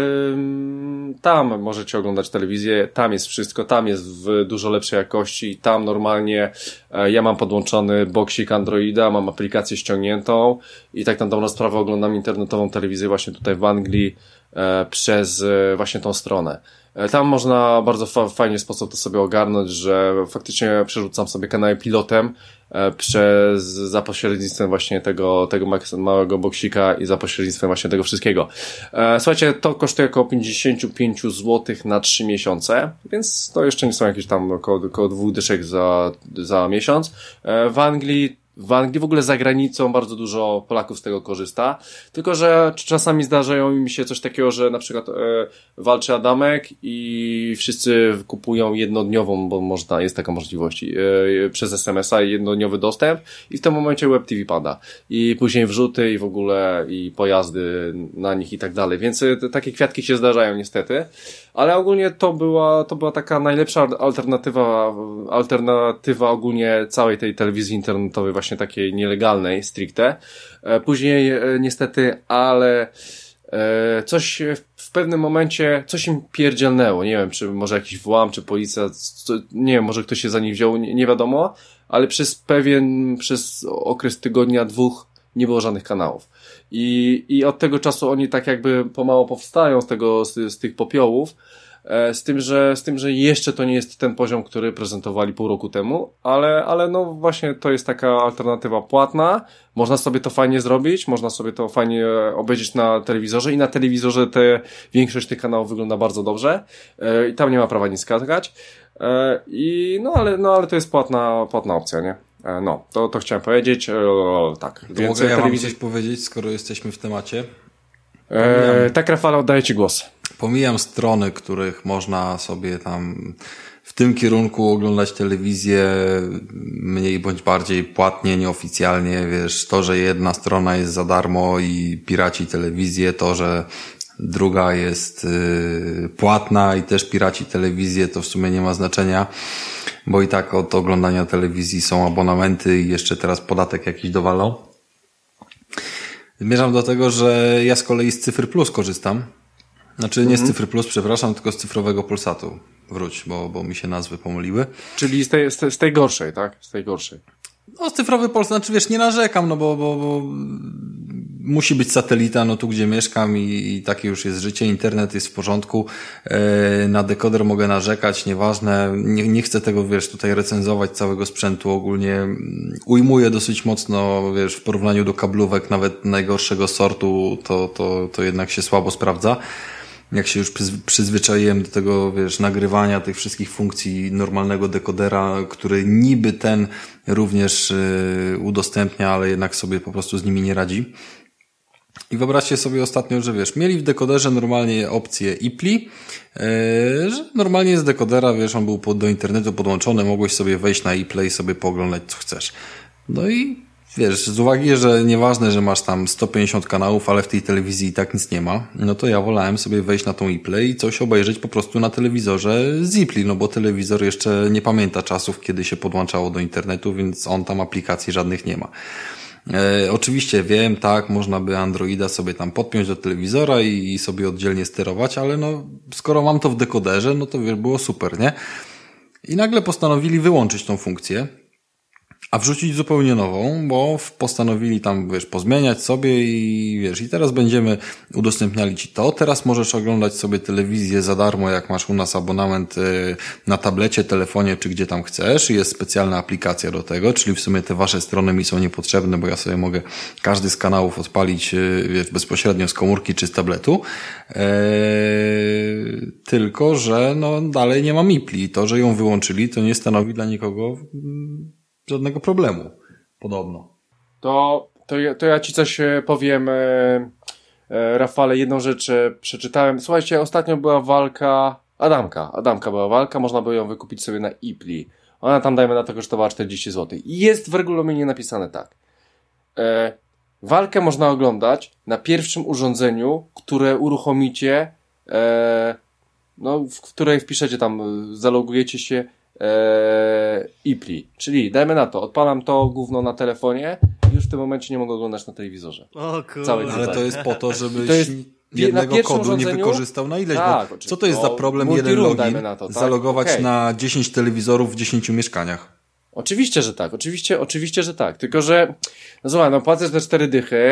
A: tam możecie oglądać telewizję, tam jest wszystko, tam jest w dużo lepszej jakości, tam normalnie e, ja mam podłączony boksik Androida, mam aplikację ściągniętą i tak na dobrą sprawę oglądam internetową telewizję właśnie tutaj w Anglii e, przez e, właśnie tą stronę. E, tam można bardzo fa- fajnie sposób to sobie ogarnąć, że faktycznie przerzucam sobie kanały pilotem e, przez, za pośrednictwem właśnie tego, tego małego boksika i za pośrednictwem właśnie tego wszystkiego. E, słuchajcie, to kosztuje około pięćdziesiąt pięć złotych na trzy miesiące, więc to jeszcze nie są jakieś tam około, około dwóch dyszek za, za miesiąc. E, w Anglii W Anglii, w ogóle za granicą bardzo dużo Polaków z tego korzysta, tylko że czasami zdarzają mi się coś takiego, że na przykład e, walczy Adamek i wszyscy kupują jednodniową, bo można, jest taka możliwość, e, przez es em es a jednodniowy dostęp i w tym momencie Web T V pada i później wrzuty i w ogóle i pojazdy na nich i tak dalej, więc e, takie kwiatki się zdarzają niestety, ale ogólnie to była, to była taka najlepsza alternatywa, alternatywa ogólnie całej tej telewizji internetowej, właśnie takiej nielegalnej, stricte. Później niestety, ale coś w pewnym momencie, coś im pierdzielnęło, nie wiem, czy może jakiś włam, czy policja, nie wiem, może ktoś się za nich wziął, nie, nie wiadomo, ale przez pewien, przez okres tygodnia, dwóch nie było żadnych kanałów. I, i od tego czasu oni tak jakby pomału powstają z tego, z, z tych popiołów, z tym, że, z tym, że jeszcze to nie jest ten poziom, który prezentowali pół roku temu, ale, ale no właśnie to jest taka alternatywa płatna, można sobie to fajnie zrobić, można sobie to fajnie obejrzeć na telewizorze i na telewizorze te, większość tych kanałów wygląda bardzo dobrze i tam nie ma prawa nic skakać i no ale, no ale to jest płatna, płatna opcja, nie? No, to, to chciałem powiedzieć, o, tak.
C: To więc mogę ja telewizji... wam coś powiedzieć, skoro jesteśmy w temacie?
A: E, tak, Rafale, oddaję ci głos.
C: Pomijam strony, których można sobie tam w tym kierunku oglądać telewizję mniej bądź bardziej płatnie, nieoficjalnie, wiesz, to, że jedna strona jest za darmo i piraci telewizję, to, że druga jest yy, płatna i też piraci telewizję, to w sumie nie ma znaczenia, bo i tak od oglądania telewizji są abonamenty i jeszcze teraz podatek jakiś dowalą. Zmierzam do tego, że ja z kolei z Cyfry Plus korzystam. Znaczy nie mhm. z Cyfry Plus, przepraszam, tylko z cyfrowego Polsatu. Wróć, bo, bo mi się nazwy pomyliły.
A: Czyli z tej, z tej, z tej gorszej, tak? Z tej gorszej.
C: No, cyfrowy Polsat, znaczy wiesz, nie narzekam, no bo, bo, bo musi być satelita, no tu gdzie mieszkam i, i takie już jest życie, internet jest w porządku, e, na dekoder mogę narzekać, nieważne, nie, nie chcę tego, wiesz, tutaj recenzować całego sprzętu, ogólnie ujmuję dosyć mocno, wiesz, w porównaniu do kablówek nawet najgorszego sortu, to, to, to jednak się słabo sprawdza. Jak się już przyzwyczaiłem do tego, wiesz, nagrywania tych wszystkich funkcji normalnego dekodera, który niby ten również yy, udostępnia, ale jednak sobie po prostu z nimi nie radzi. I wyobraźcie sobie ostatnio, że wiesz, mieli w dekoderze normalnie opcję I P L I, yy, że normalnie z dekodera, wiesz, on był pod, do internetu podłączony, mogłeś sobie wejść na I P L I i sobie pooglądać co chcesz. No i wiesz, z uwagi, że nieważne, że masz tam sto pięćdziesiąt kanałów, ale w tej telewizji i tak nic nie ma, no to ja wolałem sobie wejść na tą I P L I i coś obejrzeć po prostu na telewizorze z I P L I, no bo telewizor jeszcze nie pamięta czasów, kiedy się podłączało do internetu, więc on tam aplikacji żadnych nie ma. E, oczywiście wiem, tak, można by Androida sobie tam podpiąć do telewizora i, i sobie oddzielnie sterować, ale no, skoro mam to w dekoderze, no to wiesz, było super, nie? I nagle postanowili wyłączyć tą funkcję, a wrzucić zupełnie nową, bo postanowili tam, wiesz, pozmieniać sobie i wiesz, i teraz będziemy udostępniali ci to. Teraz możesz oglądać sobie telewizję za darmo, jak masz u nas abonament na tablecie, telefonie, czy gdzie tam chcesz. Jest specjalna aplikacja do tego, czyli w sumie te wasze strony mi są niepotrzebne, bo ja sobie mogę każdy z kanałów odpalić, wiesz, bezpośrednio z komórki czy z tabletu. Eee, tylko, że no dalej nie mam I P L I. To, że ją wyłączyli, to nie stanowi dla nikogo żadnego problemu, podobno.
A: To, to, ja, to ja ci coś powiem, e, e, Rafale, jedną rzecz e, przeczytałem. Słuchajcie, ostatnio była walka Adamka. Adamka była walka, można było ją wykupić sobie na I P L I. Ona tam, dajmy na to, kosztowała czterdzieści złotych. I jest w regulaminie napisane tak. E, walkę można oglądać na pierwszym urządzeniu, które uruchomicie, e, no, w której wpiszecie tam, zalogujecie się, Eee, I P L I. Czyli dajmy na to, odpalam to gówno na telefonie i już w tym momencie nie mogę oglądać na telewizorze.
B: O kurde.
C: Ale to jest po to, żebyś to jest jednego kodu nie wykorzystał na ileś.
A: Tak,
C: bo co to jest no, za problem jeden login na to, tak? Zalogować okay. na dziesięć telewizorów w dziesięciu mieszkaniach?
A: Oczywiście, że tak. Oczywiście, oczywiście, że tak. Tylko, że no słuchaj, no płacę te cztery dychy,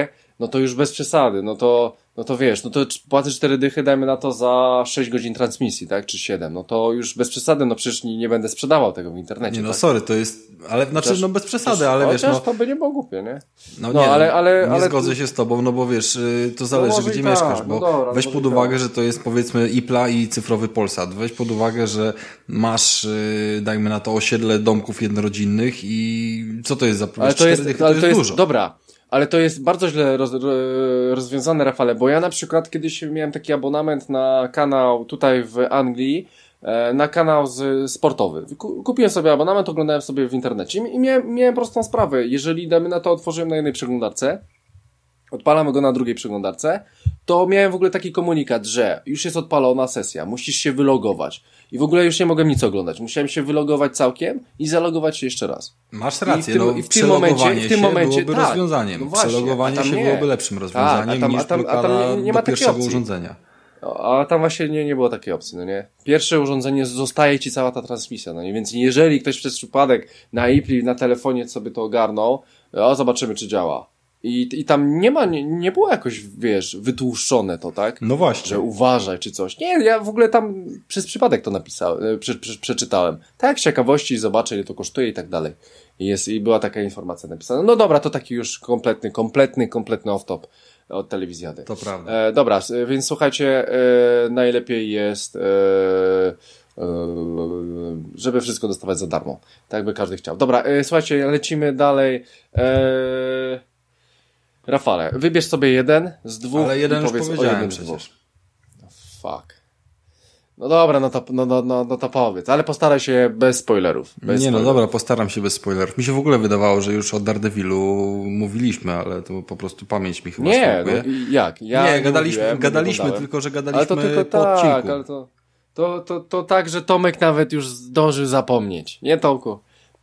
A: no to już bez przesady, no to, no to wiesz, no to płacę cztery dychy, dajmy na to za sześć godzin transmisji, tak, czy siedem, no to już bez przesady, no przecież nie, nie będę sprzedawał tego w internecie.
C: Nie, no
A: tak?
C: sorry, to jest, ale znaczy, chociaż, no bez przesady, ale wiesz, no.
A: to by nie było głupie, nie?
C: No, no nie, ale, ale, nie ale zgodzę tu... się z tobą, no bo wiesz, to zależy, no gdzie mieszkasz, tak, bo no dobra, weź pod uwagę, tak. że to jest powiedzmy I P L A i cyfrowy Polsat, weź pod uwagę, że masz, dajmy na to osiedle domków jednorodzinnych i co to jest za
A: ale to jest,
C: dychy,
A: ale
C: to
A: to
C: jest
A: jest
C: dużo.
A: Dobra. Ale to jest bardzo źle roz, rozwiązane, Rafale, bo ja na przykład kiedyś miałem taki abonament na kanał tutaj w Anglii, na kanał z, sportowy. Kupiłem sobie abonament, oglądałem sobie w internecie i miałem, miałem prostą sprawę. Jeżeli damy na to, otworzyłem na jednej przeglądarce, odpalamy go na drugiej przeglądarce, to miałem w ogóle taki komunikat, że już jest odpalona sesja, musisz się wylogować. I w ogóle już nie mogłem nic oglądać. Musiałem się wylogować całkiem i zalogować się jeszcze raz.
C: Masz rację,
A: I w tym,
C: no
A: i w tym momencie, w tym momencie
C: byłoby
A: tak,
C: rozwiązaniem.
A: No właśnie,
C: Przelogowanie się nie. byłoby lepszym rozwiązaniem
A: tak, a tam,
C: niż
A: a tam, a tam nie, nie ma
C: do pierwszego
A: opcji.
C: urządzenia.
A: A tam właśnie nie, nie było takiej opcji, no nie? Pierwsze urządzenie zostaje ci cała ta transmisja, no nie? Więc jeżeli ktoś przez przypadek na I P L I, na telefonie sobie to ogarnął, o, zobaczymy, czy działa. I, i tam nie ma, nie, nie było jakoś, wiesz, wytłuszczone to, tak?
C: No właśnie.
A: Że uważaj, czy coś. Nie, ja w ogóle tam przez przypadek to napisałem, prze, prze, przeczytałem. Tak, z ciekawości, zobaczę, ile to kosztuje i tak dalej. I jest, i była taka informacja napisana. No dobra, to taki już kompletny, kompletny, kompletny off-top od telewizjady.
C: To prawda.
A: E, dobra, więc słuchajcie, e, najlepiej jest, e, e, żeby wszystko dostawać za darmo. Tak by każdy chciał. Dobra, e, słuchajcie, lecimy dalej. E, Rafale, wybierz sobie jeden z dwóch.
C: Ale jeden
A: i
C: już
A: powiedz
C: powiedziałem
A: o jednym
C: przecież.
A: No, fuck. No dobra, no to, no, no, no, no to powiedz, ale postaraj się bez spoilerów. Bez
C: nie
A: spoilerów.
C: no dobra, postaram się bez spoilerów. Mi się w ogóle wydawało, że już o Daredevilu mówiliśmy, ale to po prostu pamięć mi chyba
A: Nie,
C: smakuje.
A: no, jak? Ja
C: nie,
A: nie
C: gadaliśmy,
A: mówiłem,
C: gadaliśmy
A: nie
C: tylko że gadaliśmy
A: ale to tylko
C: po
A: tak,
C: odcinku.
A: ale to, to, to, to tak, że Tomek nawet już zdążył zapomnieć. Nie, Tomku?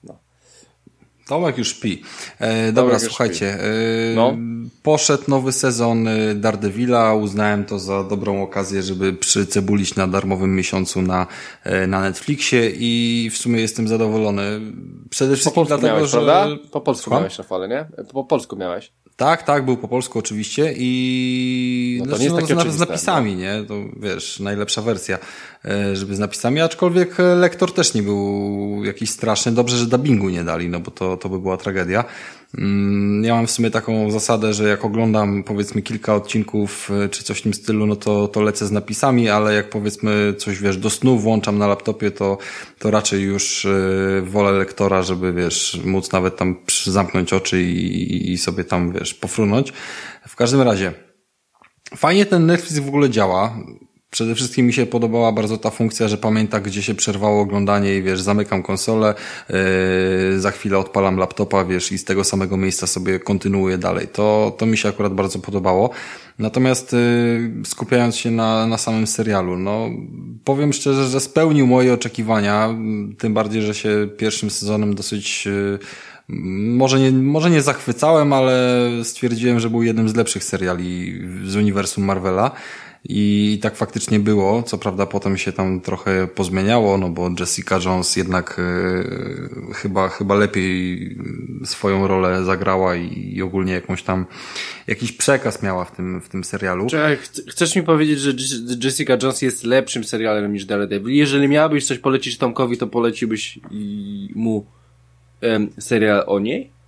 C: Tomek już śpi. E, dobra,
A: już
C: słuchajcie. E,
A: no.
C: Poszedł nowy sezon Daredevila. Uznałem to za dobrą okazję, żeby przycebulić na darmowym miesiącu na, na Netflixie i w sumie jestem zadowolony. Przede wszystkim
A: po polsku
C: dlatego,
A: miałeś,
C: że...
A: prawda? Po polsku
C: Słucham?
A: miałeś, Rafale, nie? Po polsku miałeś.
C: Tak, tak, był po polsku oczywiście i
A: no to
C: znaczy,
A: nie jest
C: no,
A: takie
C: z, z napisami, no. nie? To wiesz, najlepsza wersja, żeby z napisami, aczkolwiek lektor też nie był jakiś straszny. Dobrze, że dubbingu nie dali, no bo to, to by była tragedia. Ja mam w sumie taką zasadę, że jak oglądam powiedzmy kilka odcinków czy coś w tym stylu, no to, to lecę z napisami, ale jak powiedzmy coś, wiesz, do snu włączam na laptopie, to, to raczej już wolę lektora, żeby, wiesz, móc nawet tam zamknąć oczy i, i sobie tam, wiesz, pofrunąć. W każdym razie, fajnie ten Netflix w ogóle działa. Przede wszystkim mi się podobała bardzo ta funkcja, że pamięta, gdzie się przerwało oglądanie i wiesz, zamykam konsolę, yy, za chwilę odpalam laptopa, wiesz, i z tego samego miejsca sobie kontynuuję dalej. To, to mi się akurat bardzo podobało. Natomiast yy, skupiając się na, na samym serialu, no powiem szczerze, że spełnił moje oczekiwania, tym bardziej, że się pierwszym sezonem dosyć yy, Może nie, może nie zachwycałem, ale stwierdziłem, że był jednym z lepszych seriali z uniwersum Marvela. I tak faktycznie było, co prawda potem się tam trochę pozmieniało, no bo Jessica Jones jednak e, chyba chyba lepiej swoją rolę zagrała i, i ogólnie jakąś tam jakiś przekaz miała w tym w tym serialu.
A: Czy chcesz mi powiedzieć, że Jessica Jones jest lepszym serialem niż Daredevil? Jeżeli miałabyś coś polecić Tomkowi, to poleciłbyś mu em, serial o niej?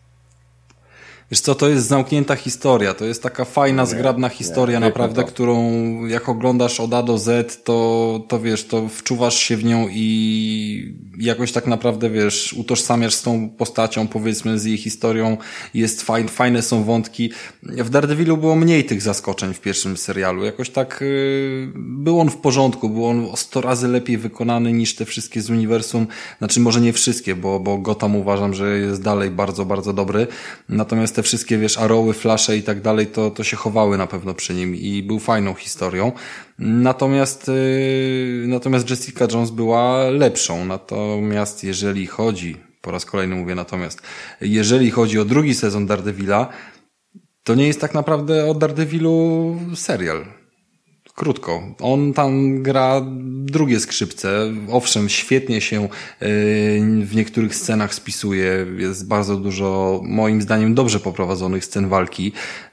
C: Wiesz co, to jest zamknięta historia, to jest taka fajna, nie, zgrabna historia nie, naprawdę, którą jak oglądasz od A do Z, to, to wiesz, to wczuwasz się w nią i jakoś tak naprawdę, wiesz, utożsamiasz z tą postacią, powiedzmy, z jej historią, jest fajne, fajne są wątki. W Daredevilu było mniej tych zaskoczeń w pierwszym serialu, jakoś tak yy, był on w porządku, był on o sto razy lepiej wykonany niż te wszystkie z uniwersum, znaczy może nie wszystkie, bo, bo Gotham uważam, że jest dalej bardzo, bardzo dobry, natomiast te wszystkie, wiesz, Arrowy, Flasze i tak dalej, to, to się chowały na pewno przy nim i był fajną historią. Natomiast, yy, natomiast Jessica Jones była lepszą. Natomiast jeżeli chodzi, po raz kolejny mówię natomiast, jeżeli chodzi o drugi sezon Daredevila, to nie jest tak naprawdę o Daredevilu serial. krótko. On tam gra drugie skrzypce. Owszem, świetnie się w niektórych scenach spisuje. Jest bardzo dużo, moim zdaniem, dobrze poprowadzonych scen walki.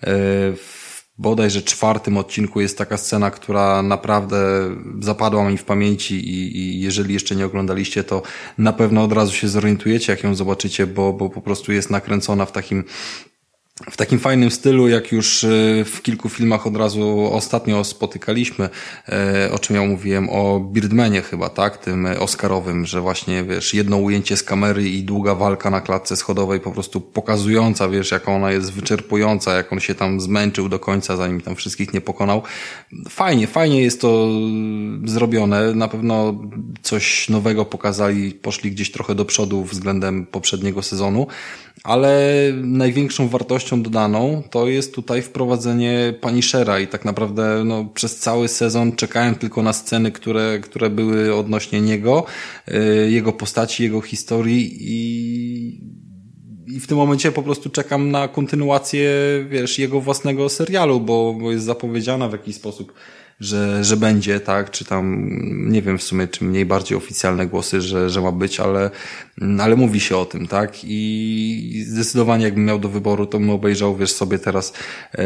C: W bodajże czwartym odcinku jest taka scena, która naprawdę zapadła mi w pamięci i, i jeżeli jeszcze nie oglądaliście, to na pewno od razu się zorientujecie, jak ją zobaczycie, bo, bo po prostu jest nakręcona w takim w takim fajnym stylu, jak już w kilku filmach od razu ostatnio spotykaliśmy, o czym ja mówiłem, o Birdmanie chyba, tak, tym oscarowym, że właśnie, wiesz, jedno ujęcie z kamery i długa walka na klatce schodowej po prostu pokazująca, wiesz, jak ona jest wyczerpująca, jak on się tam zmęczył do końca, zanim tam wszystkich nie pokonał. Fajnie, fajnie jest to zrobione, na pewno coś nowego pokazali, poszli gdzieś trochę do przodu względem poprzedniego sezonu, ale największą wartością dodaną to jest tutaj wprowadzenie Punishera i tak naprawdę no, przez cały sezon czekałem tylko na sceny, które, które były odnośnie niego, jego postaci, jego historii i, i w tym momencie po prostu czekam na kontynuację, wiesz, jego własnego serialu, bo, bo jest zapowiedziana w jakiś sposób, że, że będzie, tak, czy tam, nie wiem w sumie, czy mniej bardziej oficjalne głosy, że, że ma być, ale, ale mówi się o tym, tak, i zdecydowanie jakbym miał do wyboru, to bym obejrzał, wiesz, sobie teraz e,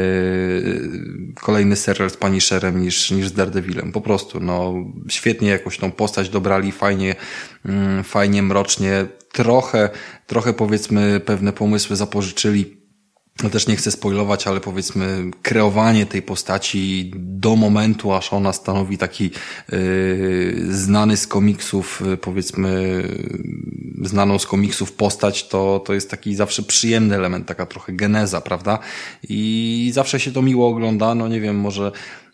C: kolejny serial z Punisherem niż, niż z Daredevilem, po prostu, no, świetnie jakoś tą postać dobrali, fajnie, mm, fajnie, mrocznie, trochę, trochę powiedzmy pewne pomysły zapożyczyli. No też nie chcę spoilować, ale powiedzmy kreowanie tej postaci do momentu, aż ona stanowi taki yy, znany z komiksów, yy, powiedzmy yy, znaną z komiksów postać, to, to jest taki zawsze przyjemny element, taka trochę geneza, prawda? I zawsze się to miło ogląda, no nie wiem, może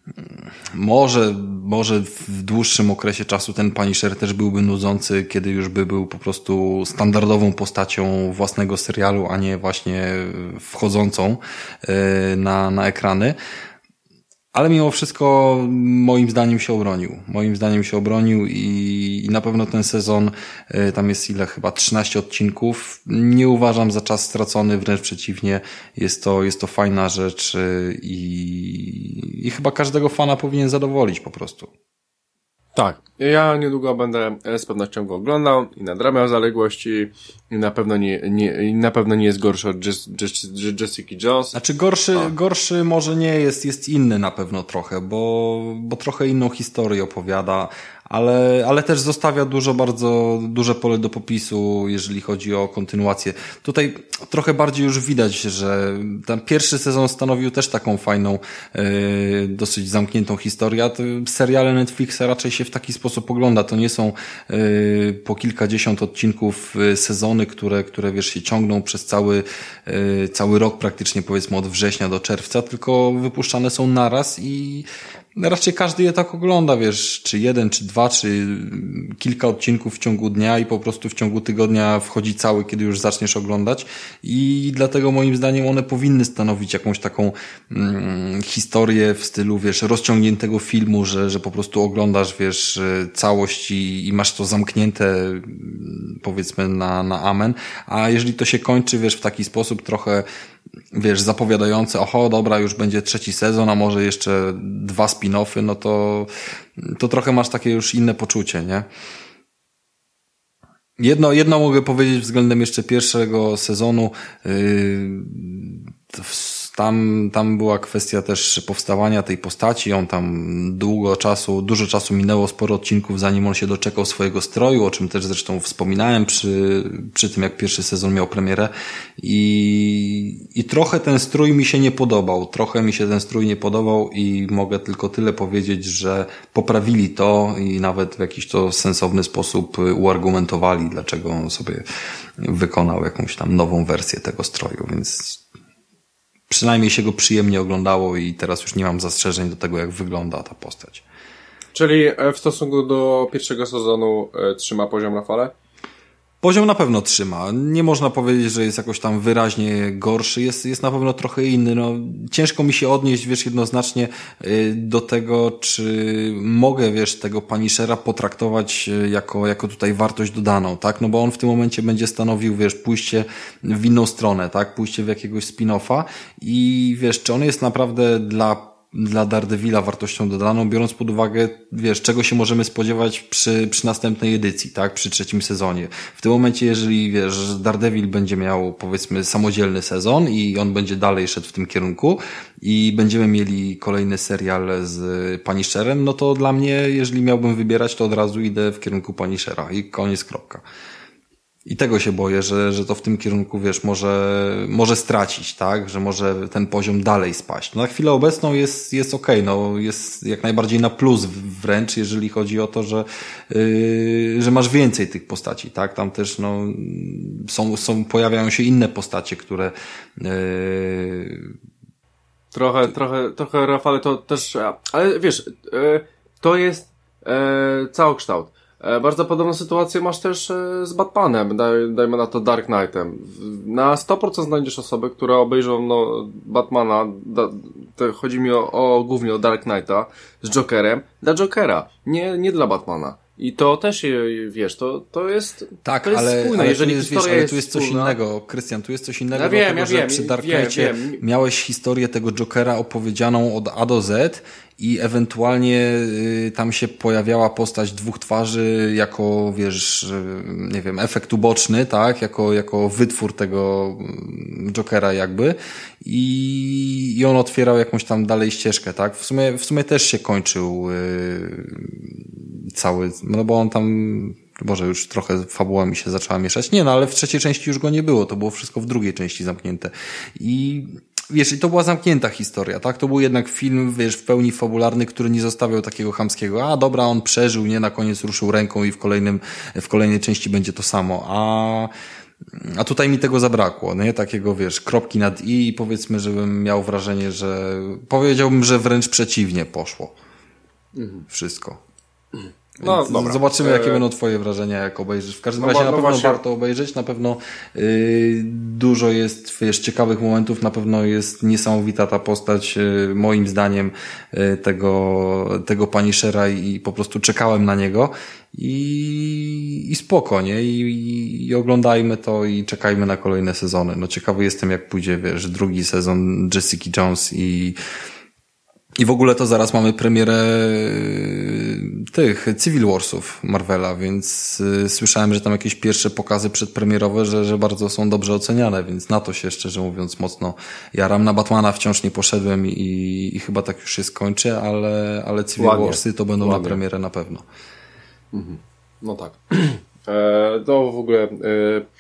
C: Może, może w dłuższym okresie czasu ten Punisher też byłby nudzący, kiedy już by był po prostu standardową postacią własnego serialu, a nie właśnie wchodzącą na, na ekrany. Ale mimo wszystko moim zdaniem się obronił. Moim zdaniem się obronił i, i na pewno ten sezon, tam jest ile chyba trzynaście odcinków. Nie uważam za czas stracony, wręcz przeciwnie. Jest to, jest to fajna rzecz i, i chyba każdego fana powinien zadowolić po prostu.
A: Tak, ja niedługo będę z pewnością go oglądał i nadrabiał zaległości i na pewno nie, nie, na pewno nie jest gorszy od Jess, Jess, Jessica Jones.
C: Znaczy gorszy, A. gorszy może nie jest, jest inny na pewno trochę, bo, bo trochę inną historię opowiada, ale, ale też zostawia dużo, bardzo duże pole do popisu, jeżeli chodzi o kontynuację. Tutaj trochę bardziej już widać, że ten pierwszy sezon stanowił też taką fajną, yy, dosyć zamkniętą historię, a te seriale Netflixa raczej się w taki sposób ogląda. To nie są yy, po kilkadziesiąt odcinków yy, sezony, które, które wiesz, się ciągną przez cały, yy, cały rok praktycznie, powiedzmy od września do czerwca, tylko wypuszczane są naraz i raczej każdy je tak ogląda, wiesz, czy jeden, czy dwa, czy kilka odcinków w ciągu dnia i po prostu w ciągu tygodnia wchodzi cały, kiedy już zaczniesz oglądać i dlatego moim zdaniem one powinny stanowić jakąś taką mm, historię w stylu, wiesz, rozciągniętego filmu, że, że po prostu oglądasz, wiesz, całość i, i masz to zamknięte, powiedzmy, na, na amen, a jeżeli to się kończy, wiesz, w taki sposób trochę, wiesz, zapowiadające, oho, dobra, już będzie trzeci sezon, a może jeszcze dwa spin-offy, no to, to trochę masz takie już inne poczucie, nie? Jedno, jedno mogę powiedzieć względem jeszcze pierwszego sezonu, yy, Tam, tam była kwestia też powstawania tej postaci, on tam długo czasu, dużo czasu minęło, sporo odcinków, zanim on się doczekał swojego stroju, o czym też zresztą wspominałem przy, przy tym, jak pierwszy sezon miał premierę i, i trochę ten strój mi się nie podobał, trochę mi się ten strój nie podobał i mogę tylko tyle powiedzieć, że poprawili to i nawet w jakiś to sensowny sposób uargumentowali, dlaczego on sobie wykonał jakąś tam nową wersję tego stroju, więc przynajmniej się go przyjemnie oglądało i teraz już nie mam zastrzeżeń do tego, jak wygląda ta postać.
A: Czyli w stosunku do pierwszego sezonu trzyma poziom na falę?
C: Poziom na pewno trzyma. Nie można powiedzieć, że jest jakoś tam wyraźnie gorszy. Jest, jest na pewno trochę inny. No, ciężko mi się odnieść, wiesz, jednoznacznie do tego, czy mogę, wiesz, tego Punishera potraktować jako, jako tutaj wartość dodaną, tak? No bo on w tym momencie będzie stanowił, wiesz, pójście w inną stronę, tak? Pójście w jakiegoś spin-offa i wiesz, czy on jest naprawdę dla dla Daredevila wartością dodaną, biorąc pod uwagę, wiesz, czego się możemy spodziewać przy, przy następnej edycji, tak, przy trzecim sezonie. W tym momencie, jeżeli, wiesz, Daredevil będzie miał, powiedzmy, samodzielny sezon i on będzie dalej szedł w tym kierunku i będziemy mieli kolejny serial z Punisherem, no to dla mnie, jeżeli miałbym wybierać, to od razu idę w kierunku Punishera i koniec, kropka. I tego się boję, że, że to w tym kierunku, wiesz, może, może stracić, tak? Że może ten poziom dalej spaść. No na chwilę obecną jest, jest okej, okay. No jest jak najbardziej na plus wręcz, jeżeli chodzi o to, że, yy, że masz więcej tych postaci, tak? Tam też, no, są, są, pojawiają się inne postacie, które, yy...
A: Trochę, trochę, trochę, Rafale, to też, ale wiesz, yy, to jest, yy, całokształt. Bardzo podobną sytuację masz też z Batmanem, daj, dajmy na to Dark Knightem. Na sto procent znajdziesz osoby, które obejrzą no, Batmana, da, to chodzi mi o, o głównie o Dark Knighta z Jokerem, dla Jokera, nie, nie dla Batmana. I to też, wiesz, to, to jest,
C: tak,
A: to jest
C: ale,
A: spójne.
C: Ale
A: jeżeli
C: tu jest,
A: historia
C: wiesz, ale
A: jest
C: tu jest coś
A: wspólna,
C: innego, Krystian, tu jest coś innego,
A: ja wiem,
C: dlatego,
A: ja
C: że
A: wiem,
C: przy Dark
A: wiem,
C: Knightie
A: wiem.
C: miałeś historię tego Jokera opowiedzianą od A do Z i ewentualnie y, tam się pojawiała postać dwóch twarzy jako, wiesz, y, nie wiem, efekt uboczny, tak, jako, jako wytwór tego Jokera jakby i, i on otwierał jakąś tam dalej ścieżkę, tak, w sumie, w sumie też się kończył y, cały, no bo on tam, Boże, już trochę fabuła mi się zaczęła mieszać. Nie, no ale w trzeciej części już go nie było. To było wszystko w drugiej części zamknięte. I wiesz, i to była zamknięta historia, tak? To był jednak film, wiesz, w pełni fabularny, który nie zostawiał takiego chamskiego. A dobra, on przeżył, nie? Na koniec ruszył ręką i w kolejnym, w kolejnej części będzie to samo. A A tutaj mi tego zabrakło, nie? Takiego, wiesz, kropki nad i i powiedzmy, żebym miał wrażenie, że powiedziałbym, że wręcz przeciwnie poszło. Mhm. Wszystko. No, dobra. Zobaczymy, jakie będą twoje wrażenia, jak obejrzysz. W każdym no, razie no, na pewno właśnie... warto obejrzeć, na pewno yy, dużo jest, wiesz, ciekawych momentów, na pewno jest niesamowita ta postać, yy, moim zdaniem, yy, tego, tego Punishera i, i po prostu czekałem na niego i, i spoko, nie? I, i, I oglądajmy to i czekajmy na kolejne sezony. No ciekawy jestem, jak pójdzie, wiesz, drugi sezon Jessica Jones i I w ogóle to zaraz mamy premierę tych Civil Warsów Marvela, więc y, słyszałem, że tam jakieś pierwsze pokazy przedpremierowe, że, że bardzo są dobrze oceniane, więc na to się szczerze mówiąc mocno jaram. Na Batmana wciąż nie poszedłem i, i chyba tak już się skończy, ale, ale Civil Ładnie. Warsy to będą Ładnie. na premierę na pewno.
A: Mhm. No tak. E, to w ogóle... E...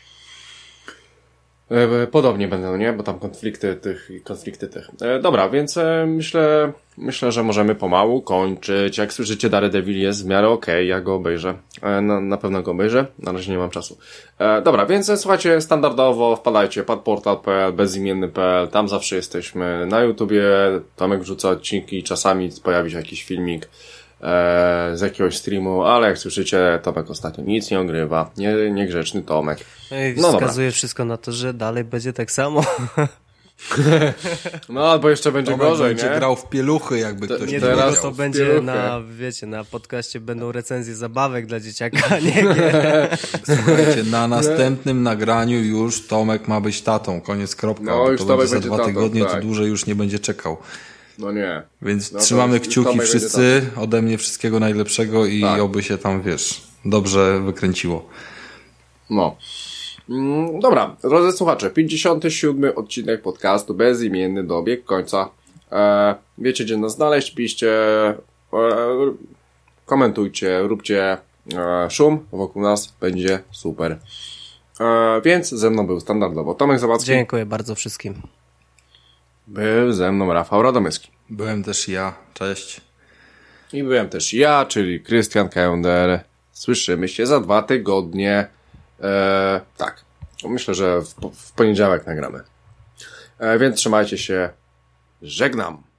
A: Podobnie będą, nie? Bo tam konflikty tych i konflikty tych. E, dobra, więc e, myślę, myślę, że możemy pomału kończyć. Jak słyszycie, Daredevil jest w miarę okej, okay, ja go obejrzę. E, na, na pewno go obejrzę, na razie nie mam czasu. E, dobra, więc e, słuchajcie, standardowo wpadajcie padportal kropka p l, bezimienny kropka p l, tam zawsze jesteśmy. Na YouTubie Tomek wrzuca odcinki, czasami pojawi się jakiś filmik z jakiegoś streamu, ale jak słyszycie, Tomek ostatnio nic nie ogrywa. Nie, niegrzeczny Tomek.
B: No i wskazuje no wszystko na to, że dalej będzie tak samo.
A: No albo jeszcze będzie
C: Tomek
A: gorzej,
C: będzie
A: nie?
C: grał w pieluchy, jakby
B: to,
C: ktoś
B: nie
C: teraz
B: to będzie pieluchy. Na, wiecie, na podcaście będą recenzje zabawek dla dzieciaka, nie, nie.
C: Słuchajcie, na następnym nagraniu już Tomek ma być tatą, koniec kropka. No, już to będzie za dwa tatą, tygodnie, tak. To dłużej już nie będzie czekał.
A: No nie.
C: Więc no trzymamy kciuki wszyscy, ode mnie wszystkiego najlepszego i tak. Oby się tam, wiesz, dobrze wykręciło.
A: No. Mm, dobra, drodzy słuchacze, pięćdziesiąty siódmy odcinek podcastu Bezimienny dobiegł końca. E, wiecie, gdzie nas znaleźć, piszcie, e, komentujcie, róbcie e, szum wokół nas, będzie super. E, więc ze mną był standardowo Tomek Zawadzki.
B: Dziękuję bardzo wszystkim.
A: Był ze mną Rafał Radomyski.
C: Byłem też ja. Cześć.
A: I byłem też ja, czyli Krystian Kender. Słyszymy się za dwa tygodnie. Eee, tak. Myślę, że w, w poniedziałek nagramy. Eee, więc trzymajcie się. Żegnam.